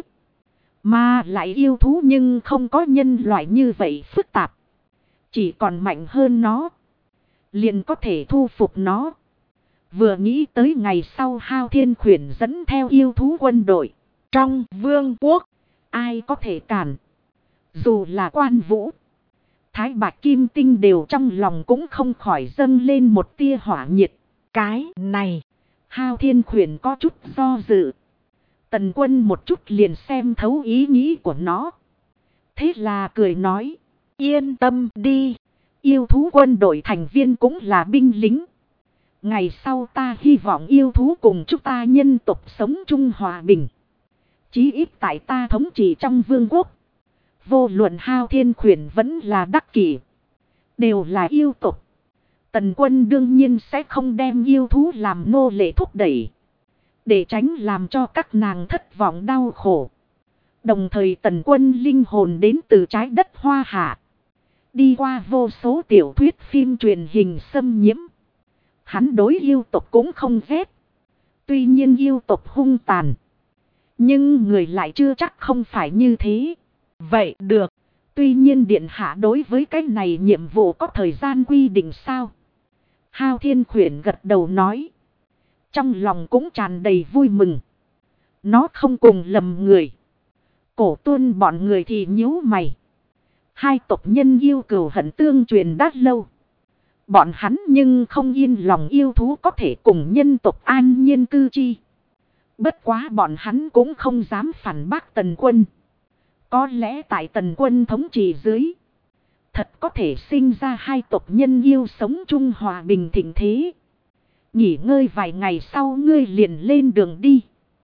Mà lại yêu thú nhưng không có nhân loại như vậy phức tạp. Chỉ còn mạnh hơn nó. Liền có thể thu phục nó. Vừa nghĩ tới ngày sau Hao Thiên Khuyển dẫn theo yêu thú quân đội. Trong vương quốc. Ai có thể cản. Dù là Quan Vũ. Thái Bạch Kim Tinh đều trong lòng cũng không khỏi dâng lên một tia hỏa nhiệt. Cái này. Hao Thiên Khuyển có chút do dự. Tần quân một chút liền xem thấu ý nghĩ của nó. Thế là cười nói. Yên tâm đi. Yêu thú quân đội thành viên cũng là binh lính. Ngày sau ta hy vọng yêu thú cùng chúng ta nhân tộc sống chung hòa bình. Chí ít tại ta thống trị trong vương quốc. Vô luận Hao Thiên Khuyển vẫn là Đắc Kỷ. Đều là yêu tộc. Tần quân đương nhiên sẽ không đem yêu thú làm nô lệ thúc đẩy. Để tránh làm cho các nàng thất vọng đau khổ. Đồng thời tần quân linh hồn đến từ trái đất Hoa Hạ. Đi qua vô số tiểu thuyết phim truyền hình xâm nhiễm. Hắn đối yêu tộc cũng không ghét. Tuy nhiên yêu tộc hung tàn. Nhưng người lại chưa chắc không phải như thế. Vậy được. Tuy nhiên điện hạ đối với cái này nhiệm vụ có thời gian quy định sao? Hao Thiên Khuyển gật đầu nói. Trong lòng cũng tràn đầy vui mừng. Nó không cùng lầm người. Cổ Tuân bọn người thì nhíu mày. Hai tộc nhân yêu cừu hận tương truyền đã lâu. Bọn hắn nhưng không yên lòng yêu thú có thể cùng nhân tộc an nhiên cư chi. Bất quá bọn hắn cũng không dám phản bác tần quân. Có lẽ tại tần quân thống trị dưới. Thật có thể sinh ra hai tộc nhân yêu sống chung hòa bình thịnh thế. Nghỉ ngơi vài ngày sau ngươi liền lên đường đi.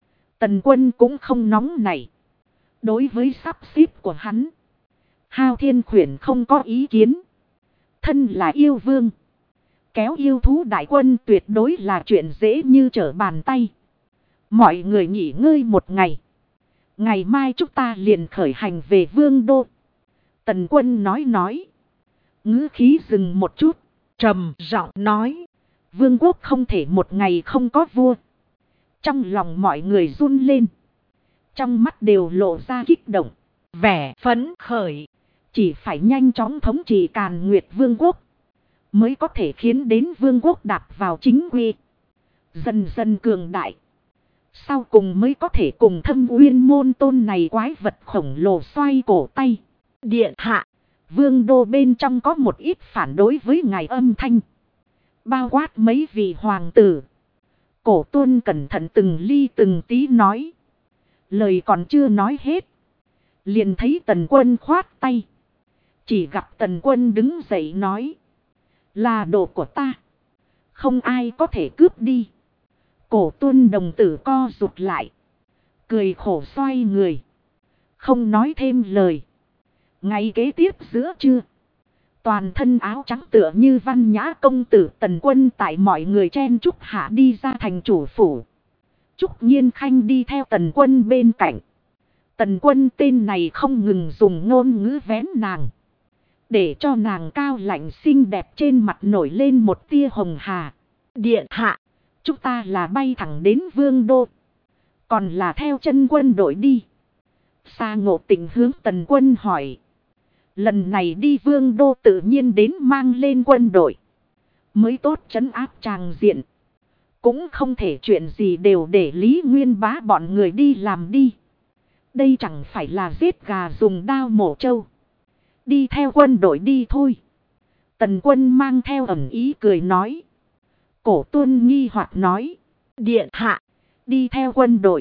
Tần Quân cũng không nóng nảy. Đối với sắp xếp của hắn, Hao Thiên Khuyển không có ý kiến. Thân là yêu vương, kéo yêu thú đại quân tuyệt đối là chuyện dễ như trở bàn tay. Mọi người nghỉ ngơi một ngày. Ngày mai chúng ta liền khởi hành về vương đô. Tần Quân nói. Ngữ khí dừng một chút, trầm giọng nói. Vương quốc không thể một ngày không có vua. Trong lòng mọi người run lên. Trong mắt đều lộ ra kích động, vẻ phấn khởi. Chỉ phải nhanh chóng thống trị Càn Nguyệt Vương quốc, mới có thể khiến đến vương quốc đạp vào chính quy. Dần dần cường đại. Sau cùng mới có thể cùng Thâm Uyên môn tôn này quái vật khổng lồ xoay cổ tay. Điện hạ, vương đô bên trong có một ít phản đối với ngài âm thanh. Bao quát mấy vị hoàng tử. Cổ Tuân cẩn thận từng ly từng tí nói. Lời còn chưa nói hết, liền thấy Tần Quân khoát tay. Chỉ gặp Tần Quân đứng dậy nói. Là đồ của ta, không ai có thể cướp đi. Cổ Tuân đồng tử co rụt lại, cười khổ xoay người, không nói thêm lời. Ngày kế tiếp giữa trưa, toàn thân áo trắng tựa như văn nhã công tử Tần Quân tại mọi người chen chúc hạ đi ra thành chủ phủ. Trúc Nhiên Khanh đi theo Tần Quân bên cạnh. Tần Quân tên này không ngừng dùng ngôn ngữ vén nàng, để cho nàng cao lạnh xinh đẹp trên mặt nổi lên một tia hồng hà. Điện hạ, chúng ta là bay thẳng đến vương đô, còn là theo chân quân đội đi? Sa Ngộ Tịnh hướng Tần Quân hỏi. Lần này đi vương đô tự nhiên đến mang lên quân đội, mới tốt trấn áp tràng diện. Cũng không thể chuyện gì đều để Lý Nguyên Bá bọn người đi làm đi. Đây chẳng phải là giết gà dùng đao mổ trâu. Đi theo quân đội đi thôi. Tần Quân mang theo ẩn ý cười nói. Cổ Tuân nghi hoặc nói. Điện hạ, đi theo quân đội,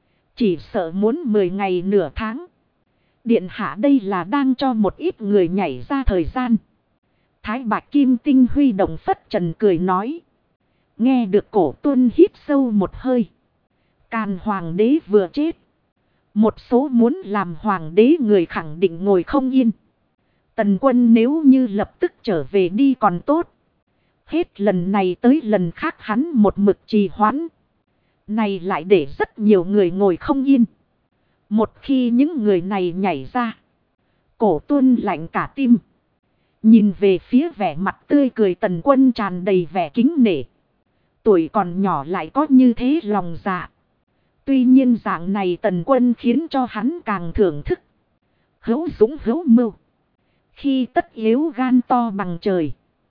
chỉ sợ muốn 10 ngày nửa tháng. Điện hạ đây là đang cho một ít người nhảy ra thời gian. Thái Bạch Kim Tinh huy động phất trần cười nói. Nghe được Cổ Tuân hít sâu một hơi. Càn hoàng đế vừa chết, một số muốn làm hoàng đế người khẳng định ngồi không yên. Tần Quân nếu như lập tức trở về đi còn tốt. Hết lần này tới lần khác hắn một mực trì hoãn. Này lại để rất nhiều người ngồi không yên. Một khi những người này nhảy ra, Cổ Tuân lạnh cả tim. Nhìn về phía vẻ mặt tươi cười Tần Quân tràn đầy vẻ kính nể. Tuổi còn nhỏ lại có như thế lòng dạ. Tuy nhiên dạng này Tần Quân khiến cho hắn càng thưởng thức. Hữu dũng hữu mưu, khi tất yếu gan to bằng trời.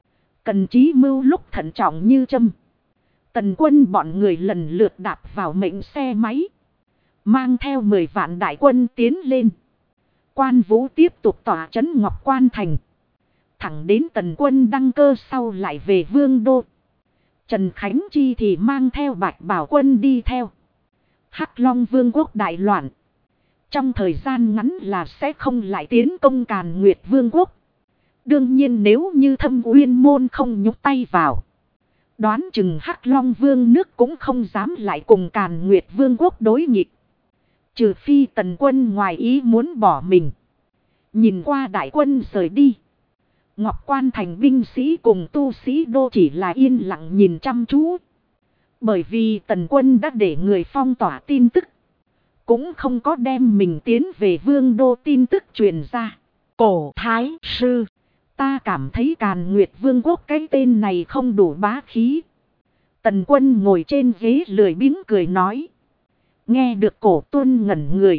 Cần trí mưu lúc thận trọng như châm. Tần Quân bọn người lần lượt đạp vào mệnh xe máy, mang theo 10 vạn đại quân tiến lên. Quan Vũ tiếp tục tỏa trấn Ngọc Quan Thành, thẳng đến Tần Quân đăng cơ sau lại về vương đô. Trần Khánh Chi thì mang theo Bạch Bảo Quân đi theo. Hắc Long Vương quốc đại loạn, trong thời gian ngắn là sẽ không lại tiến công Càn Nguyệt Vương quốc. Đương nhiên nếu như Thâm Uyên môn không nhúc tay vào, đoán chừng Hắc Long Vương nước cũng không dám lại cùng Càn Nguyệt Vương quốc đối nghịch. Trừ phi Tần Quân ngoài ý muốn bỏ mình. Nhìn qua đại quân rời đi, Ngọc Quan Thành binh sĩ cùng tu sĩ đô chỉ là yên lặng nhìn chăm chú. Bởi vì Tần Quân đã để người phong tỏa tin tức, cũng không có đem mình tiến về vương đô tin tức truyền ra. Cổ Thái Sư, ta cảm thấy Càn Nguyệt Vương quốc cái tên này không đủ bá khí. Tần Quân ngồi trên ghế lười biếng cười nói. Nghe được Cổ Tuân ngẩn người,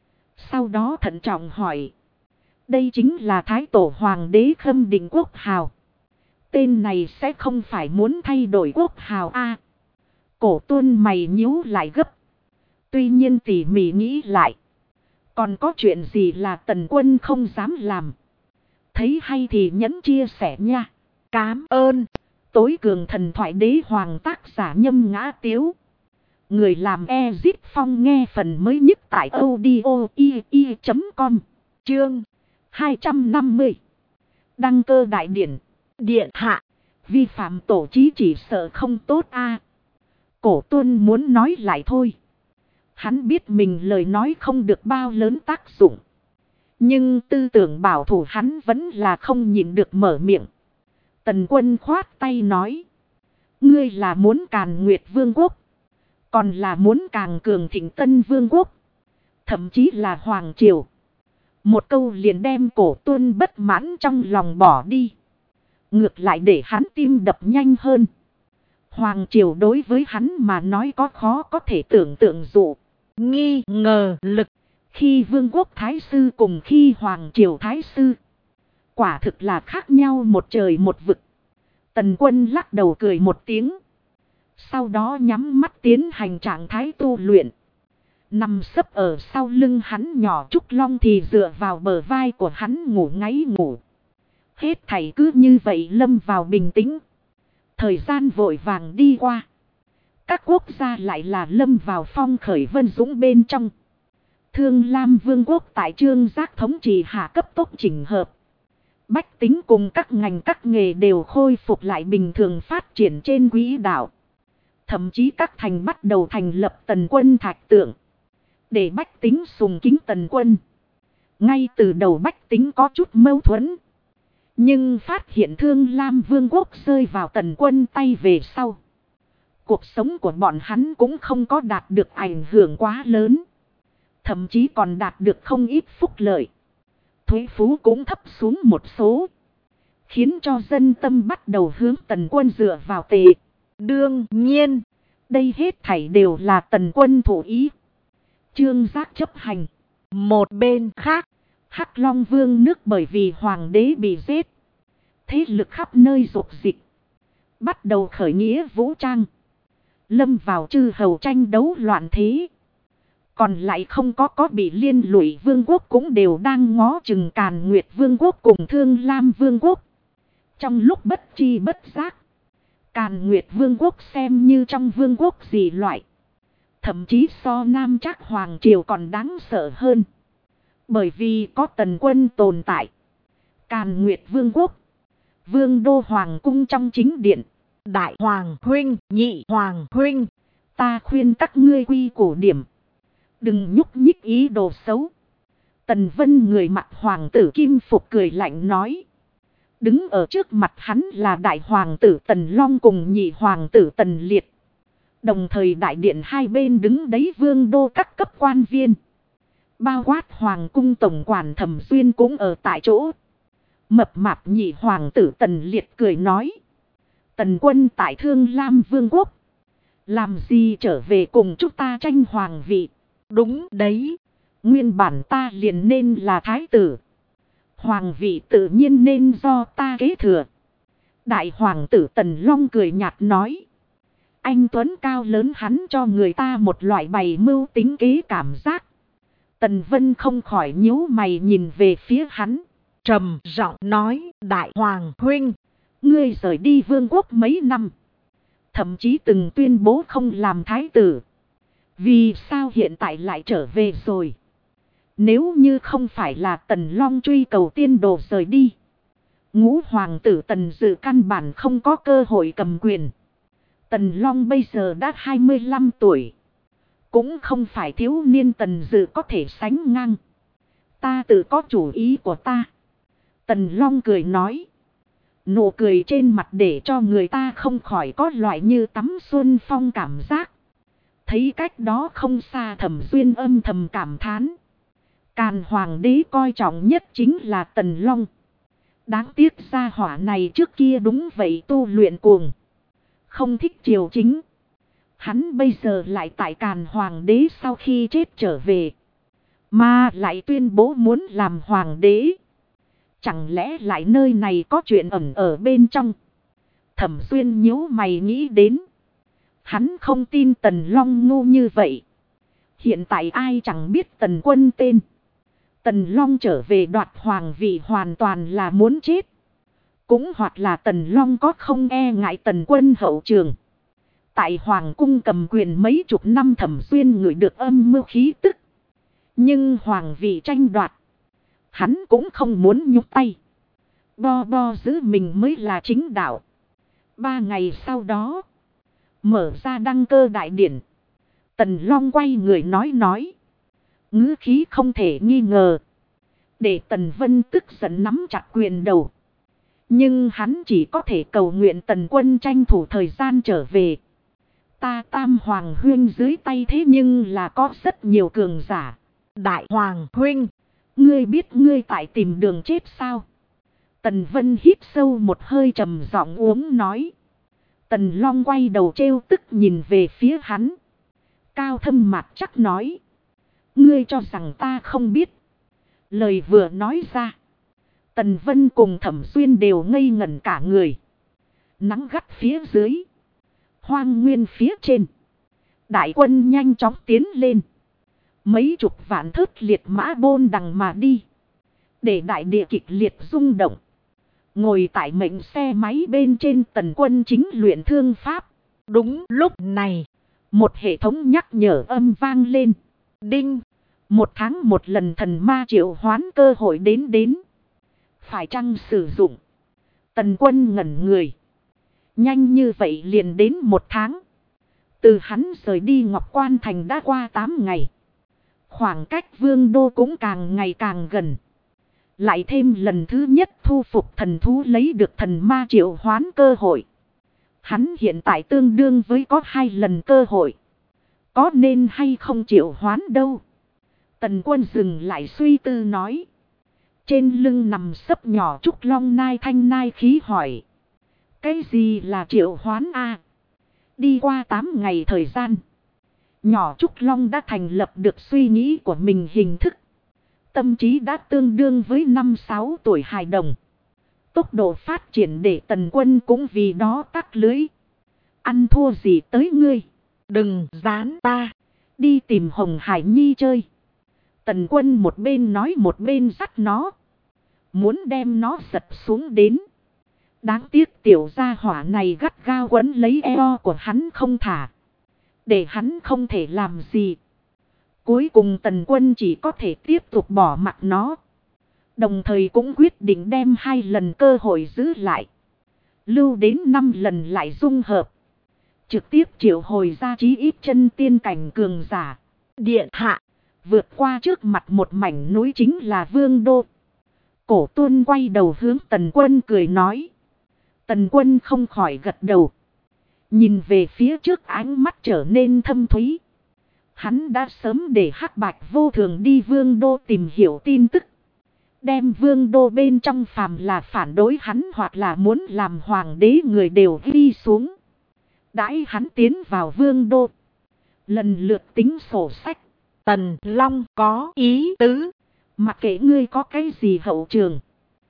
sau đó thận trọng hỏi. Đây chính là Thái Tổ Hoàng đế Khâm Định quốc hào. Tên này sẽ không phải muốn thay đổi quốc hào a? Cổ Tuân mày nhíu lại gấp. Tuy nhiên tỉ mỉ nghĩ lại, còn có chuyện gì là Tần Quân không dám làm. Thấy hay thì nhẫn chia sẻ nha. Cám ơn. Tối cường thần thoại đế hoàng tác giả Nhâm Ngã Tiếu. Người làm Ezip Phong nghe phần mới nhất tại audio.com. Chương 250. Đăng cơ đại điển. Điện hạ, Vi phạm tổ chí chỉ sợ không tốt a. Cổ Tuân muốn nói lại thôi. Hắn biết mình lời nói không được bao lớn tác dụng. Nhưng tư tưởng bảo thủ hắn vẫn là không nhịn được mở miệng. Tần Quân khoát tay nói. Ngươi là muốn càn Nguyệt Vương quốc. Còn là muốn càng cường thịnh Tân Vương quốc. Thậm chí là Hoàng Triều. Một câu liền đem Cổ Tuân bất mãn trong lòng bỏ đi. Ngược lại để hắn tim đập nhanh hơn. Hoàng Triều đối với hắn mà nói có khó có thể tưởng tượng dụ. Nghi ngờ lực. Khi Vương quốc Thái Sư cùng khi Hoàng Triều Thái Sư. Quả thực là khác nhau một trời một vực. Tần Quân lắc đầu cười một tiếng. Sau đó nhắm mắt tiến hành trạng thái tu luyện. Nằm sấp ở sau lưng hắn nhỏ Trúc Long thì dựa vào bờ vai của hắn ngủ ngáy ngủ. Hết thảy cứ như vậy lâm vào bình tĩnh. Thời gian vội vàng đi qua. Các quốc gia lại là lâm vào phong khởi vân dũng bên trong. Thương Lam Vương quốc tại Trương Giác thống trị hạ cấp tốc chỉnh hợp. Bách tính cùng các ngành các nghề đều khôi phục lại bình thường phát triển trên quỹ đạo. Thậm chí các thành bắt đầu thành lập Tần Quân thạch tượng. Để bách tính sùng kính Tần Quân. Ngay từ đầu bách tính có chút mâu thuẫn. Nhưng phát hiện Thương Lam Vương quốc rơi vào Tần Quân tay về sau. Cuộc sống của bọn hắn cũng không có đạt được ảnh hưởng quá lớn. Thậm chí còn đạt được không ít phúc lợi. Thuế phú cũng thấp xuống một số. Khiến cho dân tâm bắt đầu hướng Tần Quân dựa vào tệ. Đương nhiên, đây hết thảy đều là Tần Quân thủ ý. Trương Giác chấp hành. Một bên khác, Hắc Long Vương nước bởi vì hoàng đế bị giết. Thế lực khắp nơi rục dịch. Bắt đầu khởi nghĩa vũ trang. Lâm vào chư hầu tranh đấu loạn thế. Còn lại không có bị liên lụy vương quốc cũng đều đang ngó chừng Càn Nguyệt Vương quốc cùng Thương Lam Vương quốc. Trong lúc bất chi bất giác, Càn Nguyệt Vương quốc xem như trong vương quốc gì loại. Thậm chí so Nam Trác Hoàng Triều còn đáng sợ hơn. Bởi vì có Tần Quân tồn tại. Càn Nguyệt Vương quốc, Vương đô Hoàng cung trong chính điện. Đại Hoàng huynh, Nhị Hoàng huynh, ta khuyên các ngươi quy củ điểm. Đừng nhúc nhích ý đồ xấu. Tần Vân người mặc hoàng tử kim phục cười lạnh nói. Đứng ở trước mặt hắn là đại hoàng tử Tần Long cùng nhị hoàng tử Tần Liệt. Đồng thời đại điện hai bên đứng đấy vương đô các cấp quan viên. Bao quát hoàng cung tổng quản Thẩm Xuyên cũng ở tại chỗ. Mập mạp nhị hoàng tử Tần Liệt cười nói. Tần Quân tại Thương Lam Vương quốc. Làm gì trở về cùng chúng ta tranh hoàng vị. Đúng đấy. Nguyên bản ta liền nên là thái tử. Hoàng vị tự nhiên nên do ta kế thừa. Đại hoàng tử Tần Long cười nhạt nói. Anh Tuấn cao lớn hắn cho người ta một loại bày mưu tính kế cảm giác. Tần Vân không khỏi nhíu mày nhìn về phía hắn. Trầm giọng nói. Đại hoàng huynh. Ngươi rời đi vương quốc mấy năm. Thậm chí từng tuyên bố không làm thái tử. Vì sao hiện tại lại trở về rồi? Nếu như không phải là Tần Long truy cầu tiên đồ rời đi. Ngũ hoàng tử Tần Dự căn bản không có cơ hội cầm quyền. Tần Long bây giờ đã 25 tuổi. Cũng không phải thiếu niên Tần Dự có thể sánh ngang. Ta tự có chủ ý của ta. Tần Long cười nói. Nụ cười trên mặt để cho người ta không khỏi có loại như tắm xuân phong cảm giác. Thấy cách đó không xa Thẩm Xuyên âm thầm cảm thán. Càn hoàng đế coi trọng nhất chính là Tần Long. Đáng tiếc gia hỏa này trước kia đúng vậy tu luyện cuồng. Không thích triều chính. Hắn bây giờ lại tại Càn hoàng đế sau khi chết trở về. Mà lại tuyên bố muốn làm hoàng đế. Chẳng lẽ lại nơi này có chuyện ẩn ở bên trong. Thẩm Xuyên nhíu mày nghĩ đến. Hắn không tin Tần Long ngu như vậy. Hiện tại ai chẳng biết Tần Quân tên. Tần Long trở về đoạt hoàng vị hoàn toàn là muốn chết. Cũng hoặc là Tần Long có không e ngại Tần Quân hậu trường. Tại hoàng cung cầm quyền mấy chục năm Thẩm Xuyên ngửi được âm mưu khí tức. Nhưng hoàng vị tranh đoạt. Hắn cũng không muốn nhúc tay. Bo bo giữ mình mới là chính đạo. 3 ngày sau đó, mở ra đăng cơ đại điển. Tần Long quay người nói. Ngữ khí không thể nghi ngờ. Để Tần Vân tức giận nắm chặt quyền đầu. Nhưng hắn chỉ có thể cầu nguyện Tần Quân tranh thủ thời gian trở về. Ta Tam Hoàng Huynh dưới tay thế nhưng là có rất nhiều cường giả. Đại Hoàng Huynh, Ngươi biết ngươi tại tìm đường chết sao? Tần Vân hít sâu một hơi trầm giọng uống nói. Tần Long quay đầu trêu tức nhìn về phía hắn. Cao thâm mặt chắc nói. Ngươi cho rằng ta không biết. Lời vừa nói ra. Tần Vân cùng Thẩm Xuyên đều ngây ngẩn cả người. Nắng gắt phía dưới. Hoang nguyên phía trên. Đại quân nhanh chóng tiến lên. Mấy chục vạn thớt liệt mã bôn đằng mà đi. Để đại địa kịch liệt rung động. Ngồi tại mệnh xe máy bên trên Tần Quân chính luyện thương pháp. đúng lúc này, Một hệ thống nhắc nhở âm vang lên. đinh, 1 tháng một lần thần ma triệu hoán cơ hội đến. Phải chăng sử dụng? Tần Quân ngẩn người. Nhanh như vậy liền đến 1 tháng. Từ hắn rời đi Ngọc Quan Thành đã qua 8 ngày. Khoảng cách Vương Đô cũng càng ngày càng gần. Lại thêm lần thứ nhất thu phục thần thú lấy được thần ma triệu hoán cơ hội. Hắn hiện tại tương đương với có 2 lần cơ hội. Có nên hay không triệu hoán đâu? Tần Quân dừng lại suy tư nói. Trên lưng nằm sấp nhỏ trúc long nai thanh nai khí hỏi. Cái gì là triệu hoán a? Đi qua 8 ngày thời gian. Nhỏ trúc long đã thành lập được suy nghĩ của mình hình thức. Tâm trí đã tương đương với 5-6 tuổi hài đồng. Tốc độ phát triển để Tần Quân cũng vì đó tắc lưới. Ăn thua gì tới ngươi? đừng dán ta. Đi tìm Hồng Hải Nhi chơi. Tần Quân một bên nói một bên dắt nó. Muốn đem nó giật xuống đến. Đáng tiếc tiểu gia hỏa này gắt gao quấn lấy eo của hắn không thả. Để hắn không thể làm gì. Cuối cùng Tần Quân chỉ có thể tiếp tục bỏ mặc nó. Đồng thời cũng quyết định đem 2 lần cơ hội giữ lại. Lưu đến 5 lần lại dung hợp. Trực tiếp triệu hồi ra chí ít chân tiên cảnh cường giả. Điện hạ, Vượt qua trước mặt một mảnh núi chính là Vương Đô. Cổ Tuân quay đầu hướng Tần Quân cười nói. Tần Quân không khỏi gật đầu. Nhìn về phía trước ánh mắt trở nên thâm thúy. Hắn đã sớm để Hắc Bạch Vô Thường đi Vương Đô tìm hiểu tin tức. Đem Vương Đô bên trong phàm là phản đối hắn hoặc là muốn làm hoàng đế người đều ghi xuống. Đãi hắn tiến vào Vương Đô. Lần lượt tính sổ sách. Tần Long có ý tứ. Mặc kệ ngươi có cái gì hậu trường.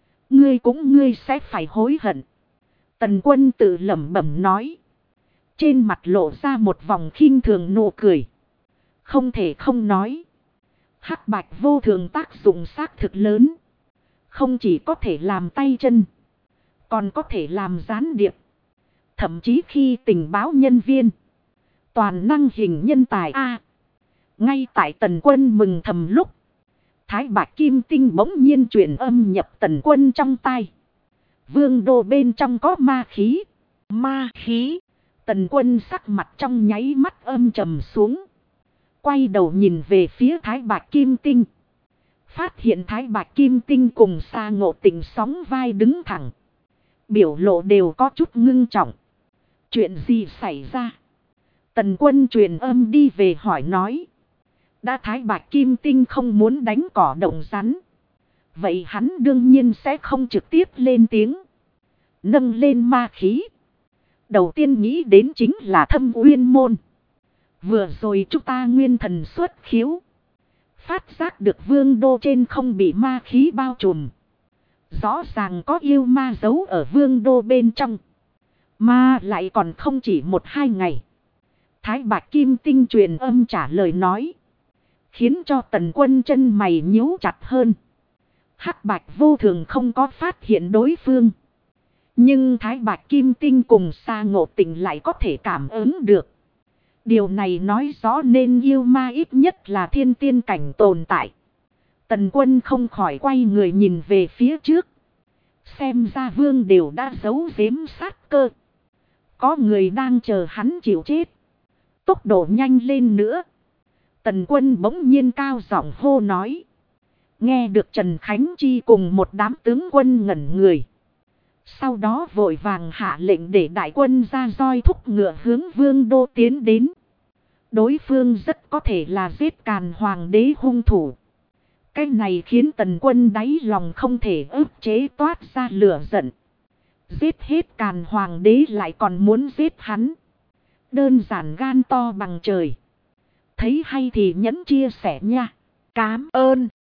Ngươi sẽ phải hối hận. Tần Quân tự lẩm bẩm nói. Trên mặt lộ ra một vòng khinh thường nụ cười. Không thể không nói. Hắc Bạch Vô Thường tác dụng xác thực lớn. Không chỉ có thể làm tay chân. Còn có thể làm gián điệp. Thậm chí khi tình báo nhân viên. Toàn năng hình nhân tài A. Ngay tại Tần Quân mừng thầm lúc. Thái Bạch Kim Tinh bỗng nhiên truyền âm nhập Tần Quân trong tai. Vương Đô bên trong có ma khí. Ma khí. Tần Quân sắc mặt trong nháy mắt âm trầm xuống. Quay đầu nhìn về phía Thái Bạch Kim Tinh. Phát hiện Thái Bạch Kim Tinh cùng Sa Ngộ Tịnh sóng vai đứng thẳng. Biểu lộ đều có chút ngưng trọng. Chuyện gì xảy ra? Tần Quân truyền âm đi về hỏi nói. Đã Thái Bạch Kim Tinh không muốn đánh cỏ động rắn. Vậy hắn đương nhiên sẽ không trực tiếp lên tiếng. Nâng lên ma khí. Đầu tiên nghĩ đến chính là Thâm Uyên Môn. Vừa rồi chúng ta nguyên thần xuất khiếu. Phát giác được Vương Đô trên không bị ma khí bao trùm. Rõ ràng có yêu ma giấu ở Vương Đô bên trong. Mà lại còn không chỉ 1-2 ngày. Thái Bạch Kim Tinh truyền âm trả lời nói. Khiến cho Tần Quân chân mày nhíu chặt hơn. Hắc Bạch Vô Thường không có phát hiện đối phương. Nhưng Thái Bạch Kim Tinh cùng Sa Ngộ Tịnh lại có thể cảm ứng được. Điều này nói rõ nên yêu ma ít nhất là thiên tiên cảnh tồn tại. Tần Quân không khỏi quay người nhìn về phía trước. Xem ra Vương đều đã giấu giếm sát cơ. Có người đang chờ hắn chịu chết. Tốc độ nhanh lên nữa. Tần Quân bỗng nhiên cao giọng hô nói. Nghe được Trần Khánh Chi cùng một đám tướng quân ngẩn người. Sau đó vội vàng hạ lệnh để đại quân ra roi thúc ngựa hướng Vương đô tiến đến. Đối phương rất có thể là giết Càn Hoàng đế hung thủ. Cái này khiến Tần Quân đáy lòng không thể ức chế toát ra lửa giận. Giết hết Càn Hoàng đế lại còn muốn giết hắn. Đơn giản gan to bằng trời. Thấy hay thì nhấn chia sẻ nha. Cám ơn.